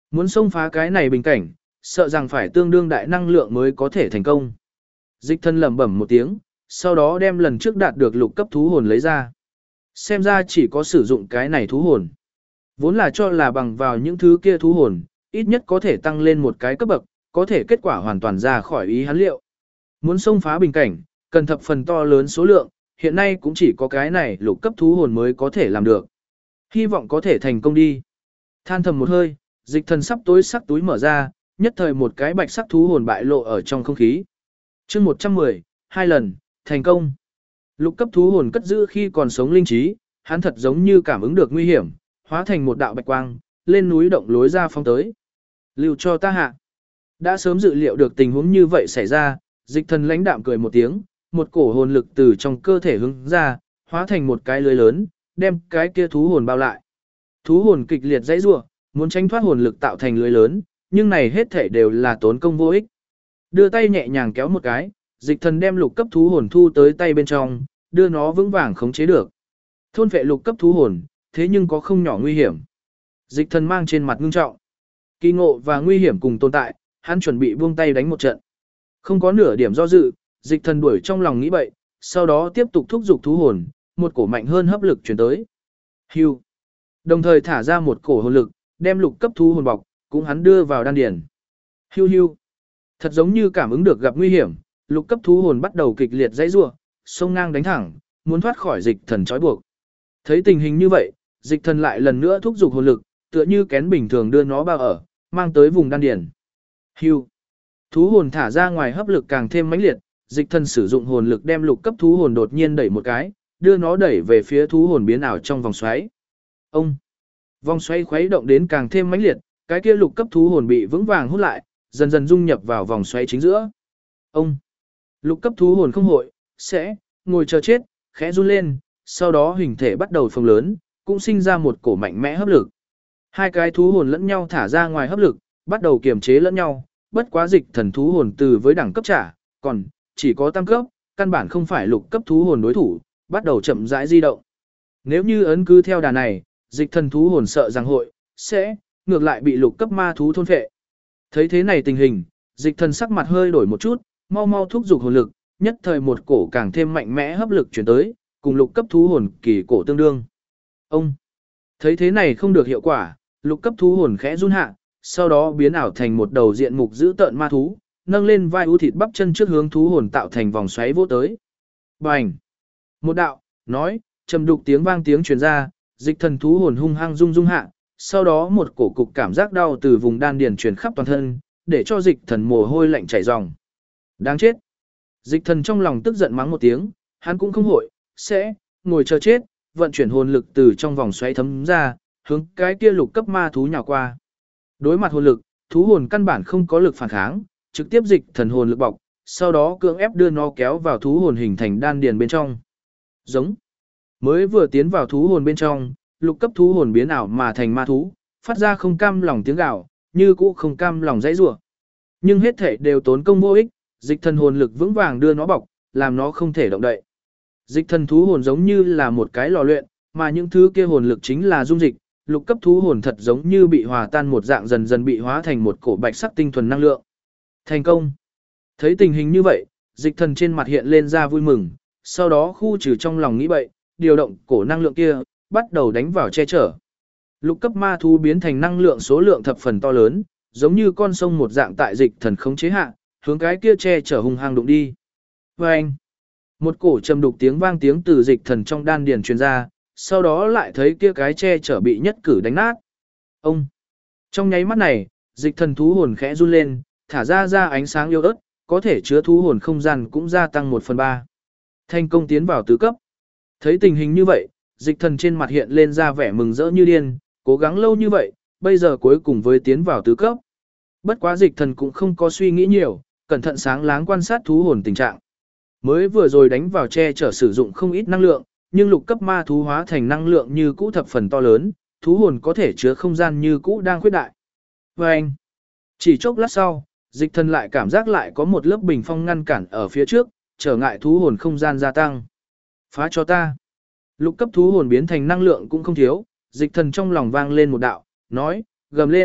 Muốn xông phá cái này bình cảnh, sợ rằng phải tương đương đại năng lượng mới có thể thành công. Dịch thần lẩm bẩm một tiếng, sau đó đem lần trước đạt được lục cấp thú hồn lấy ra. Xem ra chỉ có sử dụng cái này thú hồn. Vốn là cho là bằng vào những thứ kia thú hồn, ít nhất có thể tăng lên một cái cấp bậc, có thể kết quả hoàn toàn ra khỏi ý hắn liệu. Muốn xông phá bình cảnh, cần thập phần to lớn số lượng, hiện nay cũng chỉ có cái này lục cấp thú hồn mới có thể làm được. Hy vọng có thể thành công đi. Than thầm một hơi, dịch thần sắp tối sắc túi mở ra, nhất thời một cái bạch sắc thú hồn bại lộ ở trong không khí. chương 110, 2 lần, thành công. Lục cấp thú hồn cất giữ khi còn sống linh trí, hắn thật giống như cảm ứng được nguy hiểm, hóa thành một đạo bạch quang, lên núi động lối ra phong tới. Lưu cho ta hạ. Đã sớm dự liệu được tình huống như vậy xảy ra, dịch thần lãnh đạm cười một tiếng, một cổ hồn lực từ trong cơ thể hướng ra, hóa thành một cái lưới lớn, đem cái kia thú hồn bao lại. Thú hồn kịch liệt dãy rủa, muốn tránh thoát hồn lực tạo thành lưới lớn, nhưng này hết thể đều là tốn công vô ích. Đưa tay nhẹ nhàng kéo một cái, dịch thần đem lục cấp thú hồn thu tới tay bên trong, đưa nó vững vàng khống chế được. Thôn phệ lục cấp thú hồn, thế nhưng có không nhỏ nguy hiểm. Dịch thần mang trên mặt ngưng trọng. Kỳ ngộ và nguy hiểm cùng tồn tại, hắn chuẩn bị buông tay đánh một trận. Không có nửa điểm do dự, dịch thần đuổi trong lòng nghĩ bậy, sau đó tiếp tục thúc giục thú hồn, một cổ mạnh hơn hấp lực chuyển tới. Hưu. Đồng thời thả ra một cổ hồn lực, đem lục cấp thú hồn bọc, cũng hắn đưa vào đan điền. Hưu hưu. Thật giống như cảm ứng được gặp nguy hiểm, lục cấp thú hồn bắt đầu kịch liệt dãy rủa, xông ngang đánh thẳng, muốn thoát khỏi dịch thần trói buộc. Thấy tình hình như vậy, dịch thần lại lần nữa thúc giục hồn lực, tựa như kén bình thường đưa nó bao ở, mang tới vùng đan điền. Hưu. Thú hồn thả ra ngoài hấp lực càng thêm mãnh liệt, dịch thần sử dụng hồn lực đem lục cấp thú hồn đột nhiên đẩy một cái, đưa nó đẩy về phía thú hồn biến ảo trong vòng xoáy. Ông. Vòng xoáy khuấy động đến càng thêm mãnh liệt, cái kia lục cấp thú hồn bị vững vàng hút lại, dần dần dung nhập vào vòng xoáy chính giữa. Ông. Lục cấp thú hồn không hội, sẽ ngồi chờ chết, khẽ run lên, sau đó hình thể bắt đầu phồng lớn, cũng sinh ra một cổ mạnh mẽ hấp lực. Hai cái thú hồn lẫn nhau thả ra ngoài hấp lực, bắt đầu kiềm chế lẫn nhau, bất quá dịch thần thú hồn từ với đẳng cấp trả, còn chỉ có tam cấp, căn bản không phải lục cấp thú hồn đối thủ, bắt đầu chậm rãi di động. Nếu như ấn cứ theo đà này, dịch thần thú hồn sợ rằng hội sẽ ngược lại bị lục cấp ma thú thôn phệ. Thấy thế này tình hình, dịch thần sắc mặt hơi đổi một chút, mau mau thúc giục hồn lực, nhất thời một cổ càng thêm mạnh mẽ hấp lực chuyển tới, cùng lục cấp thú hồn kỳ cổ tương đương. Ông thấy thế này không được hiệu quả, lục cấp thú hồn khẽ run hạ, sau đó biến ảo thành một đầu diện mục dữ tợn ma thú, nâng lên vai ú thịt bắp chân trước hướng thú hồn tạo thành vòng xoáy vỗ tới. Bành! Một đạo, nói, trầm đục tiếng vang tiếng truyền ra, dịch thần thú hồn hung hăng rung rung hạ, sau đó một cổ cục cảm giác đau từ vùng đan điền truyền khắp toàn thân, để cho dịch thần mồ hôi lạnh chảy ròng. Đáng chết! Dịch thần trong lòng tức giận mắng một tiếng, hắn cũng không hội, sẽ ngồi chờ chết, vận chuyển hồn lực từ trong vòng xoáy thấm ra, hướng cái kia lục cấp ma thú nhào qua. Đối mặt hồn lực, thú hồn căn bản không có lực phản kháng, trực tiếp dịch thần hồn lực bọc, sau đó cưỡng ép đưa nó kéo vào thú hồn hình thành đan điền bên trong. Giống. Mới vừa tiến vào thú hồn bên trong, lục cấp thú hồn biến ảo mà thành ma thú, phát ra không cam lòng tiếng gào, như cũ không cam lòng dãy rủa. Nhưng hết thể đều tốn công vô ích, dịch thần hồn lực vững vàng đưa nó bọc, làm nó không thể động đậy. Dịch thần thú hồn giống như là một cái lò luyện, mà những thứ kia hồn lực chính là dung dịch, lục cấp thú hồn thật giống như bị hòa tan một dạng dần dần bị hóa thành một cổ bạch sắc tinh thuần năng lượng. Thành công. Thấy tình hình như vậy, dịch thần trên mặt hiện lên ra vui mừng, sau đó khu trừ trong lòng nghĩ bậy, điều động cổ năng lượng kia, bắt đầu đánh vào che chở. Lục cấp ma thú biến thành năng lượng số lượng thập phần to lớn, giống như con sông một dạng tại dịch thần khống chế hạ, hướng cái kia che chở hung hăng đụng đi. Vâng! Một cổ trầm đục tiếng vang tiếng từ dịch thần trong đan điền truyền ra, sau đó lại thấy kia cái che chở bị nhất cử đánh nát. Ông! Trong nháy mắt này, dịch thần thú hồn khẽ run lên, thả ra ánh sáng yếu ớt, có thể chứa thú hồn không gian cũng gia tăng 1/3. Thành công tiến vào tứ cấp. Thấy tình hình như vậy, dịch thần trên mặt hiện lên ra vẻ mừng rỡ như điên, cố gắng lâu như vậy, bây giờ cuối cùng với tiến vào tứ cấp. Bất quá dịch thần cũng không có suy nghĩ nhiều, cẩn thận sáng láng quan sát thú hồn tình trạng. Mới vừa rồi đánh vào che chở sử dụng không ít năng lượng, nhưng lục cấp ma thú hóa thành năng lượng như cũ thập phần to lớn, thú hồn có thể chứa không gian như cũ đang khuyết đại. Vâng! Chỉ chốc lát sau, dịch thần lại cảm giác lại có một lớp bình phong ngăn cản ở phía trước, trở ngại thú hồn không gian gia tăng. Phá cho ta! Lục cấp thú hồn biến thành năng lượng cũng không thiếu, dịch thần trong lòng vang lên một đạo, nói, gầm lên,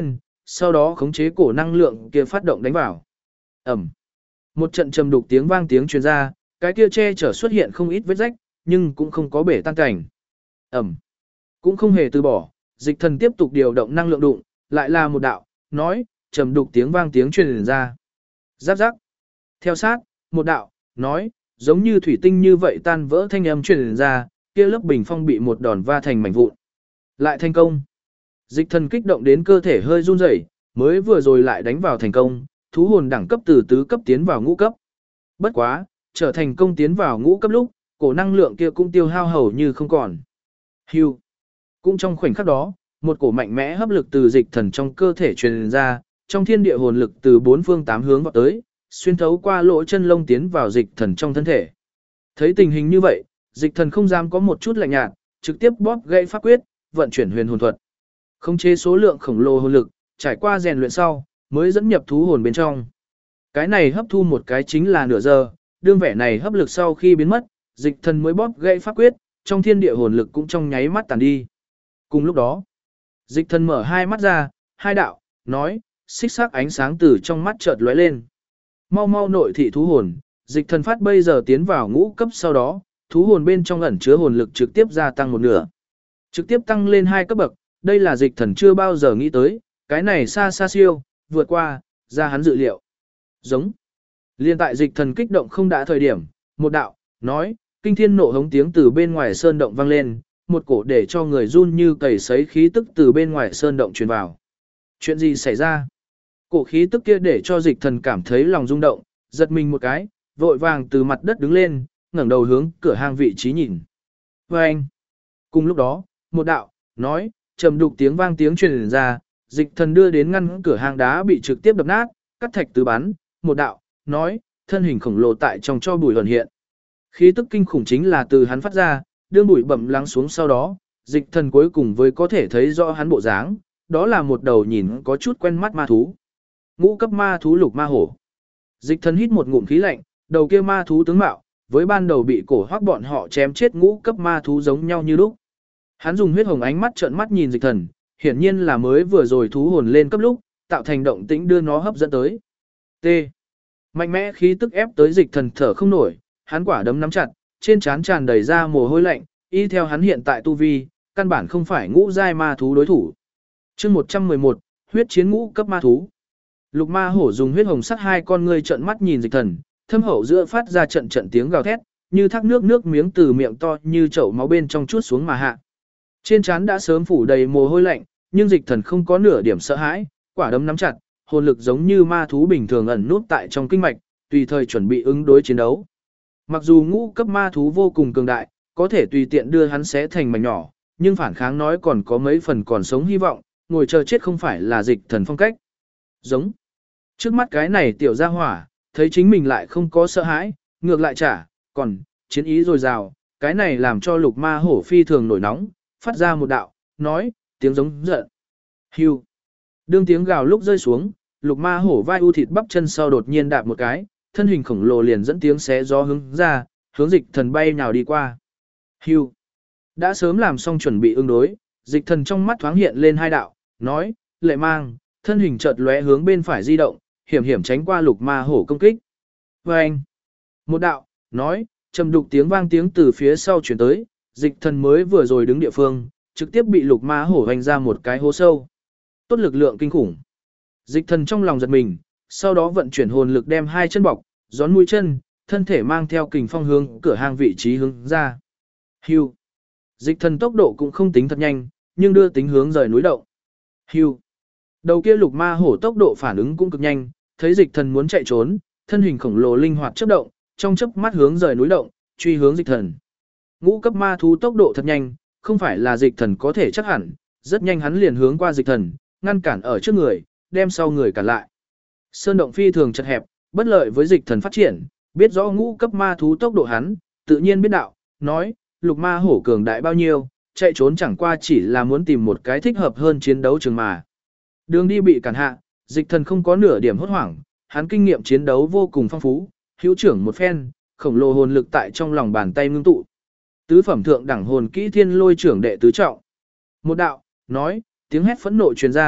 sau đó khống chế cổ năng lượng kia phát động đánh vào. Ẩm. Một trận trầm đục tiếng vang tiếng truyền ra, cái kia che chở xuất hiện không ít vết rách, nhưng cũng không có bể tan cảnh. Ẩm. Cũng không hề từ bỏ, dịch thần tiếp tục điều động năng lượng đụng, lại là một đạo, nói, trầm đục tiếng vang tiếng truyền ra. Giáp giáp. Theo sát, một đạo, nói, giống như thủy tinh như vậy tan vỡ thanh âm truyền ra, kia lớp bình phong bị một đòn va thành mảnh vụn. Lại thành công. Dịch thần kích động đến cơ thể hơi run rẩy, mới vừa rồi lại đánh vào thành công, thú hồn đẳng cấp từ tứ cấp tiến vào ngũ cấp. Bất quá, trở thành công tiến vào ngũ cấp lúc, cổ năng lượng kia cũng tiêu hao hầu như không còn. Hưu. Cũng trong khoảnh khắc đó, một cổ mạnh mẽ hấp lực từ dịch thần trong cơ thể truyền ra, trong thiên địa hồn lực từ bốn phương tám hướng vọt tới, xuyên thấu qua lỗ chân lông tiến vào dịch thần trong thân thể. Thấy tình hình như vậy, dịch thần không dám có một chút lạnh nhạt, trực tiếp bóp gãy pháp quyết, vận chuyển huyền hồn thuật. Khống chế số lượng khổng lồ hồn lực, trải qua rèn luyện sau, mới dẫn nhập thú hồn bên trong. Cái này hấp thu một cái chính là nửa giờ, đương vẻ này hấp lực sau khi biến mất, dịch thần mới bóp gãy pháp quyết, trong thiên địa hồn lực cũng trong nháy mắt tàn đi. Cùng lúc đó, dịch thần mở hai mắt ra, hai đạo, nói, xích sắc ánh sáng từ trong mắt chợt lóe lên. Mau mau nội thị thú hồn, dịch thần phát bây giờ tiến vào ngũ cấp sau đó, thú hồn bên trong ẩn chứa hồn lực trực tiếp gia tăng một nửa. Trực tiếp tăng lên 2 cấp bậc, đây là dịch thần chưa bao giờ nghĩ tới, cái này xa xa siêu, vượt qua, ra hắn dự liệu. Giống. Liên tại dịch thần kích động không đã thời điểm, một đạo, nói, kinh thiên nộ hống tiếng từ bên ngoài sơn động vang lên, một cổ để cho người run như cầy sấy khí tức từ bên ngoài sơn động truyền vào. Chuyện gì xảy ra? Cổ khí tức kia để cho dịch thần cảm thấy lòng rung động, giật mình một cái, vội vàng từ mặt đất đứng lên, ngẩng đầu hướng cửa hang vị trí nhìn. Và anh. Cùng lúc đó, một đạo, nói, trầm đục tiếng vang tiếng truyền ra, dịch thần đưa đến ngăn cửa hang đá bị trực tiếp đập nát, cắt thạch tứ bắn, một đạo, nói, thân hình khổng lồ tại trong cho bụi ẩn hiện. Khí tức kinh khủng chính là từ hắn phát ra, đương bụi bẩm lắng xuống sau đó, dịch thần cuối cùng với có thể thấy rõ hắn bộ dáng, đó là một đầu nhìn có chút quen mắt ma thú. Ngũ cấp ma thú lục ma hổ. Dịch thần hít một ngụm khí lạnh, đầu kia ma thú tướng mạo, với ban đầu bị cổ hoác bọn họ chém chết ngũ cấp ma thú giống nhau như lúc. Hắn dùng huyết hồng ánh mắt trợn mắt nhìn dịch thần, hiển nhiên là mới vừa rồi thú hồn lên cấp lúc, tạo thành động tĩnh đưa nó hấp dẫn tới. T. Mạnh mẽ khí tức ép tới dịch thần thở không nổi, hắn quả đấm nắm chặt, trên trán tràn đầy ra mồ hôi lạnh, y theo hắn hiện tại tu vi, căn bản không phải ngũ giai ma thú đối thủ. Chương 111, huyết chiến ngũ cấp ma thú. Lục ma hổ dùng huyết hồng sắc hai con ngươi trợn mắt nhìn dịch thần, thâm hậu giữa phát ra trận trận tiếng gào thét, như thác nước miếng từ miệng to như chậu máu bên trong chuốt xuống mà hạ. Trên trán đã sớm phủ đầy mồ hôi lạnh, nhưng dịch thần không có nửa điểm sợ hãi, quả đấm nắm chặt, hồn lực giống như ma thú bình thường ẩn nút tại trong kinh mạch, tùy thời chuẩn bị ứng đối chiến đấu. Mặc dù ngũ cấp ma thú vô cùng cường đại, có thể tùy tiện đưa hắn xé thành mảnh nhỏ, nhưng phản kháng nói còn có mấy phần còn sống hy vọng, ngồi chờ chết không phải là dịch thần phong cách. Giống. Trước mắt cái này tiểu gia hỏa, thấy chính mình lại không có sợ hãi, ngược lại trả, còn, chiến ý dồi dào, cái này làm cho lục ma hổ phi thường nổi nóng, phát ra một đạo, nói, tiếng giống giận. Hưu. Đương tiếng gào lúc rơi xuống, lục ma hổ vai u thịt bắp chân sau đột nhiên đạp một cái, thân hình khổng lồ liền dẫn tiếng xé gió hướng ra, hướng dịch thần bay nhào đi qua. Hưu. Đã sớm làm xong chuẩn bị ứng đối, dịch thần trong mắt thoáng hiện lên hai đạo, nói, lệ mang, thân hình chợt lóe hướng bên phải di động, hiểm hiểm tránh qua lục ma hổ công kích. Và anh. Một đạo, nói, trầm đục tiếng vang tiếng từ phía sau chuyển tới, dịch thần mới vừa rồi đứng địa phương, trực tiếp bị lục ma hổ hoành ra một cái hố sâu. Tốt lực lượng kinh khủng. Dịch thần trong lòng giật mình, sau đó vận chuyển hồn lực đem hai chân bọc, gión mũi chân, thân thể mang theo kình phong hướng cửa hang vị trí hướng ra. Hưu. Dịch thần tốc độ cũng không tính thật nhanh, nhưng đưa tính hướng rời núi động. Hưu. Đầu kia lục ma hổ tốc độ phản ứng cũng cực nhanh, thấy dịch thần muốn chạy trốn, thân hình khổng lồ linh hoạt chớp động, trong chớp mắt hướng rời núi động, truy hướng dịch thần. Ngũ cấp ma thú tốc độ thật nhanh, không phải là dịch thần có thể chắc hẳn, rất nhanh hắn liền hướng qua dịch thần, ngăn cản ở trước người, đem sau người cản lại. Sơn động phi thường chật hẹp, bất lợi với dịch thần phát triển, biết rõ ngũ cấp ma thú tốc độ hắn, tự nhiên biết đạo, nói, lục ma hổ cường đại bao nhiêu, chạy trốn chẳng qua chỉ là muốn tìm một cái thích hợp hơn chiến đấu trường mà. Đường đi bị cản hạ, dịch thần không có nửa điểm hốt hoảng, hắn kinh nghiệm chiến đấu vô cùng phong phú, hữu trưởng một phen, khổng lồ hồn lực tại trong lòng bàn tay ngưng tụ. Tứ phẩm thượng đẳng hồn kỹ thiên lôi trưởng đệ tứ trọng. Một đạo, nói, tiếng hét phẫn nộ truyền ra,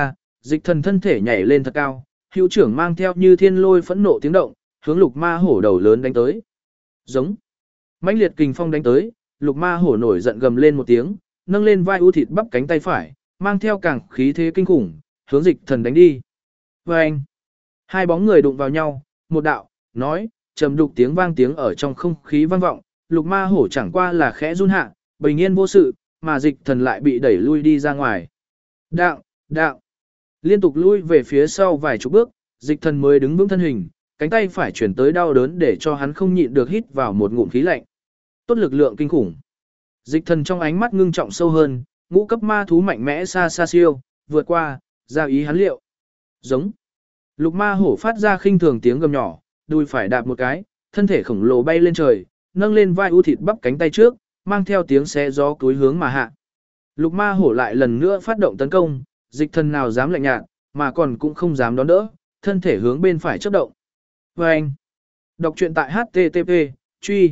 Dịch thần thân thể nhảy lên thật cao, hữu trưởng mang theo như thiên lôi phẫn nộ tiếng động, hướng lục ma hổ đầu lớn đánh tới. Giống. Mãnh liệt kình phong đánh tới, lục ma hổ nổi giận gầm lên một tiếng, nâng lên vai ưu thịt bắp cánh tay phải, mang theo càng khí thế kinh khủng, hướng dịch thần đánh đi. Vâng. Hai bóng người đụng vào nhau, một đạo, nói, trầm đục tiếng vang tiếng ở trong không khí vang vọng, lục ma hổ chẳng qua là khẽ run hạ, bình yên vô sự, mà dịch thần lại bị đẩy lui đi ra ngoài. Đạo, đạo. Liên tục lui về phía sau vài chục bước, dịch thần mới đứng vững thân hình, cánh tay phải chuyển tới đau đớn để cho hắn không nhịn được hít vào một ngụm khí lạnh. Tốt lực lượng kinh khủng. Dịch thần trong ánh mắt ngưng trọng sâu hơn, ngũ cấp ma thú mạnh mẽ xa xa siêu, vượt qua, ra ý hắn liệu. Giống. Lục ma hổ phát ra khinh thường tiếng gầm nhỏ, đùi phải đạp một cái, thân thể khổng lồ bay lên trời, nâng lên vai ưu thịt bắp cánh tay trước, mang theo tiếng xé gió túi hướng mà hạ. Lục ma hổ lại lần nữa phát động tấn công, dịch thần nào dám lạnh nhạt, mà còn cũng không dám đón đỡ, thân thể hướng bên phải chớp động. Và anh, đọc truyện tại HTTP, truy.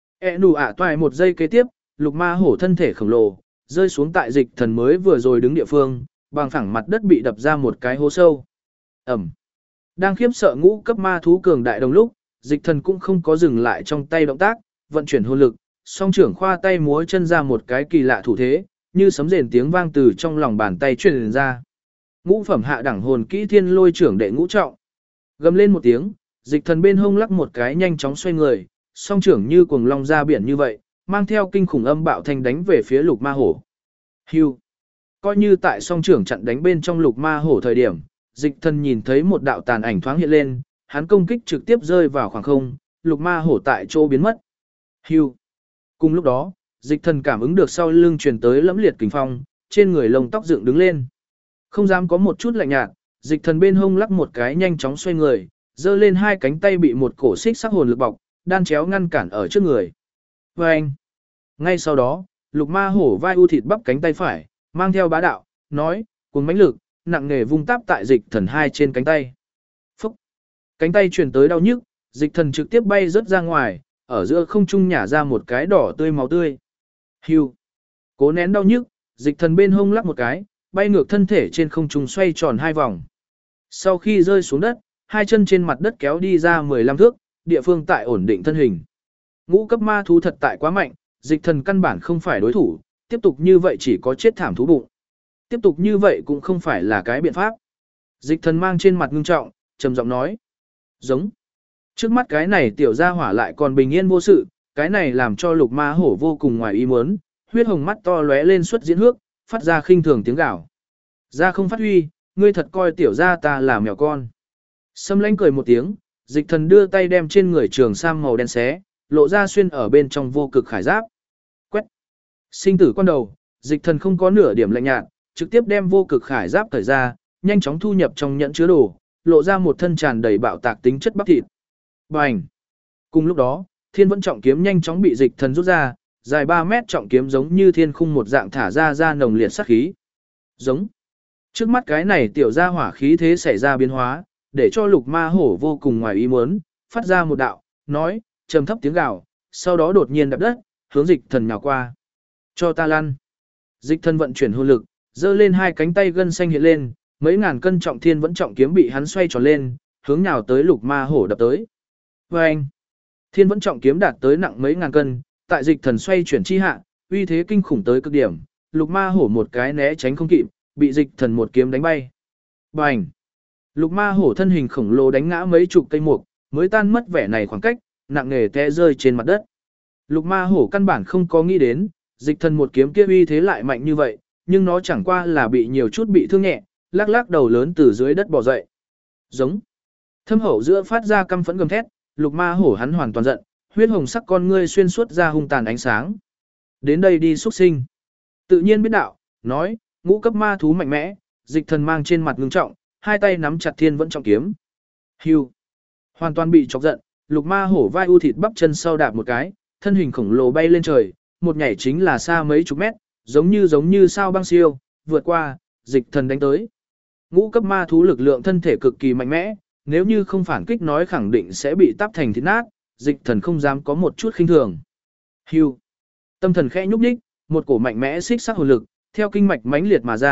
Nụ ả toài một giây kế tiếp, lục ma hổ thân thể khổng lồ, rơi xuống tại dịch thần mới vừa rồi đứng địa phương, bằng phẳng mặt đất bị đập ra một cái hố sâu. Ẩm. Đang khiếp sợ ngũ cấp ma thú cường đại đồng lúc, dịch thần cũng không có dừng lại trong tay động tác, vận chuyển hồn lực, song trưởng khoa tay múa chân ra một cái kỳ lạ thủ thế, như sấm rền tiếng vang từ trong lòng bàn tay truyền ra. Ngũ phẩm hạ đẳng hồn kỹ thiên lôi trưởng đệ ngũ trọng. Gầm lên một tiếng, dịch thần bên hông lắc một cái nhanh chóng xoay người, song trưởng như cuồng long ra biển như vậy, mang theo kinh khủng âm bạo thanh đánh về phía lục ma hổ. Hưu. Coi như tại song trưởng chặn đánh bên trong lục ma hổ thời điểm, dịch thần nhìn thấy một đạo tàn ảnh thoáng hiện lên, hắn công kích trực tiếp rơi vào khoảng không, lục ma hổ tại chỗ biến mất. Hưu. Cùng lúc đó, dịch thần cảm ứng được sau lưng truyền tới lẫm liệt kình phong, trên người lông tóc dựng đứng lên. Không dám có một chút lạnh nhạt, dịch thần bên hông lắc một cái nhanh chóng xoay người, giơ lên hai cánh tay bị một cổ xích sắc hồn lực bọc, đan chéo ngăn cản ở trước người. Và anh. Ngay sau đó, lục ma hổ vai u thịt bắp cánh tay phải, mang theo bá đạo, nói, cuồng mãnh lực, nặng nề vung táp tại dịch thần hai trên cánh tay. Phúc. Cánh tay truyền tới đau nhức, dịch thần trực tiếp bay rớt ra ngoài, ở giữa không trung nhả ra một cái đỏ tươi máu tươi. Hưu. Cố nén đau nhức, dịch thần bên hông lắc một cái, bay ngược thân thể trên không trung xoay tròn hai vòng. Sau khi rơi xuống đất, hai chân trên mặt đất kéo đi ra 15 thước, địa phương tại ổn định thân hình. Ngũ cấp ma thú thật tại quá mạnh, dịch thần căn bản không phải đối thủ, tiếp tục như vậy chỉ có chết thảm thú bụng. Tiếp tục như vậy cũng không phải là cái biện pháp. Dịch thần mang trên mặt ngưng trọng, trầm giọng nói. Giống. Trước mắt cái này tiểu gia hỏa lại còn bình yên vô sự, cái này làm cho lục ma hổ vô cùng ngoài ý muốn, huyết hồng mắt to lóe lên xuất diễn hước, phát ra khinh thường tiếng gào. Ra không phát huy, ngươi thật coi tiểu gia ta là mèo con. Sâm lãnh cười một tiếng, dịch thần đưa tay đem trên người trường sam màu đen xé, lộ ra xuyên ở bên trong vô cực khải giáp. Quét. Sinh tử quan đầu, dịch thần không có nửa điểm lạnh nhạt, trực tiếp đem vô cực khải giáp cởi ra, nhanh chóng thu nhập trong nhẫn chứa đồ, lộ ra một thân tràn đầy bạo tạc tính chất bắp thịt. Bành. Cùng lúc đó, thiên vẫn trọng kiếm nhanh chóng bị dịch thần rút ra, dài 3 mét trọng kiếm giống như thiên khung một dạng thả ra nồng liệt sát khí. Giống. Trước mắt cái này tiểu gia hỏa khí thế xảy ra biến hóa, để cho lục ma hổ vô cùng ngoài ý muốn, phát ra một đạo, nói, trầm thấp tiếng gào, sau đó đột nhiên đạp đất, hướng dịch thần nhào qua. Cho ta lăn. Dịch thần vận chuyển hồn lực, giơ lên hai cánh tay gân xanh hiện lên, mấy ngàn cân trọng thiên vẫn trọng kiếm bị hắn xoay tròn lên, hướng nhào tới lục ma hổ đập tới. Và anh, thiên vẫn trọng kiếm đạt tới nặng mấy ngàn cân, tại dịch thần xoay chuyển chi hạ, uy thế kinh khủng tới cực điểm, lục ma hổ một cái né tránh không kịp, bị dịch thần một kiếm đánh bay. Bành! Lục ma hổ thân hình khổng lồ đánh ngã mấy chục cây mục, mới tan mất vẻ này khoảng cách, nặng nề té rơi trên mặt đất. Lục ma hổ căn bản không có nghĩ đến, dịch thần một kiếm kia uy thế lại mạnh như vậy, nhưng nó chẳng qua là bị nhiều chút bị thương nhẹ, lắc lắc đầu lớn từ dưới đất bò dậy. Giống. Thâm hậu giữa phát ra căm phẫn gầm thét, lục ma hổ hắn hoàn toàn giận, huyết hồng sắc con ngươi xuyên suốt ra hung tàn ánh sáng. Đến đây đi xuất sinh. Tự nhiên biết đạo, nói, ngũ cấp ma thú mạnh mẽ, dịch thần mang trên mặt ngưng trọng, hai tay nắm chặt thiên vẫn trọng kiếm. Hưu. Hoàn toàn bị chọc giận, lục ma hổ vai u thịt bắp chân sau đạp một cái, thân hình khổng lồ bay lên trời, một nhảy chính là xa mấy chục mét, giống như sao băng siêu, vượt qua, dịch thần đánh tới. Ngũ cấp ma thú lực lượng thân thể cực kỳ mạnh mẽ, nếu như không phản kích nói khẳng định sẽ bị táp thành thịt nát, dịch thần không dám có một chút khinh thường. Hưu. Tâm thần khẽ nhúc nhích, một cổ mạnh mẽ xích sắc hồn lực, theo kinh mạch mãnh liệt mà ra,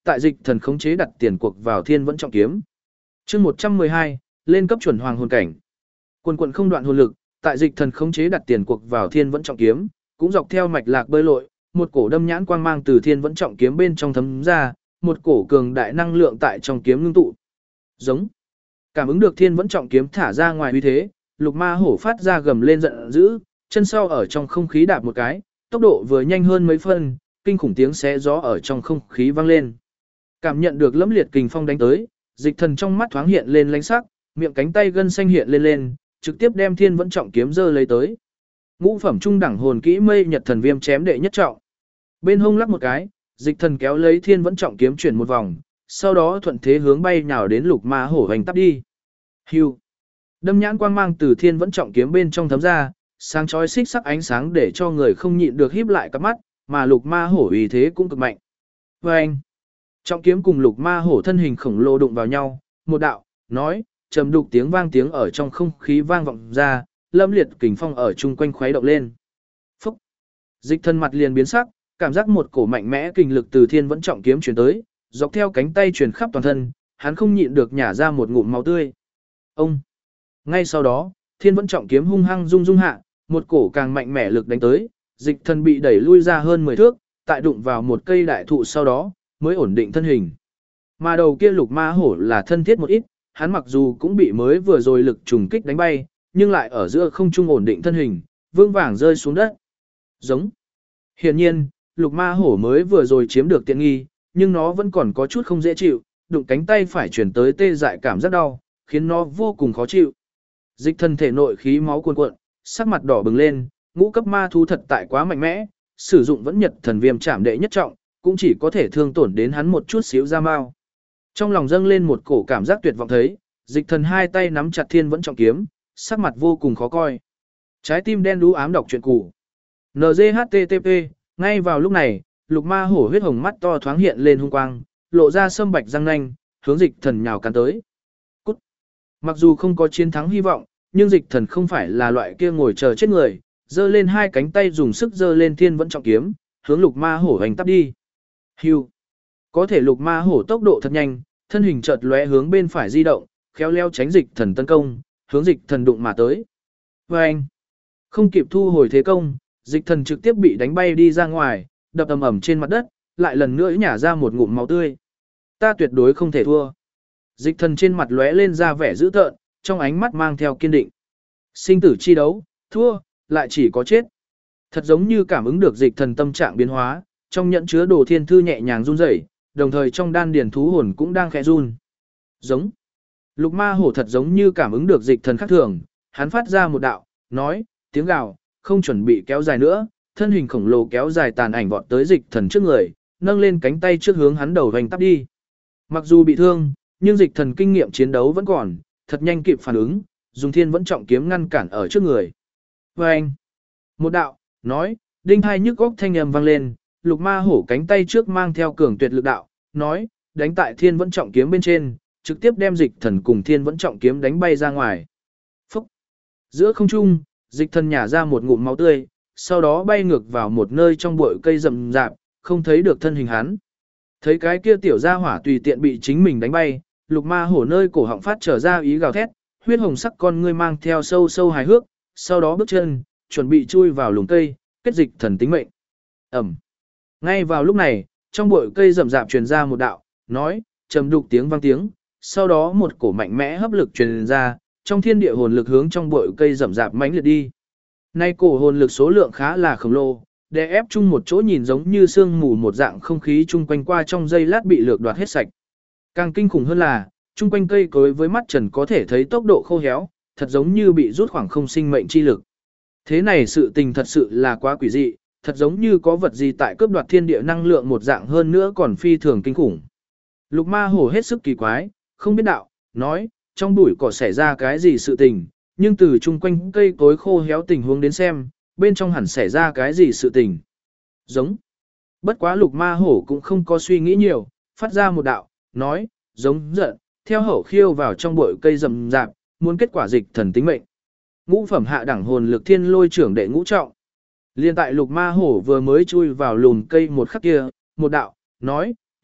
tại dịch thần khống chế đặt tiền cuộc vào thiên vẫn trọng kiếm. Chương 112, lên cấp chuẩn hoàng hồn cảnh. Quần quần không đoạn hồn lực, tại dịch thần khống chế đặt tiền cuộc vào thiên vẫn trọng kiếm, cũng dọc theo mạch lạc bơi lội, một cổ đâm nhãn quang mang từ thiên vẫn trọng kiếm bên trong thấm ra, một cổ cường đại năng lượng tại trong kiếm ngưng tụ. Giống. Cảm ứng được thiên vẫn trọng kiếm thả ra ngoài uy thế, Lục Ma Hổ phát ra gầm lên giận dữ, chân sau ở trong không khí đạp một cái, tốc độ vừa nhanh hơn mấy phân, kinh khủng tiếng xé gió ở trong không khí vang lên. Cảm nhận được lẫm liệt kình phong đánh tới, dịch thần trong mắt thoáng hiện lên lánh sắc, miệng cánh tay gân xanh hiện lên, trực tiếp đem thiên vẫn trọng kiếm giơ lấy tới. Ngũ phẩm trung đẳng hồn kỹ mây nhật thần viêm chém đệ nhất trọng. Bên hông lắc một cái, dịch thần kéo lấy thiên vẫn trọng kiếm chuyển một vòng, sau đó thuận thế hướng bay nhào đến Lục Ma Hổ hành tắp đi. Hưu. Đâm nhãn quang mang từ thiên vẫn trọng kiếm bên trong thấm ra, sáng chói xích sắc ánh sáng để cho người không nhịn được híp lại cặp mắt, mà Lục Ma Hổ uy thế cũng cực mạnh. Oeng. Trọng kiếm cùng Lục Ma Hổ thân hình khổng lồ đụng vào nhau, một đạo, nói, trầm đục tiếng vang tiếng ở trong không khí vang vọng ra, lâm liệt kình phong ở chung quanh khuấy động lên. Phúc. Dịch thân mặt liền biến sắc, cảm giác một cổ mạnh mẽ kình lực từ thiên vẫn trọng kiếm truyền tới, dọc theo cánh tay truyền khắp toàn thân, hắn không nhịn được nhả ra một ngụm máu tươi. Ông. Ngay sau đó, thiên vẫn trọng kiếm hung hăng rung rung hạ, một cổ càng mạnh mẽ lực đánh tới, dịch thân bị đẩy lui ra hơn 10 thước, tại đụng vào một cây đại thụ sau đó, mới ổn định thân hình. Mà đầu kia Lục Ma Hổ là thân thiết một ít, hắn mặc dù cũng bị mới vừa rồi lực trùng kích đánh bay, nhưng lại ở giữa không trung ổn định thân hình, vương vàng rơi xuống đất. Giống. Hiển nhiên, Lục Ma Hổ mới vừa rồi chiếm được tiện nghi, nhưng nó vẫn còn có chút không dễ chịu, đụng cánh tay phải chuyển tới tê dại cảm giác đau, khiến nó vô cùng khó chịu. Dịch thân thể nội khí máu cuồn cuộn, sắc mặt đỏ bừng lên, ngũ cấp ma thú thật tại quá mạnh mẽ, sử dụng vẫn nhật thần viêm chạm đệ nhất trọng, cũng chỉ có thể thương tổn đến hắn một chút xíu da mao. Trong lòng dâng lên một cổ cảm giác tuyệt vọng thấy, dịch thần hai tay nắm chặt thiên vẫn trọng kiếm, sắc mặt vô cùng khó coi. Trái tim đen đú ám đọc truyện cũ. NGHTTP, ngay vào lúc này, Lục Ma Hổ huyết hồng mắt to thoáng hiện lên hung quang, lộ ra sâm bạch răng nanh, hướng dịch thần nhào cắn tới. Cút. Mặc dù không có chiến thắng hy vọng, nhưng dịch thần không phải là loại kia ngồi chờ chết người, giơ lên hai cánh tay dùng sức giơ lên thiên vẫn trọng kiếm, hướng Lục Ma Hổ hành tắp đi. Hưu. Có thể Lục Ma Hổ tốc độ thật nhanh, thân hình chợt lóe hướng bên phải di động, khéo léo tránh dịch thần tấn công, hướng dịch thần đụng mà tới. Oeng. Không kịp thu hồi thế công, dịch thần trực tiếp bị đánh bay đi ra ngoài, đập ầm ầm trên mặt đất, lại lần nữa nhả ra một ngụm máu tươi. Ta tuyệt đối không thể thua. Dịch thần trên mặt lóe lên ra vẻ dữ tợn, trong ánh mắt mang theo kiên định. Sinh tử chi đấu, thua, lại chỉ có chết. Thật giống như cảm ứng được dịch thần tâm trạng biến hóa, trong nhẫn chứa đồ thiên thư nhẹ nhàng run rẩy, đồng thời trong đan điền thú hồn cũng đang khẽ run. Giống. Lục Ma Hổ thật giống như cảm ứng được dịch thần khác thường, hắn phát ra một đạo, nói, tiếng gào, không chuẩn bị kéo dài nữa, thân hình khổng lồ kéo dài tàn ảnh vọt tới dịch thần trước người, nâng lên cánh tay trước hướng hắn đầu vành tắp đi. Mặc dù bị thương, nhưng dịch thần kinh nghiệm chiến đấu vẫn còn, thật nhanh kịp phản ứng, dùng thiên vẫn trọng kiếm ngăn cản ở trước người. Và anh, một đạo, nói, đinh hai nhức góc thanh âm vang lên, Lục Ma Hổ cánh tay trước mang theo cường tuyệt lực đạo, nói, đánh tại thiên vẫn trọng kiếm bên trên, trực tiếp đem dịch thần cùng thiên vẫn trọng kiếm đánh bay ra ngoài. Phúc! Giữa không trung, dịch thần nhả ra một ngụm máu tươi, sau đó bay ngược vào một nơi trong bụi cây rậm rạp, không thấy được thân hình hắn. Thấy cái kia tiểu gia hỏa tùy tiện bị chính mình đánh bay, Lục Ma Hổ nơi cổ họng phát trở ra ý gào thét, huyết hồng sắc con ngươi mang theo sâu sâu hài hước, sau đó bước chân, chuẩn bị chui vào lùm cây, kết dịch thần tính mệnh. Ẩm. Ngay vào lúc này, trong bụi cây rậm rạp truyền ra một đạo, nói, trầm đục tiếng vang tiếng, sau đó một cổ mạnh mẽ hấp lực truyền ra, trong thiên địa hồn lực hướng trong bụi cây rậm rạp mãnh liệt đi. Nay cổ hồn lực số lượng khá là khổng lồ, đè ép chung một chỗ nhìn giống như sương mù một dạng không khí chung quanh qua trong giây lát bị lược đoạt hết sạch. Càng kinh khủng hơn là, chung quanh cây cối với mắt trần có thể thấy tốc độ khô héo, thật giống như bị rút khoảng không sinh mệnh chi lực. Thế này sự tình thật sự là quá quỷ dị, thật giống như có vật gì tại cướp đoạt thiên địa năng lượng một dạng hơn nữa còn phi thường kinh khủng. Lục Ma Hổ hết sức kỳ quái, không biết đạo, nói, trong bụi cỏ xảy ra cái gì sự tình, nhưng từ chung quanh cây cối khô héo tình huống đến xem, bên trong hẳn xảy ra cái gì sự tình. Giống. Bất quá Lục Ma Hổ cũng không có suy nghĩ nhiều, phát ra một đạo, nói, giống giận, theo hậu khiêu vào trong bụi cây rậm rạp, muốn kết quả dịch thần tính mệnh. Ngũ phẩm hạ đẳng hồn lực thiên lôi trưởng đệ ngũ trọng. Liên tại Lục Ma Hổ vừa mới chui vào lùm cây một khắc kia, một đạo, nói,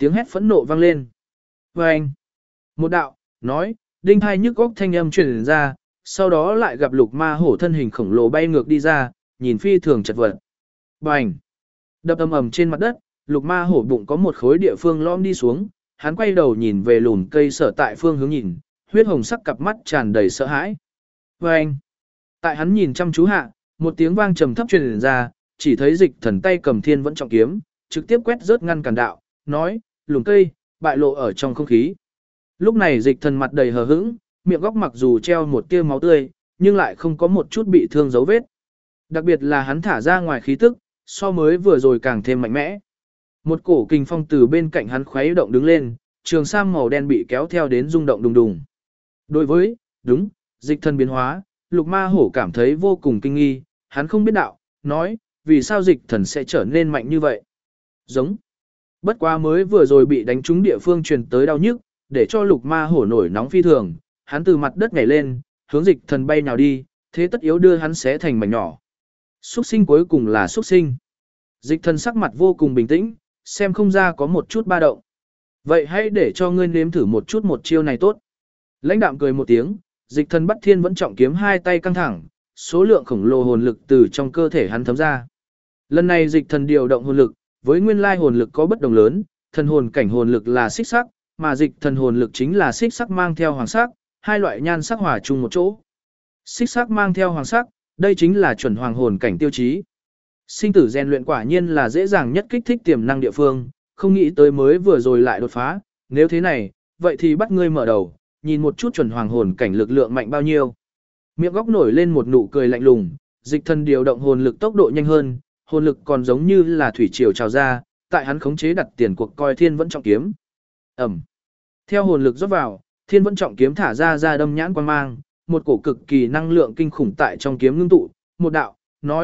tiếng hét phẫn nộ vang lên. Và anh, một đạo, nói, đinh hai nhức góc thanh âm truyền ra, sau đó lại gặp lục ma hổ thân hình khổng lồ bay ngược đi ra, nhìn phi thường chật vật. Bành! Đập ầm ầm trên mặt đất, lục ma hổ bụng có một khối địa phương lõm đi xuống, hắn quay đầu nhìn về lùn cây sở tại phương hướng nhìn, huyết hồng sắc cặp mắt tràn đầy sợ hãi. Bành! Tại hắn nhìn chăm chú hạ, một tiếng vang trầm thấp truyền ra, chỉ thấy dịch thần tay cầm thiên vẫn trọng kiếm, trực tiếp quét rớt ngăn cản đạo, nói, lùn cây, bại lộ ở trong không khí. Lúc này dịch thần mặt đầy hờ hững, miệng góc mặc dù treo một tia máu tươi, nhưng lại không có một chút bị thương dấu vết. Đặc biệt là hắn thả ra ngoài khí tức, so mới vừa rồi càng thêm mạnh mẽ. Một cổ kình phong từ bên cạnh hắn khuấy động đứng lên, trường sam màu đen bị kéo theo đến rung động đùng đùng. Đối với, đúng, dịch thần biến hóa, lục ma hổ cảm thấy vô cùng kinh nghi, hắn không biết đạo, nói, vì sao dịch thần sẽ trở nên mạnh như vậy. Giống. Bất quá mới vừa rồi bị đánh trúng địa phương truyền tới đau nhức, để cho lục ma hổ nổi nóng phi thường, hắn từ mặt đất nhảy lên, hướng dịch thần bay nào đi, thế tất yếu đưa hắn xé thành mảnh nhỏ. Xuất sinh cuối cùng là xuất sinh. Dịch thần sắc mặt vô cùng bình tĩnh, xem không ra có một chút ba động. Vậy hãy để cho ngươi nếm thử một chút một chiêu này tốt. Lãnh đạm cười một tiếng, dịch thần bắt thiên vẫn trọng kiếm hai tay căng thẳng, số lượng khổng lồ hồn lực từ trong cơ thể hắn thấm ra. Lần này dịch thần điều động hồn lực, với nguyên lai hồn lực có bất đồng lớn, thần hồn cảnh hồn lực là xích sắc, mà dịch thần hồn lực chính là xích sắc mang theo hoàng sắc, hai loại nhan sắc hòa chung một chỗ. Xích sắc mang theo hoàng sắc, đây chính là chuẩn hoàng hồn cảnh tiêu chí. Sinh tử rèn luyện quả nhiên là dễ dàng nhất kích thích tiềm năng địa phương, không nghĩ tới mới vừa rồi lại đột phá, nếu thế này, vậy thì bắt ngươi mở đầu, nhìn một chút chuẩn hoàng hồn cảnh lực lượng mạnh bao nhiêu. Miệng góc nổi lên một nụ cười lạnh lùng, dịch thần điều động hồn lực tốc độ nhanh hơn, hồn lực còn giống như là thủy triều trào ra, tại hắn khống chế đặt tiền cuộc coi thiên vẫn trọng kiếm. Ẩm. Theo hồn lực rót vào, thiên vẫn trọng kiếm thả ra đâm nhãn quang mang, một cổ cực kỳ năng lượng kinh khủng tại trong kiếm ngưng tụ, một đạo,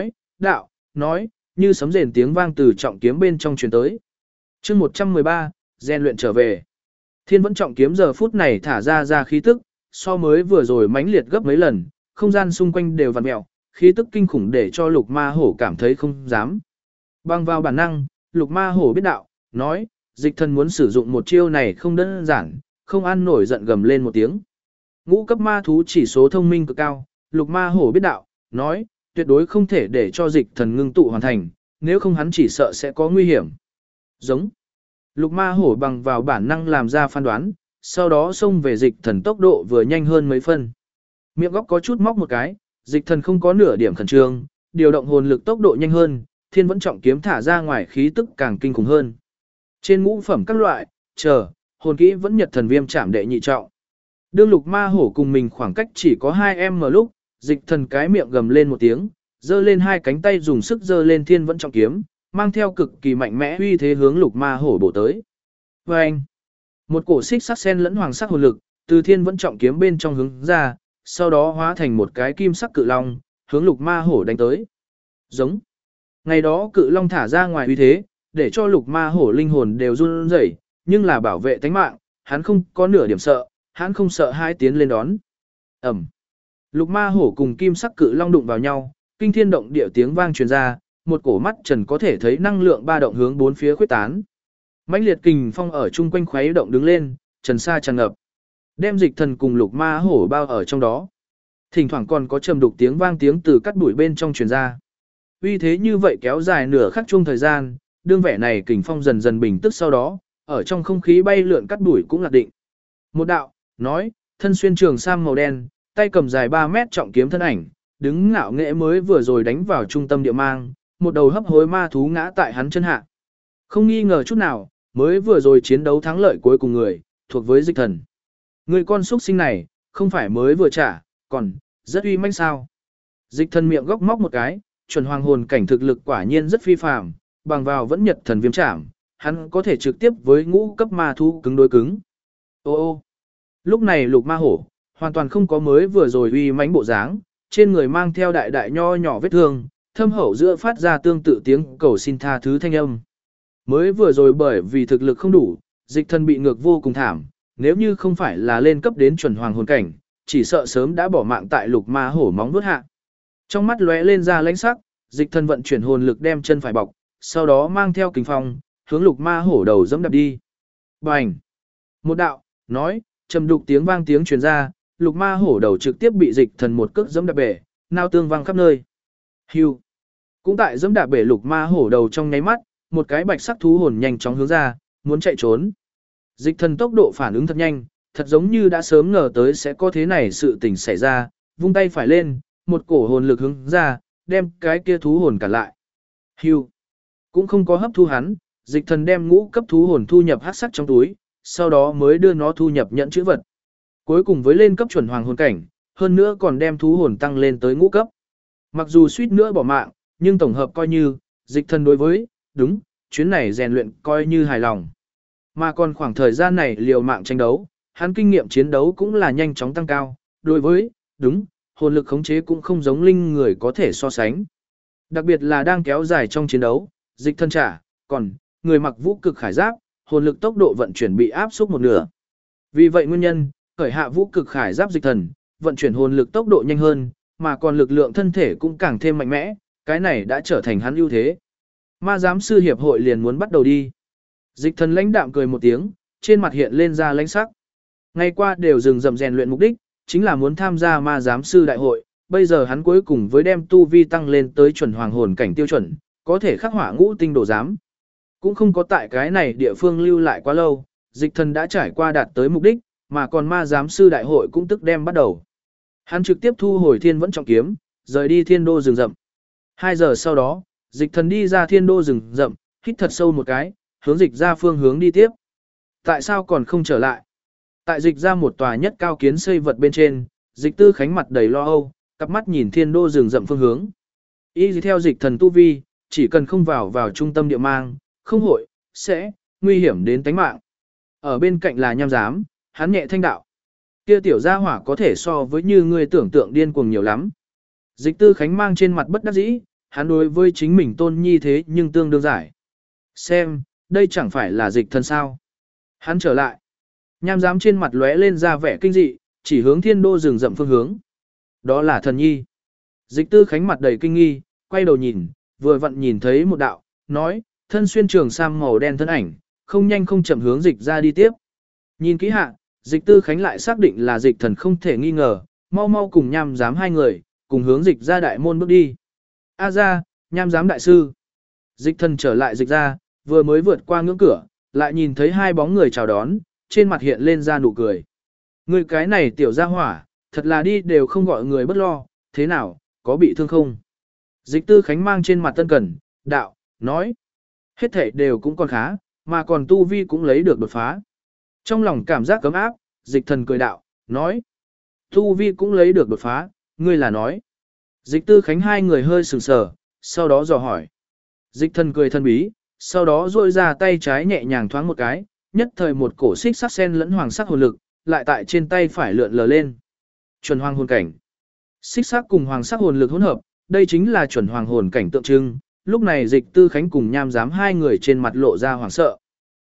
nói, như sấm rền tiếng vang từ trọng kiếm bên trong truyền tới. Chương 113, rèn luyện trở về. Thiên vẫn trọng kiếm giờ phút này thả ra khí tức, so mới vừa rồi mãnh liệt gấp mấy lần, không gian xung quanh đều vặn mèo, khí tức kinh khủng để cho lục ma hổ cảm thấy không dám. Bằng vào bản năng, lục ma hổ biết đạo, nói, dịch thần muốn sử dụng một chiêu này không đơn giản, không ăn nổi giận gầm lên một tiếng. Ngũ cấp ma thú chỉ số thông minh cực cao, lục ma hổ biết đạo, nói, tuyệt đối không thể để cho dịch thần ngưng tụ hoàn thành, nếu không hắn chỉ sợ sẽ có nguy hiểm. Giống. Lục ma hổ bằng vào bản năng làm ra phán đoán, sau đó xông về dịch thần tốc độ vừa nhanh hơn mấy phân. Miệng góc có chút móc một cái, dịch thần không có nửa điểm khẩn trương, điều động hồn lực tốc độ nhanh hơn, thiên vẫn trọng kiếm thả ra ngoài khí tức càng kinh khủng hơn. Trên ngũ phẩm các loại, hồn kỹ vẫn nhật thần viêm chạm đệ nhị trọng. Đương lục ma hổ cùng mình khoảng cách chỉ có 2m lúc, dịch thần cái miệng gầm lên một tiếng, giơ lên hai cánh tay dùng sức giơ lên thiên vẫn trọng kiếm, mang theo cực kỳ mạnh mẽ uy thế hướng lục ma hổ bổ tới. Và anh, một cổ xích sắc sen lẫn hoàng sắc hồn lực, từ thiên vẫn trọng kiếm bên trong hướng ra, sau đó hóa thành một cái kim sắc cự long, hướng lục ma hổ đánh tới. Giống. Ngày đó cự long thả ra ngoài uy thế, để cho lục ma hổ linh hồn đều run rẩy, nhưng là bảo vệ tánh mạng, hắn không có nửa điểm sợ, hắn không sợ hai tiến lên đón. Ẩm. Lục ma hổ cùng kim sắc cự long đụng vào nhau, kinh thiên động địa tiếng vang truyền ra, một cổ mắt trần có thể thấy năng lượng ba động hướng bốn phía khuếch tán. Mãnh liệt kình phong ở chung quanh khuấy động đứng lên, trần xa tràn ngập, đem dịch thần cùng lục ma hổ bao ở trong đó. Thỉnh thoảng còn có trầm đục tiếng vang tiếng từ cắt đuổi bên trong truyền ra. Uy thế như vậy kéo dài nửa khắc chung thời gian, đương vẻ này kình phong dần dần bình tức sau đó, ở trong không khí bay lượn cắt đuổi cũng lạc định. Một đạo, nói, thân xuyên trường sam màu đen, tay cầm dài 3 mét trọng kiếm thân ảnh, đứng ngạo nghễ mới vừa rồi đánh vào trung tâm địa mang, một đầu hấp hối ma thú ngã tại hắn chân hạ. Không nghi ngờ chút nào, mới vừa rồi chiến đấu thắng lợi cuối cùng người, thuộc với dịch thần. Người con xuất sinh này, không phải mới vừa trả, còn, rất uy manh sao. Dịch thần miệng góc móc một cái, chuẩn hoàng hồn cảnh thực lực quả nhiên rất phi phàm, bằng vào vẫn nhật thần viêm trảm, hắn có thể trực tiếp với ngũ cấp ma thú cứng đối cứng. Ô, lúc này lục ma hổ, hoàn toàn không có mới vừa rồi uy mãnh bộ dáng, trên người mang theo đại đại nho nhỏ vết thương, thâm hậu giữa phát ra tương tự tiếng cầu xin tha thứ thanh âm. Mới vừa rồi bởi vì thực lực không đủ, dịch thần bị ngược vô cùng thảm, nếu như không phải là lên cấp đến chuẩn hoàng hồn cảnh, chỉ sợ sớm đã bỏ mạng tại lục ma hổ móng vuốt hạ. Trong mắt lóe lên ra lãnh sắc, dịch thần vận chuyển hồn lực đem chân phải bọc, sau đó mang theo kình phong, hướng lục ma hổ đầu dẫm đạp đi. Bành! Một đạo, nói, trầm đục tiếng vang tiếng truyền ra, lục ma hổ đầu trực tiếp bị dịch thần một cước giẫm đạp bể, nao tương vang khắp nơi. Hưu! Cũng tại giẫm đạp bể lục ma hổ đầu trong nháy mắt, một cái bạch sắc thú hồn nhanh chóng hướng ra, muốn chạy trốn. Dịch thần tốc độ phản ứng thật nhanh, thật giống như đã sớm ngờ tới sẽ có thế này sự tình xảy ra, vung tay phải lên, một cổ hồn lực hướng ra, đem cái kia thú hồn cản lại. Hưu. Cũng không có hấp thu hắn, dịch thần đem ngũ cấp thú hồn thu nhập hắc sắc trong túi, sau đó mới đưa nó thu nhập nhận chữ vật. Cuối cùng với lên cấp chuẩn hoàng hồn cảnh, hơn nữa còn đem thú hồn tăng lên tới ngũ cấp. Mặc dù suýt nữa bỏ mạng, nhưng tổng hợp coi như, dịch thần đối với, đúng, chuyến này rèn luyện coi như hài lòng. Mà còn khoảng thời gian này liều mạng tranh đấu, hắn kinh nghiệm chiến đấu cũng là nhanh chóng tăng cao, đối với, đúng, hồn lực khống chế cũng không giống linh người có thể so sánh. Đặc biệt là đang kéo dài trong chiến đấu, dịch thân trả, còn, người mặc vũ cực khải giáp, hồn lực tốc độ vận chuyển bị áp suất một nửa. Vì vậy nguyên nhân, khởi hạ vũ cực khải giáp dịch thần, vận chuyển hồn lực tốc độ nhanh hơn, mà còn lực lượng thân thể cũng càng thêm mạnh mẽ, cái này đã trở thành hắn ưu thế. Ma giám sư hiệp hội liền muốn bắt đầu đi. Dịch thần lãnh đạm cười một tiếng, trên mặt hiện lên ra lãnh sắc. Ngày qua đều dừng dầm rèn luyện mục đích, chính là muốn tham gia ma giám sư đại hội, bây giờ hắn cuối cùng với đem tu vi tăng lên tới chuẩn hoàng hồn cảnh tiêu chuẩn, có thể khắc họa ngũ tinh đồ giám. Cũng không có tại cái này địa phương lưu lại quá lâu, dịch thần đã trải qua đạt tới mục đích, mà còn ma giám sư đại hội cũng tức đem bắt đầu. Hắn trực tiếp thu hồi thiên vẫn trọng kiếm, rời đi thiên đô rừng rậm. 2 giờ sau đó, dịch thần đi ra thiên đô rừng rậm, hít thật sâu một cái, hướng dịch ra phương hướng đi tiếp. Tại sao còn không trở lại? Tại dịch ra một tòa nhất cao kiến xây vật bên trên, dịch tư khánh mặt đầy lo âu, cặp mắt nhìn thiên đô rừng rậm phương hướng. Y theo dịch thần tu vi, chỉ cần không vào trung tâm địa mang, không hội, sẽ, nguy hiểm đến tánh mạng. Ở bên cạnh là nham giám, hắn nhẹ thanh đạo. Kia tiểu gia hỏa có thể so với như người tưởng tượng điên cuồng nhiều lắm. Dịch tư khánh mang trên mặt bất đắc dĩ, hắn đối với chính mình tôn nhi thế nhưng tương đương giải. Xem, đây chẳng phải là dịch thần sao. Hắn trở lại. Nham giám trên mặt lóe lên ra vẻ kinh dị, chỉ hướng thiên đô rừng rậm phương hướng. Đó là thần nhi. Dịch tư khánh mặt đầy kinh nghi, quay đầu nhìn, vừa vặn nhìn thấy một đạo, nói, thân xuyên trường sam màu đen thân ảnh, không nhanh không chậm hướng dịch ra đi tiếp. Nhìn kỹ hạ, dịch tư khánh lại xác định là dịch thần không thể nghi ngờ, mau mau cùng nham giám hai người, cùng hướng dịch ra đại môn bước đi. A ra, nham giám đại sư. Dịch thần trở lại dịch ra, vừa mới vượt qua ngưỡng cửa, lại nhìn thấy hai bóng người chào đón, trên mặt hiện lên ra nụ cười. Người cái này tiểu gia hỏa, thật là đi đều không gọi người bất lo, thế nào, có bị thương không? Dịch tư khánh mang trên mặt tân cẩn, đạo, nói. Hết thể đều cũng còn khá, mà còn tu vi cũng lấy được đột phá. Trong lòng cảm giác cấm áp, dịch thần cười đạo, nói. Tu vi cũng lấy được đột phá, ngươi là nói. Dịch tư khánh hai người hơi sừng sờ, sau đó dò hỏi. Dịch thần cười thân bí, sau đó duỗi ra tay trái nhẹ nhàng thoáng một cái, nhất thời một cổ xích sắc sen lẫn hoàng sắc hồn lực, lại tại trên tay phải lượn lờ lên. Chuẩn hoàng hồn cảnh. Xích sắc cùng hoàng sắc hồn lực hỗn hợp, đây chính là chuẩn hoàng hồn cảnh tượng trưng. Lúc này dịch tư khánh cùng nham giám hai người trên mặt lộ ra hoảng sợ.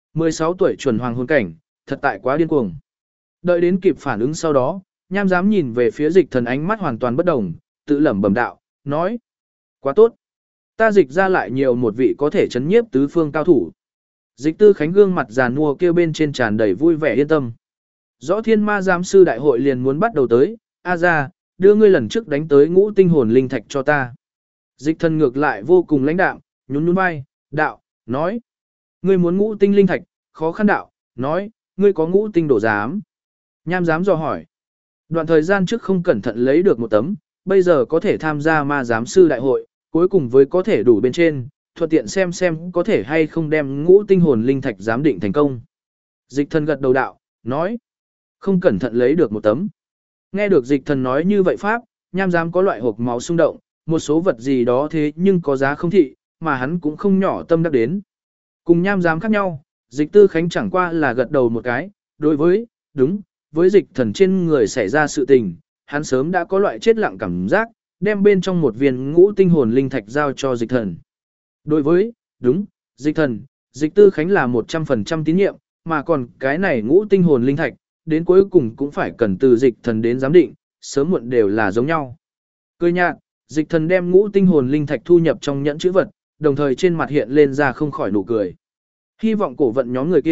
16 tuổi chuẩn hoàng hồn cảnh, thật tại quá điên cuồng. Đợi đến kịp phản ứng sau đó, nham giám nhìn về phía dịch thần ánh mắt hoàn toàn bất đồng, tự lẩm bẩm đạo, nói. Quá tốt. Ta dịch ra lại nhiều một vị có thể chấn nhiếp tứ phương cao thủ. Dịch tư khánh gương mặt già nua kêu bên trên tràn đầy vui vẻ yên tâm. Rõ thiên ma giám sư đại hội liền muốn bắt đầu tới, A ra, đưa ngươi lần trước đánh tới ngũ tinh hồn linh thạch cho ta. Dịch thần ngược lại vô cùng lãnh đạm, nhún nhún vai, đạo, nói. Ngươi muốn ngũ tinh linh thạch, khó khăn đạo, nói, ngươi có ngũ tinh đổ giám. Nham giám dò hỏi. Đoạn thời gian trước không cẩn thận lấy được một tấm, bây giờ có thể tham gia ma giám sư đại hội, cuối cùng với có thể đủ bên trên, thuận tiện xem có thể hay không đem ngũ tinh hồn linh thạch giám định thành công. Dịch thần gật đầu đạo, nói. Không cẩn thận lấy được một tấm. Nghe được dịch thần nói như vậy pháp, nham giám có loại hộp máu xung động, một số vật gì đó thế nhưng có giá không thị, mà hắn cũng không nhỏ tâm đắc đến. Cùng nham giám khác nhau, dịch tư khánh chẳng qua là gật đầu một cái, đối với, đúng, với dịch thần trên người xảy ra sự tình, hắn sớm đã có loại chết lặng cảm giác, đem bên trong một viên ngũ tinh hồn linh thạch giao cho dịch thần. Đối với, đúng, dịch thần, dịch tư khánh là 100% tín nhiệm, mà còn cái này ngũ tinh hồn linh thạch, đến cuối cùng cũng phải cần từ dịch thần đến giám định, sớm muộn đều là giống nhau. Cười nhạt, dịch thần đem ngũ tinh hồn linh thạch thu nhập trong nhẫn chữ vật, đồng thời trên mặt hiện lên ra không khỏi nụ cười. Hy vọng cổ vận nhóm người kia,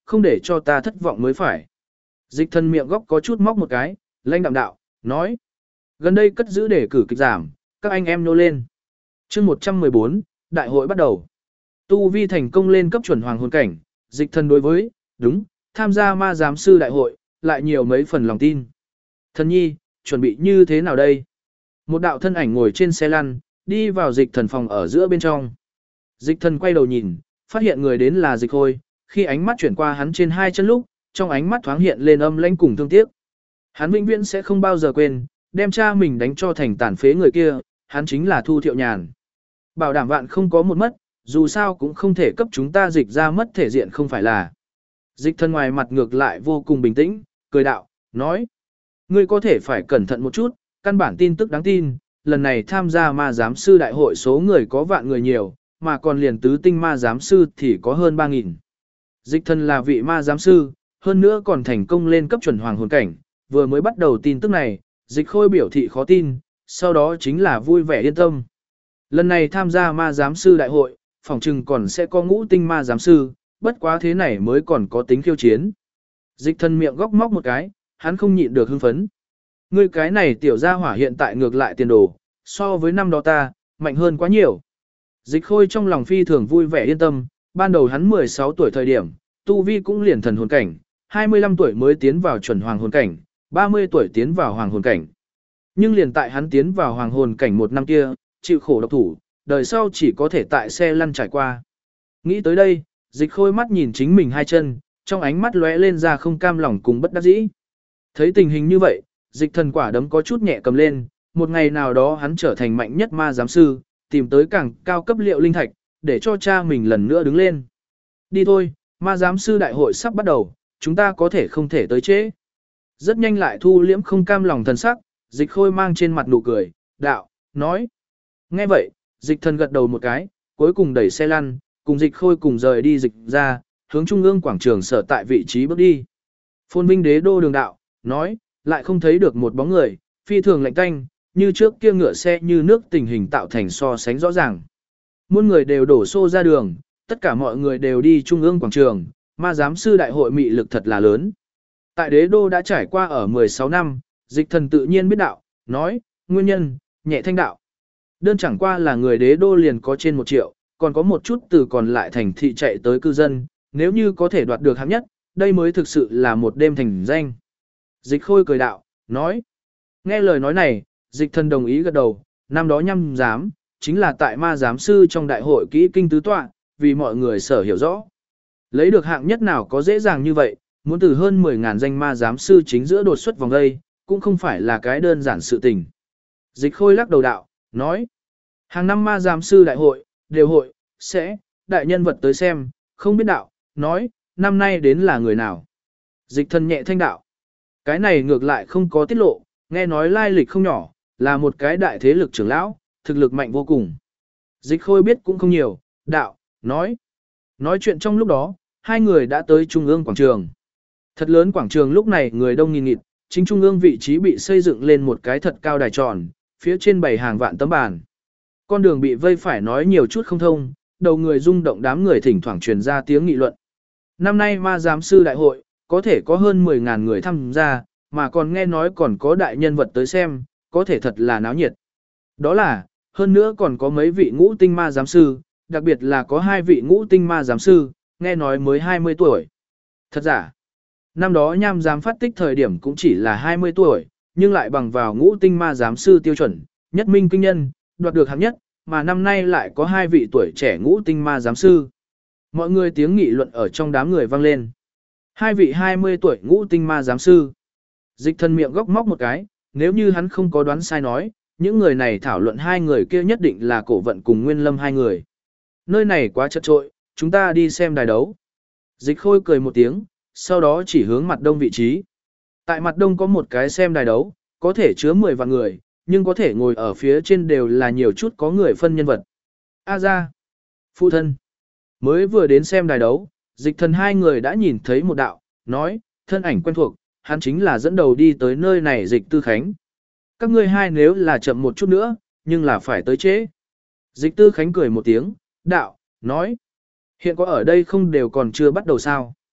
không để cho ta thất vọng mới phải. Dịch thần miệng góc có chút móc một cái, lãnh đạm đạo, nói. Gần đây cất giữ để cử kịch giảm, các anh em nô lên. chương 114, đại hội bắt đầu. Tu vi thành công lên cấp chuẩn hoàng hồn cảnh, dịch thần đối với, đúng, tham gia ma giám sư đại hội, lại nhiều mấy phần lòng tin. Thần nhi, chuẩn bị như thế nào đây? Một đạo thân ảnh ngồi trên xe lăn, đi vào dịch thần phòng ở giữa bên trong. Dịch thần quay đầu nhìn, phát hiện người đến là dịch khôi, khi ánh mắt chuyển qua hắn trên hai chân lúc, trong ánh mắt thoáng hiện lên âm lãnh cùng thương tiếc. Hắn vĩnh viễn sẽ không bao giờ quên, đem cha mình đánh cho thành tàn phế người kia, hắn chính là Thu Thiệu Nhàn. Bảo đảm vạn không có một mất, dù sao cũng không thể cấp chúng ta dịch ra mất thể diện không phải là. Dịch thần ngoài mặt ngược lại vô cùng bình tĩnh, cười đạo, nói. Ngươi có thể phải cẩn thận một chút, căn bản tin tức đáng tin, lần này tham gia ma giám sư đại hội số người có vạn người nhiều, mà còn liền tứ tinh ma giám sư thì có hơn 3.000. Dịch thần là vị ma giám sư, hơn nữa còn thành công lên cấp chuẩn hoàng hồn cảnh, vừa mới bắt đầu tin tức này, dịch khôi biểu thị khó tin, sau đó chính là vui vẻ yên tâm. Lần này tham gia ma giám sư đại hội, phỏng chừng còn sẽ có ngũ tinh ma giám sư, bất quá thế này mới còn có tính khiêu chiến. Dịch thần miệng góc móc một cái, hắn không nhịn được hưng phấn. Ngươi cái này tiểu gia hỏa hiện tại ngược lại tiền đồ, so với năm đó ta, mạnh hơn quá nhiều. Dịch khôi trong lòng phi thường vui vẻ yên tâm, ban đầu hắn 16 tuổi thời điểm, tu vi cũng liền thần hồn cảnh, 25 tuổi mới tiến vào chuẩn hoàng hồn cảnh, 30 tuổi tiến vào hoàng hồn cảnh. Nhưng liền tại hắn tiến vào hoàng hồn cảnh một năm kia, chịu khổ độc thủ, đời sau chỉ có thể tại xe lăn trải qua. Nghĩ tới đây, dịch khôi mắt nhìn chính mình hai chân, trong ánh mắt lóe lên ra không cam lòng cùng bất đắc dĩ. Thấy tình hình như vậy, dịch thần quả đấm có chút nhẹ cầm lên, một ngày nào đó hắn trở thành mạnh nhất ma giám sư, tìm tới càng cao cấp liệu linh thạch, để cho cha mình lần nữa đứng lên. Đi thôi, ma giám sư đại hội sắp bắt đầu, chúng ta có thể không thể tới trễ. Rất nhanh lại thu liễm không cam lòng thần sắc, dịch khôi mang trên mặt nụ cười, đạo, nói. Nghe vậy, dịch thần gật đầu một cái, cuối cùng đẩy xe lăn, cùng dịch khôi cùng rời đi dịch ra, hướng trung ương quảng trường sở tại vị trí bước đi. Phồn Vinh đế đô đường đạo, nói, lại không thấy được một bóng người, phi thường lạnh tanh, như trước kia ngựa xe như nước tình hình tạo thành so sánh rõ ràng. Muôn người đều đổ xô ra đường, tất cả mọi người đều đi trung ương quảng trường, ma giám sư đại hội mị lực thật là lớn. Tại đế đô đã trải qua ở 16 năm, dịch thần tự nhiên biết đạo, nói, nguyên nhân, nhẹ thanh đạo. Đơn chẳng qua là người đế đô liền có trên 1 triệu, còn có một chút từ còn lại thành thị chạy tới cư dân, nếu như có thể đoạt được hạng nhất, đây mới thực sự là một đêm thành danh. Dịch khôi cười đạo, nói. Nghe lời nói này, dịch thần đồng ý gật đầu, năm đó nhăm giám, chính là tại ma giám sư trong đại hội kỹ kinh tứ tọa, vì mọi người sở hiểu rõ. Lấy được hạng nhất nào có dễ dàng như vậy, muốn từ hơn 10.000 danh ma giám sư chính giữa đột xuất vòng đây, cũng không phải là cái đơn giản sự tình. Dịch khôi lắc đầu đạo, nói. Hàng năm ma giám sư đại hội, đều hội, sẽ, đại nhân vật tới xem, không biết đạo, nói, năm nay đến là người nào. Dịch thần nhẹ thanh đạo. Cái này ngược lại không có tiết lộ, nghe nói lai lịch không nhỏ, là một cái đại thế lực trưởng lão, thực lực mạnh vô cùng. Dịch khôi biết cũng không nhiều, đạo, nói. Nói chuyện trong lúc đó, hai người đã tới trung ương quảng trường. Thật lớn quảng trường lúc này người đông nghìn nghịt, chính trung ương vị trí bị xây dựng lên một cái thật cao đài tròn, phía trên bày hàng vạn tấm bàn. Con đường bị vây phải nói nhiều chút không thông, đầu người rung động đám người thỉnh thoảng truyền ra tiếng nghị luận. Năm nay ma giám sư đại hội, có thể có hơn 10.000 người tham gia, mà còn nghe nói còn có đại nhân vật tới xem, có thể thật là náo nhiệt. Đó là, hơn nữa còn có mấy vị ngũ tinh ma giám sư, đặc biệt là có 2 vị ngũ tinh ma giám sư, nghe nói mới 20 tuổi. Thật giả, năm đó nham giám phát tích thời điểm cũng chỉ là 20 tuổi, nhưng lại bằng vào ngũ tinh ma giám sư tiêu chuẩn, nhất minh kinh nhân, đoạt được hạng nhất, mà năm nay lại có 2 vị tuổi trẻ ngũ tinh ma giám sư. Mọi người tiếng nghị luận ở trong đám người vang lên. 2 vị 20 tuổi ngũ tinh ma giám sư. Dịch thần miệng góc móc một cái, nếu như hắn không có đoán sai nói, những người này thảo luận 2 người kia nhất định là Cổ Vận cùng Nguyên Lâm 2 người. Nơi này quá chật trội, chúng ta đi xem đài đấu. Dịch khôi cười một tiếng, sau đó chỉ hướng mặt đông vị trí. Tại mặt đông có một cái xem đài đấu, có thể chứa 10 vạn người, nhưng có thể ngồi ở phía trên đều là nhiều chút có người phân nhân vật. A ra, phụ thân, mới vừa đến xem đài đấu, dịch thần 2 người đã nhìn thấy một đạo, nói, thân ảnh quen thuộc, hắn chính là dẫn đầu đi tới nơi này dịch tư khánh. Các ngươi 2 nếu là chậm một chút nữa, nhưng là phải tới trễ. Dịch tư khánh cười một tiếng, đạo, nói, hiện có ở đây không đều còn chưa bắt đầu sao.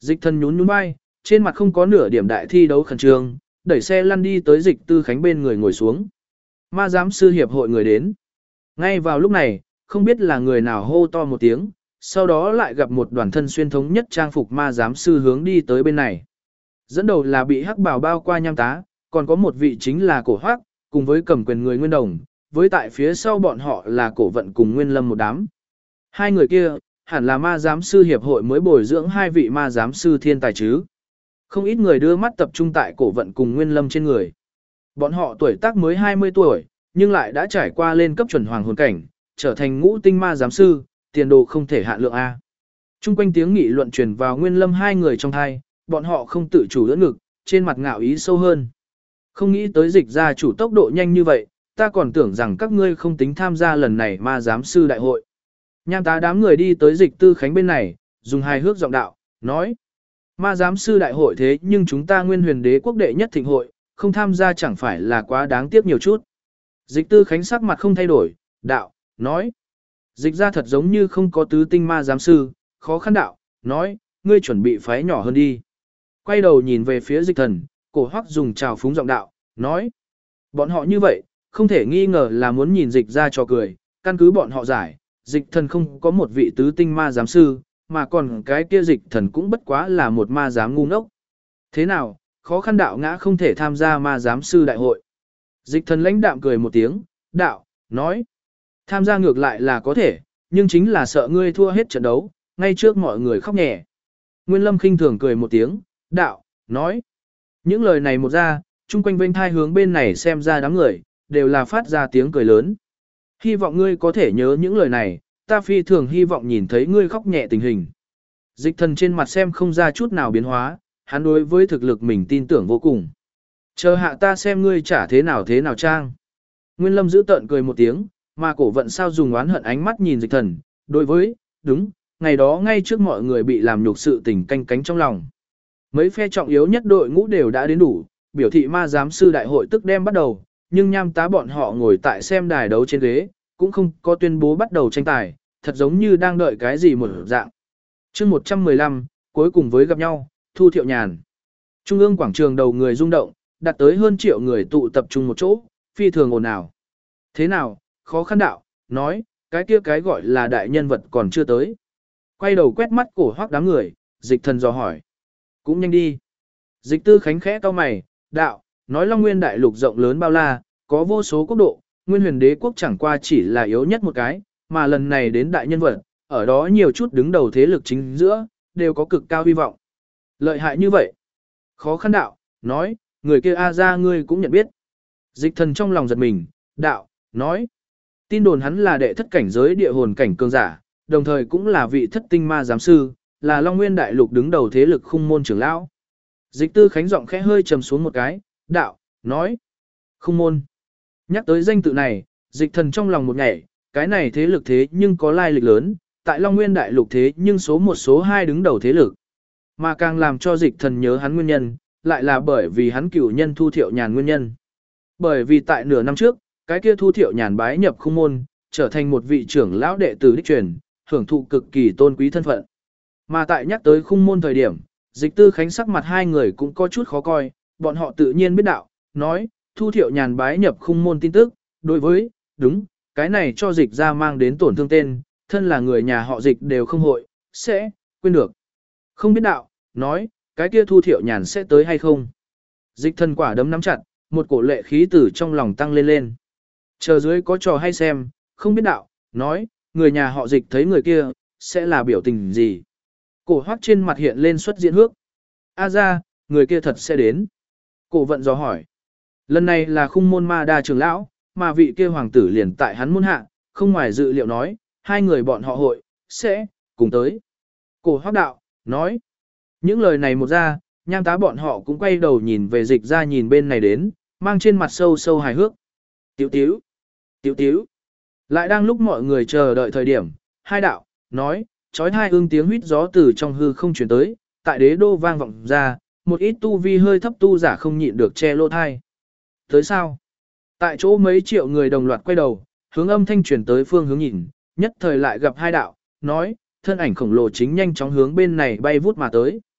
Dịch thần nhún nhún vai, trên mặt không có nửa điểm đại thi đấu khẩn trương, đẩy xe lăn đi tới Dịch Tư Khánh bên người ngồi xuống. Ma giám sư hiệp hội người đến. Ngay vào lúc này, không biết là người nào hô to một tiếng, sau đó lại gặp một đoàn thân xuyên thống nhất trang phục ma giám sư hướng đi tới bên này. Dẫn đầu là bị hắc bào bao qua nham tá, còn có một vị chính là cổ hoác, cùng với cầm quyền người Nguyên Đồng, với tại phía sau bọn họ là cổ vận cùng Nguyên Lâm một đám. Hai người kia, hẳn là ma giám sư hiệp hội mới bồi dưỡng hai vị ma giám sư thiên tài chứ. Không ít người đưa mắt tập trung tại cổ vận cùng Nguyên Lâm trên người. Bọn họ tuổi tác mới 20 tuổi, nhưng lại đã trải qua lên cấp chuẩn hoàng hồn cảnh, trở thành ngũ tinh ma giám sư, tiền đồ không thể hạn lượng A. Trung quanh tiếng nghị luận truyền vào Nguyên Lâm hai người trong thai, bọn họ không tự chủ đỡ ngực, trên mặt ngạo ý sâu hơn. Không nghĩ tới Dịch gia chủ tốc độ nhanh như vậy, ta còn tưởng rằng các ngươi không tính tham gia lần này ma giám sư đại hội. Nham tá đám người đi tới Dịch Tư Khánh bên này, dùng hài hước giọng đạo, nói. Ma giám sư đại hội thế nhưng chúng ta Nguyên Huyền Đế quốc đệ nhất thịnh hội, không tham gia chẳng phải là quá đáng tiếc nhiều chút. Dịch Tư Khánh sắc mặt không thay đổi, đạo, nói. Dịch ra thật giống như không có tứ tinh ma giám sư, khó khăn đạo, nói, ngươi chuẩn bị phái nhỏ hơn đi. Quay đầu nhìn về phía Dịch thần, cổ hoắc dùng trào phúng giọng đạo, nói. Bọn họ như vậy, không thể nghi ngờ là muốn nhìn Dịch ra cho cười, căn cứ bọn họ giải, Dịch thần không có một vị tứ tinh ma giám sư, mà còn cái kia Dịch thần cũng bất quá là một ma giám ngu ngốc. Thế nào, khó khăn đạo ngã không thể tham gia ma giám sư đại hội. Dịch thần lãnh đạm cười một tiếng, đạo, nói. Tham gia ngược lại là có thể, nhưng chính là sợ ngươi thua hết trận đấu, ngay trước mọi người khóc nhẹ. Nguyên Lâm khinh thường cười một tiếng, đạo, nói. Những lời này một ra, chung quanh bên thai hướng bên này xem ra đám người, đều là phát ra tiếng cười lớn. Hy vọng ngươi có thể nhớ những lời này, ta phi thường hy vọng nhìn thấy ngươi khóc nhẹ tình hình. Dịch thần trên mặt xem không ra chút nào biến hóa, hắn đối với thực lực mình tin tưởng vô cùng. Chờ hạ ta xem ngươi trả thế nào trang. Nguyên Lâm giữ tợn cười một tiếng, mà cổ vận sao dùng oán hận ánh mắt nhìn Dịch thần, đối với, đúng, ngày đó ngay trước mọi người bị làm nhục sự tình canh cánh trong lòng. Mấy phe trọng yếu nhất đội ngũ đều đã đến đủ, biểu thị ma giám sư đại hội tức đem bắt đầu, nhưng nham tá bọn họ ngồi tại xem đài đấu trên ghế, cũng không có tuyên bố bắt đầu tranh tài, thật giống như đang đợi cái gì một dạng. Chương 115, cuối cùng với gặp nhau, Thu Thiệu Nhàn. Trung ương quảng trường đầu người rung động, đạt tới hơn triệu người tụ tập trung một chỗ, phi thường ồn ào. Thế nào, khó khăn đạo, nói, cái kia cái gọi là đại nhân vật còn chưa tới. Quay đầu quét mắt cổ hoắc đám người, Dịch thần dò hỏi. Cũng nhanh đi. Dịch Tư Khánh khẽ cau mày, đạo, nói Long Nguyên đại lục rộng lớn bao la, có vô số quốc độ, Nguyên Huyền Đế quốc chẳng qua chỉ là yếu nhất một cái, mà lần này đến đại nhân vật, ở đó nhiều chút đứng đầu thế lực chính giữa, đều có cực cao hy vọng. Lợi hại như vậy. Khó khăn đạo, nói, người kia A ra ngươi cũng nhận biết. Dịch thần trong lòng giật mình, đạo, nói. Tin đồn hắn là đệ thất cảnh giới địa hồn cảnh cường giả, đồng thời cũng là vị thất tinh ma giám sư, là Long Nguyên đại lục đứng đầu thế lực khung môn trưởng lão. Dịch Tư Khánh giọng khẽ hơi trầm xuống một cái, đạo, nói. Khung môn. Nhắc tới danh tự này, Dịch thần trong lòng một nhảy, cái này thế lực thế nhưng có lai lịch lớn, tại Long Nguyên đại lục thế nhưng số 1 số 2 đứng đầu thế lực. Mà càng làm cho Dịch thần nhớ hắn nguyên nhân, lại là bởi vì hắn cửu nhân Thu Thiệu Nhàn nguyên nhân. Bởi vì tại nửa năm trước, cái kia Thu Thiệu Nhàn bái nhập khung môn, trở thành một vị trưởng lão đệ tử đích truyền, hưởng thụ cực kỳ tôn quý thân phận. Mà tại nhắc tới khung môn thời điểm, Dịch Tư Khánh sắc mặt hai người cũng có chút khó coi, bọn họ tự nhiên biết đạo, nói, Thu Thiệu Nhàn bái nhập khung môn tin tức, đối với, đúng, cái này cho Dịch ra mang đến tổn thương tên, thân là người nhà họ Dịch đều không hội, sẽ, quên được. Không biết đạo, nói, cái kia Thu Thiệu Nhàn sẽ tới hay không. Dịch thần quả đấm nắm chặt, một cổ lệ khí từ trong lòng tăng lên lên. Chờ dưới có trò hay xem, không biết đạo, nói, người nhà họ Dịch thấy người kia, sẽ là biểu tình gì. Cổ hoắc trên mặt hiện lên xuất diễn hước. A ra, người kia thật sẽ đến. Cổ vận dò hỏi. Lần này là khung môn ma đa trưởng lão, mà vị kia hoàng tử liền tại hắn môn hạ, không ngoài dự liệu nói, hai người bọn họ hội, sẽ, cùng tới. Cổ hoắc đạo, nói. Những lời này một ra, nham tá bọn họ cũng quay đầu nhìn về Dịch ra nhìn bên này đến, mang trên mặt sâu sâu hài hước. Tiểu tiếu, tiểu tiếu. Lại đang lúc mọi người chờ đợi thời điểm, hai đạo, nói, chói hai ương tiếng huýt gió từ trong hư không chuyển tới, tại đế đô vang vọng ra, một ít tu vi hơi thấp tu giả không nhịn được che lỗ thai. Tới sao? Tại chỗ mấy triệu người đồng loạt quay đầu, hướng âm thanh chuyển tới phương hướng nhìn, nhất thời lại gặp hai đạo, nói, thân ảnh khổng lồ chính nhanh chóng hướng bên này bay vút mà tới.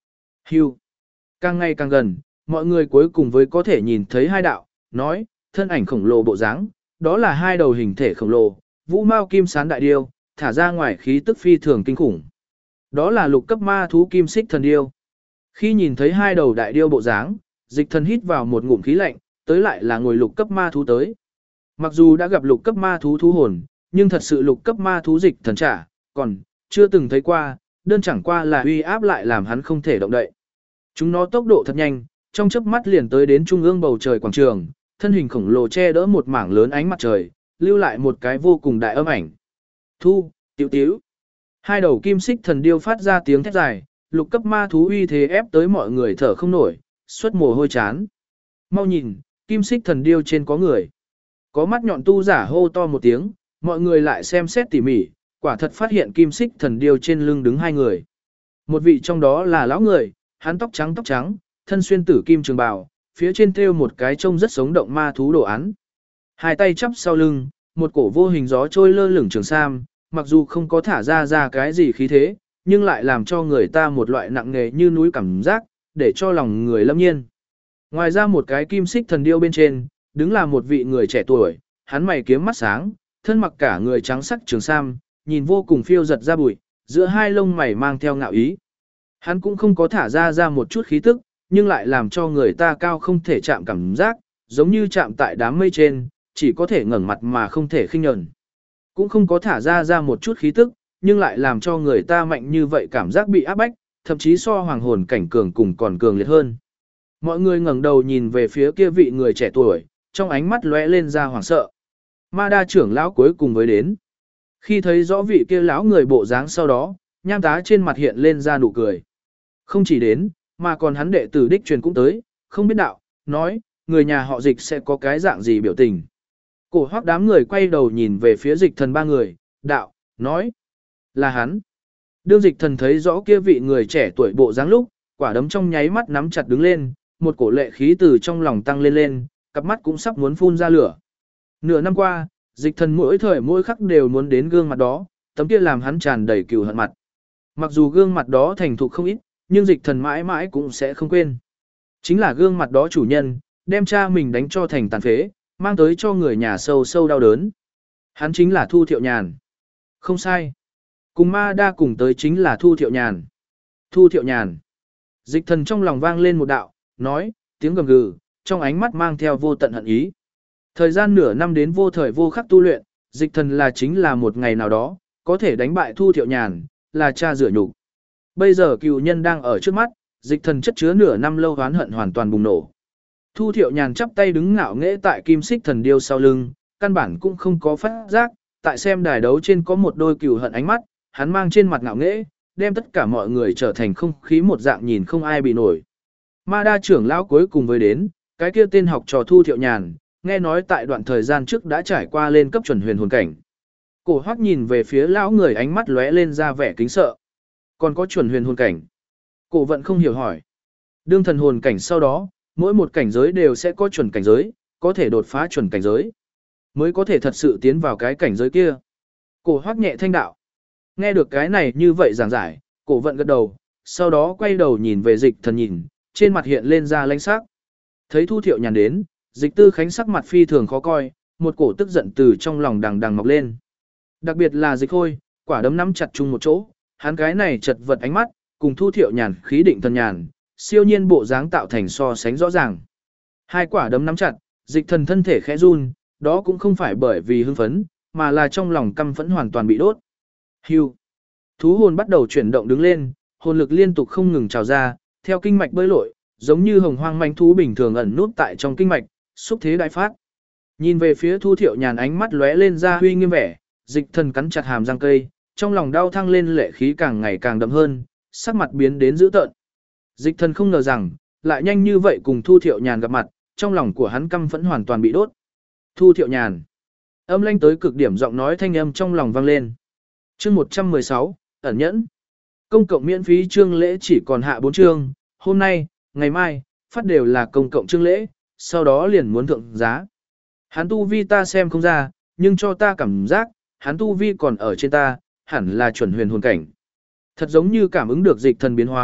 Hưu. Càng ngày càng gần, mọi người cuối cùng với có thể nhìn thấy hai đạo, nói, thân ảnh khổng lồ bộ dáng, đó là hai đầu hình thể khổng lồ, vũ mao kim sán đại điêu, thả ra ngoài khí tức phi thường kinh khủng. Đó là lục cấp ma thú kim xích thần điêu. Khi nhìn thấy hai đầu đại điêu bộ dáng, dịch thần hít vào một ngụm khí lạnh, tới lại là ngồi lục cấp ma thú tới. Mặc dù đã gặp lục cấp ma thú thú hồn, nhưng thật sự lục cấp ma thú dịch thần trả, còn chưa từng thấy qua, đơn chẳng qua là uy áp lại làm hắn không thể động đậy. Chúng nó tốc độ thật nhanh, trong chớp mắt liền tới đến trung ương bầu trời quảng trường, thân hình khổng lồ che đỡ một mảng lớn ánh mặt trời, lưu lại một cái vô cùng đại âm ảnh. Thu, tiểu tiểu. Hai đầu kim xích thần điêu phát ra tiếng thét dài, lục cấp ma thú uy thế ép tới mọi người thở không nổi, suốt mồ hôi chán. Mau nhìn, kim xích thần điêu trên có người. Có mắt nhọn tu giả hô to một tiếng, mọi người lại xem xét tỉ mỉ, quả thật phát hiện kim xích thần điêu trên lưng đứng hai người. Một vị trong đó là lão người, hắn tóc trắng, thân xuyên tử kim trường bào, phía trên thêu một cái trông rất sống động ma thú đồ án. Hai tay chắp sau lưng, một cổ vô hình gió trôi lơ lửng trường sam, mặc dù không có thả ra cái gì khí thế, nhưng lại làm cho người ta một loại nặng nề như núi cảm giác, để cho lòng người lâm nhiên. Ngoài ra một cái kim xích thần điêu bên trên, đứng là một vị người trẻ tuổi, hắn mày kiếm mắt sáng, thân mặc cả người trắng sắc trường sam, nhìn vô cùng phiêu giật ra bụi, giữa hai lông mày mang theo ngạo ý. Hắn cũng không có thả ra một chút khí tức, nhưng lại làm cho người ta cao không thể chạm cảm giác, giống như chạm tại đám mây trên, chỉ có thể ngẩng mặt mà không thể khinh nhẫn. Cũng không có thả ra một chút khí tức, nhưng lại làm cho người ta mạnh như vậy cảm giác bị áp bách, thậm chí so hoàng hồn cảnh cường cùng còn cường liệt hơn. Mọi người ngẩng đầu nhìn về phía kia vị người trẻ tuổi, trong ánh mắt lóe lên ra hoảng sợ. Ma đa trưởng lão cuối cùng mới đến. Khi thấy rõ vị kia lão người bộ dáng sau đó, nham tá trên mặt hiện lên ra nụ cười. Không chỉ đến, mà còn hắn đệ tử đích truyền cũng tới, không biết đạo, nói, người nhà họ dịch sẽ có cái dạng gì biểu tình. Cổ hoác đám người quay đầu nhìn về phía dịch thần ba người, đạo, nói, là hắn. Đương dịch thần thấy rõ kia vị người trẻ tuổi bộ dáng lúc, quả đấm trong nháy mắt nắm chặt đứng lên, một cổ lệ khí từ trong lòng tăng lên, cặp mắt cũng sắp muốn phun ra lửa. Nửa năm qua, dịch thần mỗi thời mỗi khắc đều muốn đến gương mặt đó, tấm kia làm hắn tràn đầy cừu hận mặt. Mặc dù gương mặt đó thành thục không ít, nhưng dịch thần mãi mãi cũng sẽ không quên. Chính là gương mặt đó chủ nhân, đem cha mình đánh cho thành tàn phế, mang tới cho người nhà sâu sâu đau đớn. Hắn chính là Thu Thiệu Nhàn. Không sai. Cùng ma đa cùng tới chính là Thu Thiệu Nhàn. Thu Thiệu Nhàn. Dịch thần trong lòng vang lên một đạo, nói, tiếng gầm gừ, trong ánh mắt mang theo vô tận hận ý. Thời gian nửa năm đến vô thời vô khắc tu luyện, dịch thần là chính là một ngày nào đó, có thể đánh bại Thu Thiệu Nhàn, là cha rửa nhục. Bây giờ cựu nhân đang ở trước mắt, dịch thần chất chứa nửa năm lâu oán hận hoàn toàn bùng nổ. Thu Thiệu Nhàn chắp tay đứng ngạo nghễ tại kim xích thần điêu sau lưng, căn bản cũng không có phát giác, tại xem đài đấu trên có một đôi cừu hận ánh mắt, hắn mang trên mặt ngạo nghễ, đem tất cả mọi người trở thành không khí một dạng nhìn không ai bị nổi. Ma đa trưởng lão cuối cùng với đến, cái kia tên học trò Thu Thiệu Nhàn, nghe nói tại đoạn thời gian trước đã trải qua lên cấp chuẩn huyền hồn cảnh. Cổ Hoắc nhìn về phía lão người ánh mắt lóe lên ra vẻ kính sợ. Còn có chuẩn huyền hồn cảnh. Cổ Vận không hiểu hỏi. Đương thần hồn cảnh sau đó, mỗi một cảnh giới đều sẽ có chuẩn cảnh giới, có thể đột phá chuẩn cảnh giới, mới có thể thật sự tiến vào cái cảnh giới kia. Cổ Hoắc nhẹ thanh đạo. Nghe được cái này như vậy giảng giải, Cổ Vận gật đầu, sau đó quay đầu nhìn về dịch thần nhìn, trên mặt hiện lên ra lãnh sắc. Thấy Thu Thiệu Nhàn đến, dịch tư khánh sắc mặt phi thường khó coi, một cổ tức giận từ trong lòng đằng đằng mọc lên. Đặc biệt là dịch khôi, quả đấm nắm chặt chung một chỗ, hắn cái này chật vật ánh mắt, cùng Thu Thiệu Nhàn khí định thần nhàn, siêu nhiên bộ dáng tạo thành so sánh rõ ràng. Hai quả đấm nắm chặt, dịch thần thân thể khẽ run, đó cũng không phải bởi vì hưng phấn, mà là trong lòng căm phẫn hoàn toàn bị đốt. Hưu. Thú hồn bắt đầu chuyển động đứng lên, hồn lực liên tục không ngừng trào ra, theo kinh mạch bơi lội, giống như hồng hoang manh thú bình thường ẩn nút tại trong kinh mạch, xúc thế đại phát. Nhìn về phía Thu Thiệu Nhàn ánh mắt lóe lên ra huy nghiêm vẻ, dịch thần cắn chặt hàm răng cây, trong lòng đau thăng lên lệ khí càng ngày càng đậm hơn, sắc mặt biến đến dữ tợn. Dịch thần không ngờ rằng, lại nhanh như vậy cùng Thu Thiệu Nhàn gặp mặt, trong lòng của hắn căm phẫn hoàn toàn bị đốt. Thu Thiệu Nhàn. Âm lanh tới cực điểm giọng nói thanh âm trong lòng vang lên. Chương 116, ẩn nhẫn. Công cộng miễn phí chương lễ chỉ còn hạ 4 chương, hôm nay, ngày mai, phát đều là công cộng chương lễ, sau đó liền muốn thượng giá. Hắn tu vi ta xem không ra, nhưng cho ta cảm giác, hắn tu vi còn ở trên ta, hẳn là chuẩn huyền hồn cảnh. Thật giống như cảm ứng được dịch thần biến hóa,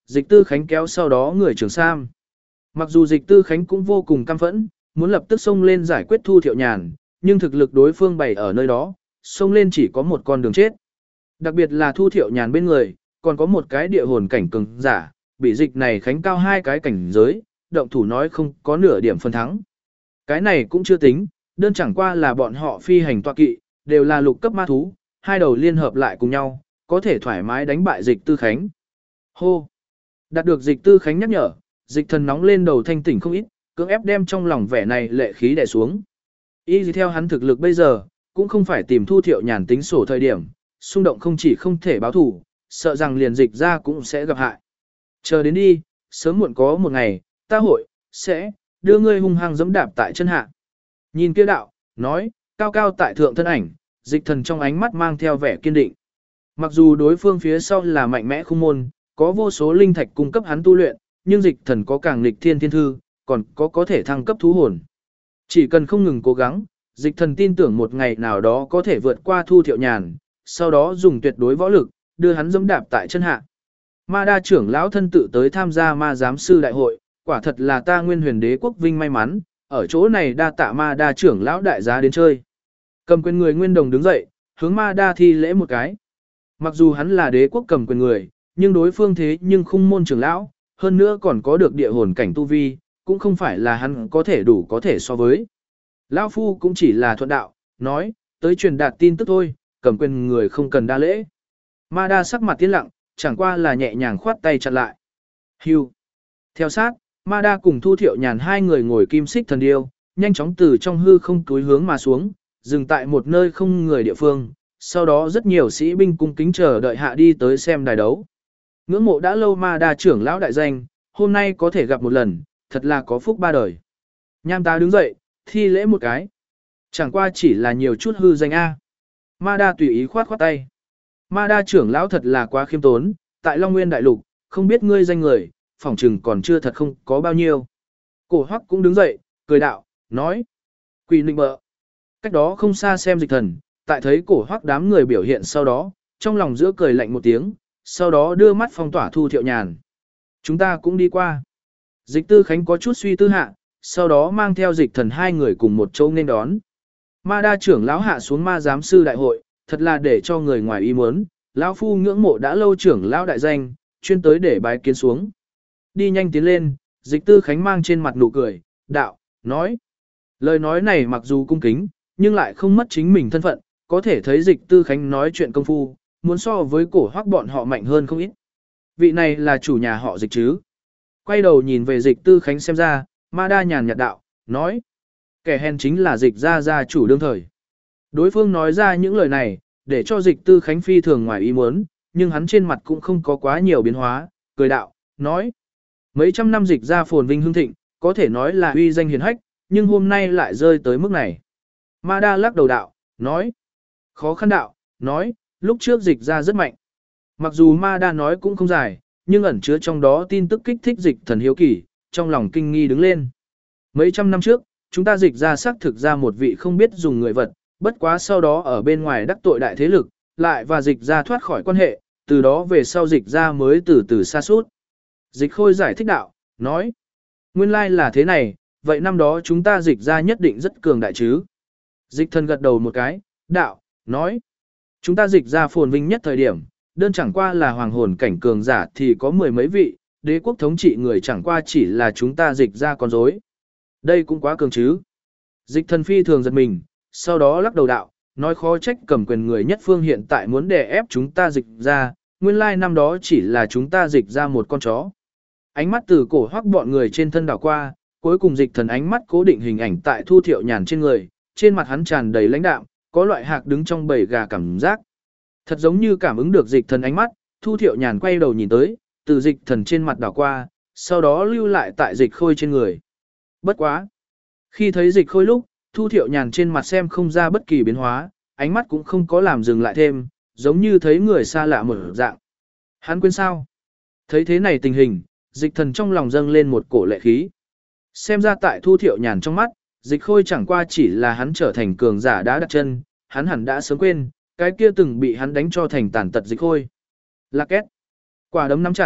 Dịch Tư Khánh kéo sau đó người Trường Sam. Mặc dù Dịch Tư Khánh cũng vô cùng căm phẫn, muốn lập tức xông lên giải quyết Thu Thiệu Nhàn, nhưng thực lực đối phương bày ở nơi đó, xông lên chỉ có một con đường chết. Đặc biệt là Thu Thiệu Nhàn bên người, còn có một cái địa hồn cảnh cường giả, bị Dịch này Khánh cao hai cái cảnh giới, động thủ nói không có nửa điểm phần thắng. Cái này cũng chưa tính, đơn chẳng qua là bọn họ phi hành tọa kỵ, đều là lục cấp ma thú, hai đầu liên hợp lại cùng nhau, có thể thoải mái đánh bại Dịch Tư Khánh. Hô! Đạt được Dịch Tư Khánh nhắc nhở, Dịch Thần nóng lên đầu thanh tỉnh không ít, cưỡng ép đem trong lòng vẻ này lệ khí đè xuống. Y gì theo hắn thực lực bây giờ, cũng không phải tìm Thu Thiệu Nhàn tính sổ thời điểm, xung động không chỉ không thể báo thủ, sợ rằng liền Dịch ra cũng sẽ gặp hại. Chờ đến đi, sớm muộn có một ngày, ta sẽ đưa ngươi hung hăng giẫm đạp tại chân hạ. Nhìn kia đạo, nói, cao cao tại thượng thân ảnh, Dịch Thần trong ánh mắt mang theo vẻ kiên định. Mặc dù đối phương phía sau là mạnh mẽ khung môn, có vô số linh thạch cung cấp hắn tu luyện, nhưng Dịch Thần có càng nghịch thiên thiên thư, còn có thể thăng cấp thú hồn. Chỉ cần không ngừng cố gắng, Dịch Thần tin tưởng một ngày nào đó có thể vượt qua Thu Thiệu Nhàn, sau đó dùng tuyệt đối võ lực, đưa hắn giẫm đạp tại chân hạ. Ma đa trưởng lão thân tự tới tham gia ma giám sư đại hội, quả thật là ta Nguyên Huyền Đế quốc vinh may mắn, ở chỗ này đa tạ ma đa trưởng lão đại giá đến chơi. Cầm quyền người Nguyên Đồng đứng dậy, hướng ma đa thi lễ một cái. Mặc dù hắn là đế quốc cầm quyền người, nhưng đối phương thế nhưng khung môn trưởng lão, hơn nữa còn có được địa hồn cảnh tu vi, cũng không phải là hắn có thể đủ có thể so với. Lão phu cũng chỉ là thuận đạo, nói, tới truyền đạt tin tức thôi, cầm quyền người không cần đa lễ. Ma đa sắc mặt tiến lặng, chẳng qua là nhẹ nhàng khoát tay chặn lại. Hưu. Theo sát, Ma đa cùng Thu Thiệu Nhàn hai người ngồi kim xích thần điêu, nhanh chóng từ trong hư không túi hướng mà xuống, dừng tại một nơi không người địa phương. Sau đó rất nhiều sĩ binh cung kính chờ đợi hạ đi tới xem đài đấu. Ngưỡng mộ đã lâu Ma đa trưởng lão đại danh, hôm nay có thể gặp một lần, thật là có phúc ba đời. Nham tá đứng dậy, thi lễ một cái. Chẳng qua chỉ là nhiều chút hư danh A. Ma đa tùy ý khoát khoát tay. Ma đa trưởng lão thật là quá khiêm tốn, tại Long Nguyên Đại Lục, không biết ngươi danh người, phỏng chừng còn chưa thật không có bao nhiêu. Cổ Hoắc cũng đứng dậy, cười đạo, nói. Quỷ nịnh bợ. Cách đó không xa xem Dịch Thần, tại thấy Cổ Hoắc đám người biểu hiện sau đó, trong lòng giữa cười lạnh một tiếng, sau đó đưa mắt phong tỏa Thu Thiệu Nhàn. Chúng ta cũng đi qua. Dịch Tư Khánh có chút suy tư hạ, sau đó mang theo Dịch Thần hai người cùng một chỗ nên đón. Ma đa trưởng lão hạ xuống ma giám sư đại hội, thật là để cho người ngoài ý muốn, lão phu ngưỡng mộ đã lâu trưởng lão đại danh, chuyên tới để bái kiến xuống. Đi nhanh tiến lên, Dịch Tư Khánh mang trên mặt nụ cười, đạo, nói. Lời nói này mặc dù cung kính, nhưng lại không mất chính mình thân phận, có thể thấy Dịch Tư Khánh nói chuyện công phu, muốn so với Cổ Hoắc bọn họ mạnh hơn không ít. Vị này là chủ nhà họ Dịch chứ. Quay đầu nhìn về Dịch Tư Khánh xem ra, Ma đa nhàn nhạt đạo, nói. Kẻ hèn chính là Dịch gia chủ đương thời. Đối phương nói ra những lời này, để cho Dịch Tư Khánh phi thường ngoài ý muốn, nhưng hắn trên mặt cũng không có quá nhiều biến hóa, cười đạo, nói. Mấy trăm năm Dịch gia phồn vinh hưng thịnh, có thể nói là uy danh hiển hách, nhưng hôm nay lại rơi tới mức này. Ma đa lắc đầu đạo, nói. Khó khăn đạo, nói, lúc trước Dịch gia rất mạnh. Mặc dù Ma đa nói cũng không dài, nhưng ẩn chứa trong đó tin tức kích thích Dịch Thần hiếu kỳ, trong lòng kinh nghi đứng lên. Mấy trăm năm trước, chúng ta Dịch gia xác thực ra một vị không biết dùng người vật, bất quá sau đó ở bên ngoài đắc tội đại thế lực, lại và Dịch gia thoát khỏi quan hệ, từ đó về sau Dịch gia mới từ từ sa sút. Dịch Khôi giải thích đạo, nói, nguyên lai là thế này, vậy năm đó chúng ta Dịch gia nhất định rất cường đại chứ. Dịch Thần gật đầu một cái, đạo, nói, chúng ta Dịch gia phồn vinh nhất thời điểm, đơn chẳng qua là hoàng hồn cảnh cường giả thì có mười mấy vị, đế quốc thống trị người chẳng qua chỉ là chúng ta Dịch gia con rối. Đây cũng quá cường chứ. Dịch Thần phi thường giật mình, sau đó lắc đầu đạo, nói khó trách cầm quyền người nhất phương hiện tại muốn đè ép chúng ta Dịch gia, nguyên lai năm đó chỉ là chúng ta Dịch gia một con chó. Ánh mắt từ Cổ Hoắc bọn người trên thân đảo qua, cuối cùng Dịch Thần ánh mắt cố định hình ảnh tại Thu Thiệu Nhàn trên người, trên mặt hắn tràn đầy lãnh đạm, có loại hạc đứng trong bầy gà cảm giác. Thật giống như cảm ứng được Dịch Thần ánh mắt, Thu Thiệu Nhàn quay đầu nhìn tới, từ Dịch Thần trên mặt đảo qua, sau đó lưu lại tại Dịch Khôi trên người. Bất quá. Khi thấy Dịch Khôi lúc, Thu Thiệu Nhàn trên mặt xem không ra bất kỳ biến hóa, ánh mắt cũng không có làm dừng lại thêm, giống như thấy người xa lạ mở dạng. Hắn quên sao? Thấy thế này tình hình, Dịch Thần trong lòng dâng lên một cổ lệ khí. Xem ra tại Thu Thiệu Nhàn trong mắt, Dịch Khôi chẳng qua chỉ là hắn trở thành cường giả đã đặt chân, hắn hẳn đã sớm quên, cái kia từng bị hắn đánh cho thành tàn tật Dịch Khôi. Lạc két. Quả đấm nắm chặt,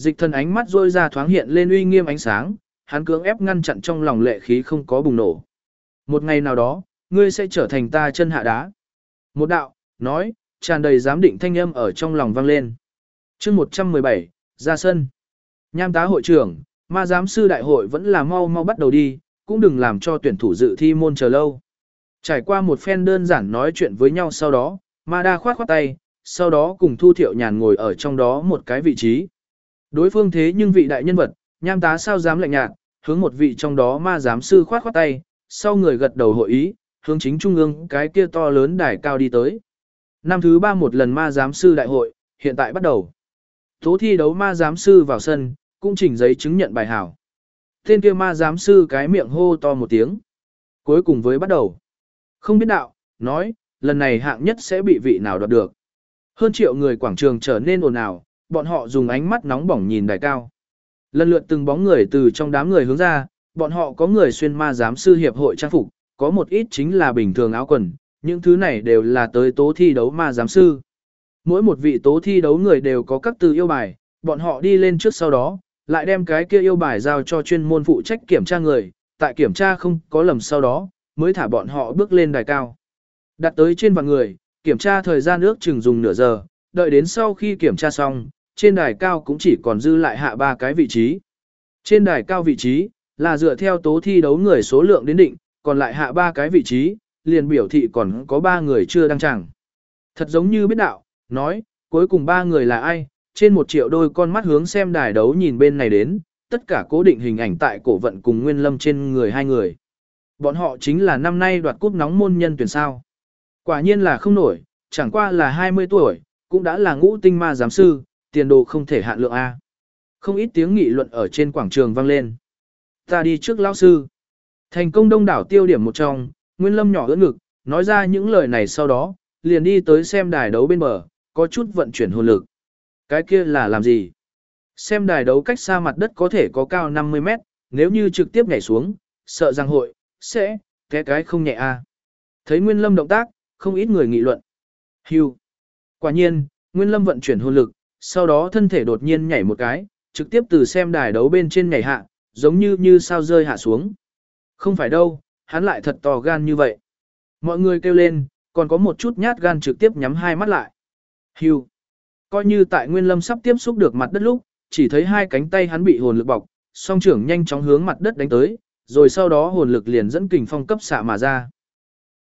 Dịch thần ánh mắt rôi ra thoáng hiện lên uy nghiêm ánh sáng, hắn cưỡng ép ngăn chặn trong lòng lệ khí không có bùng nổ. Một ngày nào đó, ngươi sẽ trở thành ta chân hạ đá. Một đạo, nói, tràn đầy giám định thanh âm ở trong lòng vang lên. chương 117, ra sân. Nham tá hội trưởng, ma giám sư đại hội vẫn là mau mau bắt đầu đi, cũng đừng làm cho tuyển thủ dự thi môn chờ lâu. Trải qua một phen đơn giản nói chuyện với nhau sau đó, ma đa khoát khoát tay, sau đó cùng Thu Thiệu Nhàn ngồi ở trong đó một cái vị trí. Đối phương thế nhưng vị đại nhân vật, nham tá sao dám lạnh nhạt, hướng một vị trong đó ma giám sư khoát khoát tay, sau người gật đầu hội ý, hướng chính trung ương cái kia to lớn đài cao đi tới. Năm thứ 3 một lần ma giám sư đại hội, hiện tại bắt đầu. Tố thi đấu ma giám sư vào sân, cũng chỉnh giấy chứng nhận bài hảo. Tên kia ma giám sư cái miệng hô to một tiếng. Cuối cùng với bắt đầu. Không biết đạo, nói, lần này hạng nhất sẽ bị vị nào đoạt được. Hơn triệu người quảng trường trở nên ồn ào, bọn họ dùng ánh mắt nóng bỏng nhìn đài cao. Lần lượt từng bóng người từ trong đám người hướng ra, bọn họ có người xuyên ma giám sư hiệp hội trang phục, có một ít chính là bình thường áo quần, những thứ này đều là tới tố thi đấu ma giám sư. Mỗi một vị tố thi đấu người đều có các từ yêu bài, bọn họ đi lên trước sau đó, lại đem cái kia yêu bài giao cho chuyên môn phụ trách kiểm tra người, tại kiểm tra không có lầm sau đó, mới thả bọn họ bước lên đài cao. Đặt tới trên vạn người, kiểm tra thời gian ước chừng dùng nửa giờ, đợi đến sau khi kiểm tra xong, trên đài cao cũng chỉ còn dư lại hạ 3 cái vị trí. Trên đài cao vị trí, là dựa theo tố thi đấu người số lượng đến định, còn lại hạ 3 cái vị trí, liền biểu thị còn có 3 người chưa đăng chẳng. Thật giống như biết đạo, nói, cuối cùng 3 người là ai, trên 1 triệu đôi con mắt hướng xem đài đấu nhìn bên này đến, tất cả cố định hình ảnh tại cổ vận cùng Nguyên Lâm trên người 2 người. Bọn họ chính là năm nay đoạt cúp nóng môn nhân tuyển sao. Quả nhiên là không nổi, chẳng qua là 20 tuổi, cũng đã là ngũ tinh ma giám sư, tiền đồ không thể hạn lượng A. Không ít tiếng nghị luận ở trên quảng trường vang lên. Ta đi trước lão sư. Thành công đông đảo tiêu điểm một trong, Nguyên Lâm nhỏ ưỡn ngực, nói ra những lời này sau đó, liền đi tới xem đài đấu bên bờ, có chút vận chuyển hồn lực. Cái kia là làm gì? Xem đài đấu cách xa mặt đất có thể có cao 50 mét, nếu như trực tiếp nhảy xuống, sợ rằng hội, sẽ, cái không nhẹ A. Thấy Nguyên Lâm động tác, không ít người nghị luận. Hưu. Quả nhiên, Nguyên Lâm vận chuyển hồn lực, sau đó thân thể đột nhiên nhảy một cái, trực tiếp từ xem đài đấu bên trên nhảy hạ, giống như sao rơi hạ xuống. Không phải đâu, hắn lại thật to gan như vậy. Mọi người kêu lên, còn có một chút nhát gan trực tiếp nhắm hai mắt lại. Hưu. Coi như tại Nguyên Lâm sắp tiếp xúc được mặt đất lúc, chỉ thấy 2 cánh tay hắn bị hồn lực bọc, song trưởng nhanh chóng hướng mặt đất đánh tới, rồi sau đó hồn lực liền dẫn kình phong cấp xạ mà ra.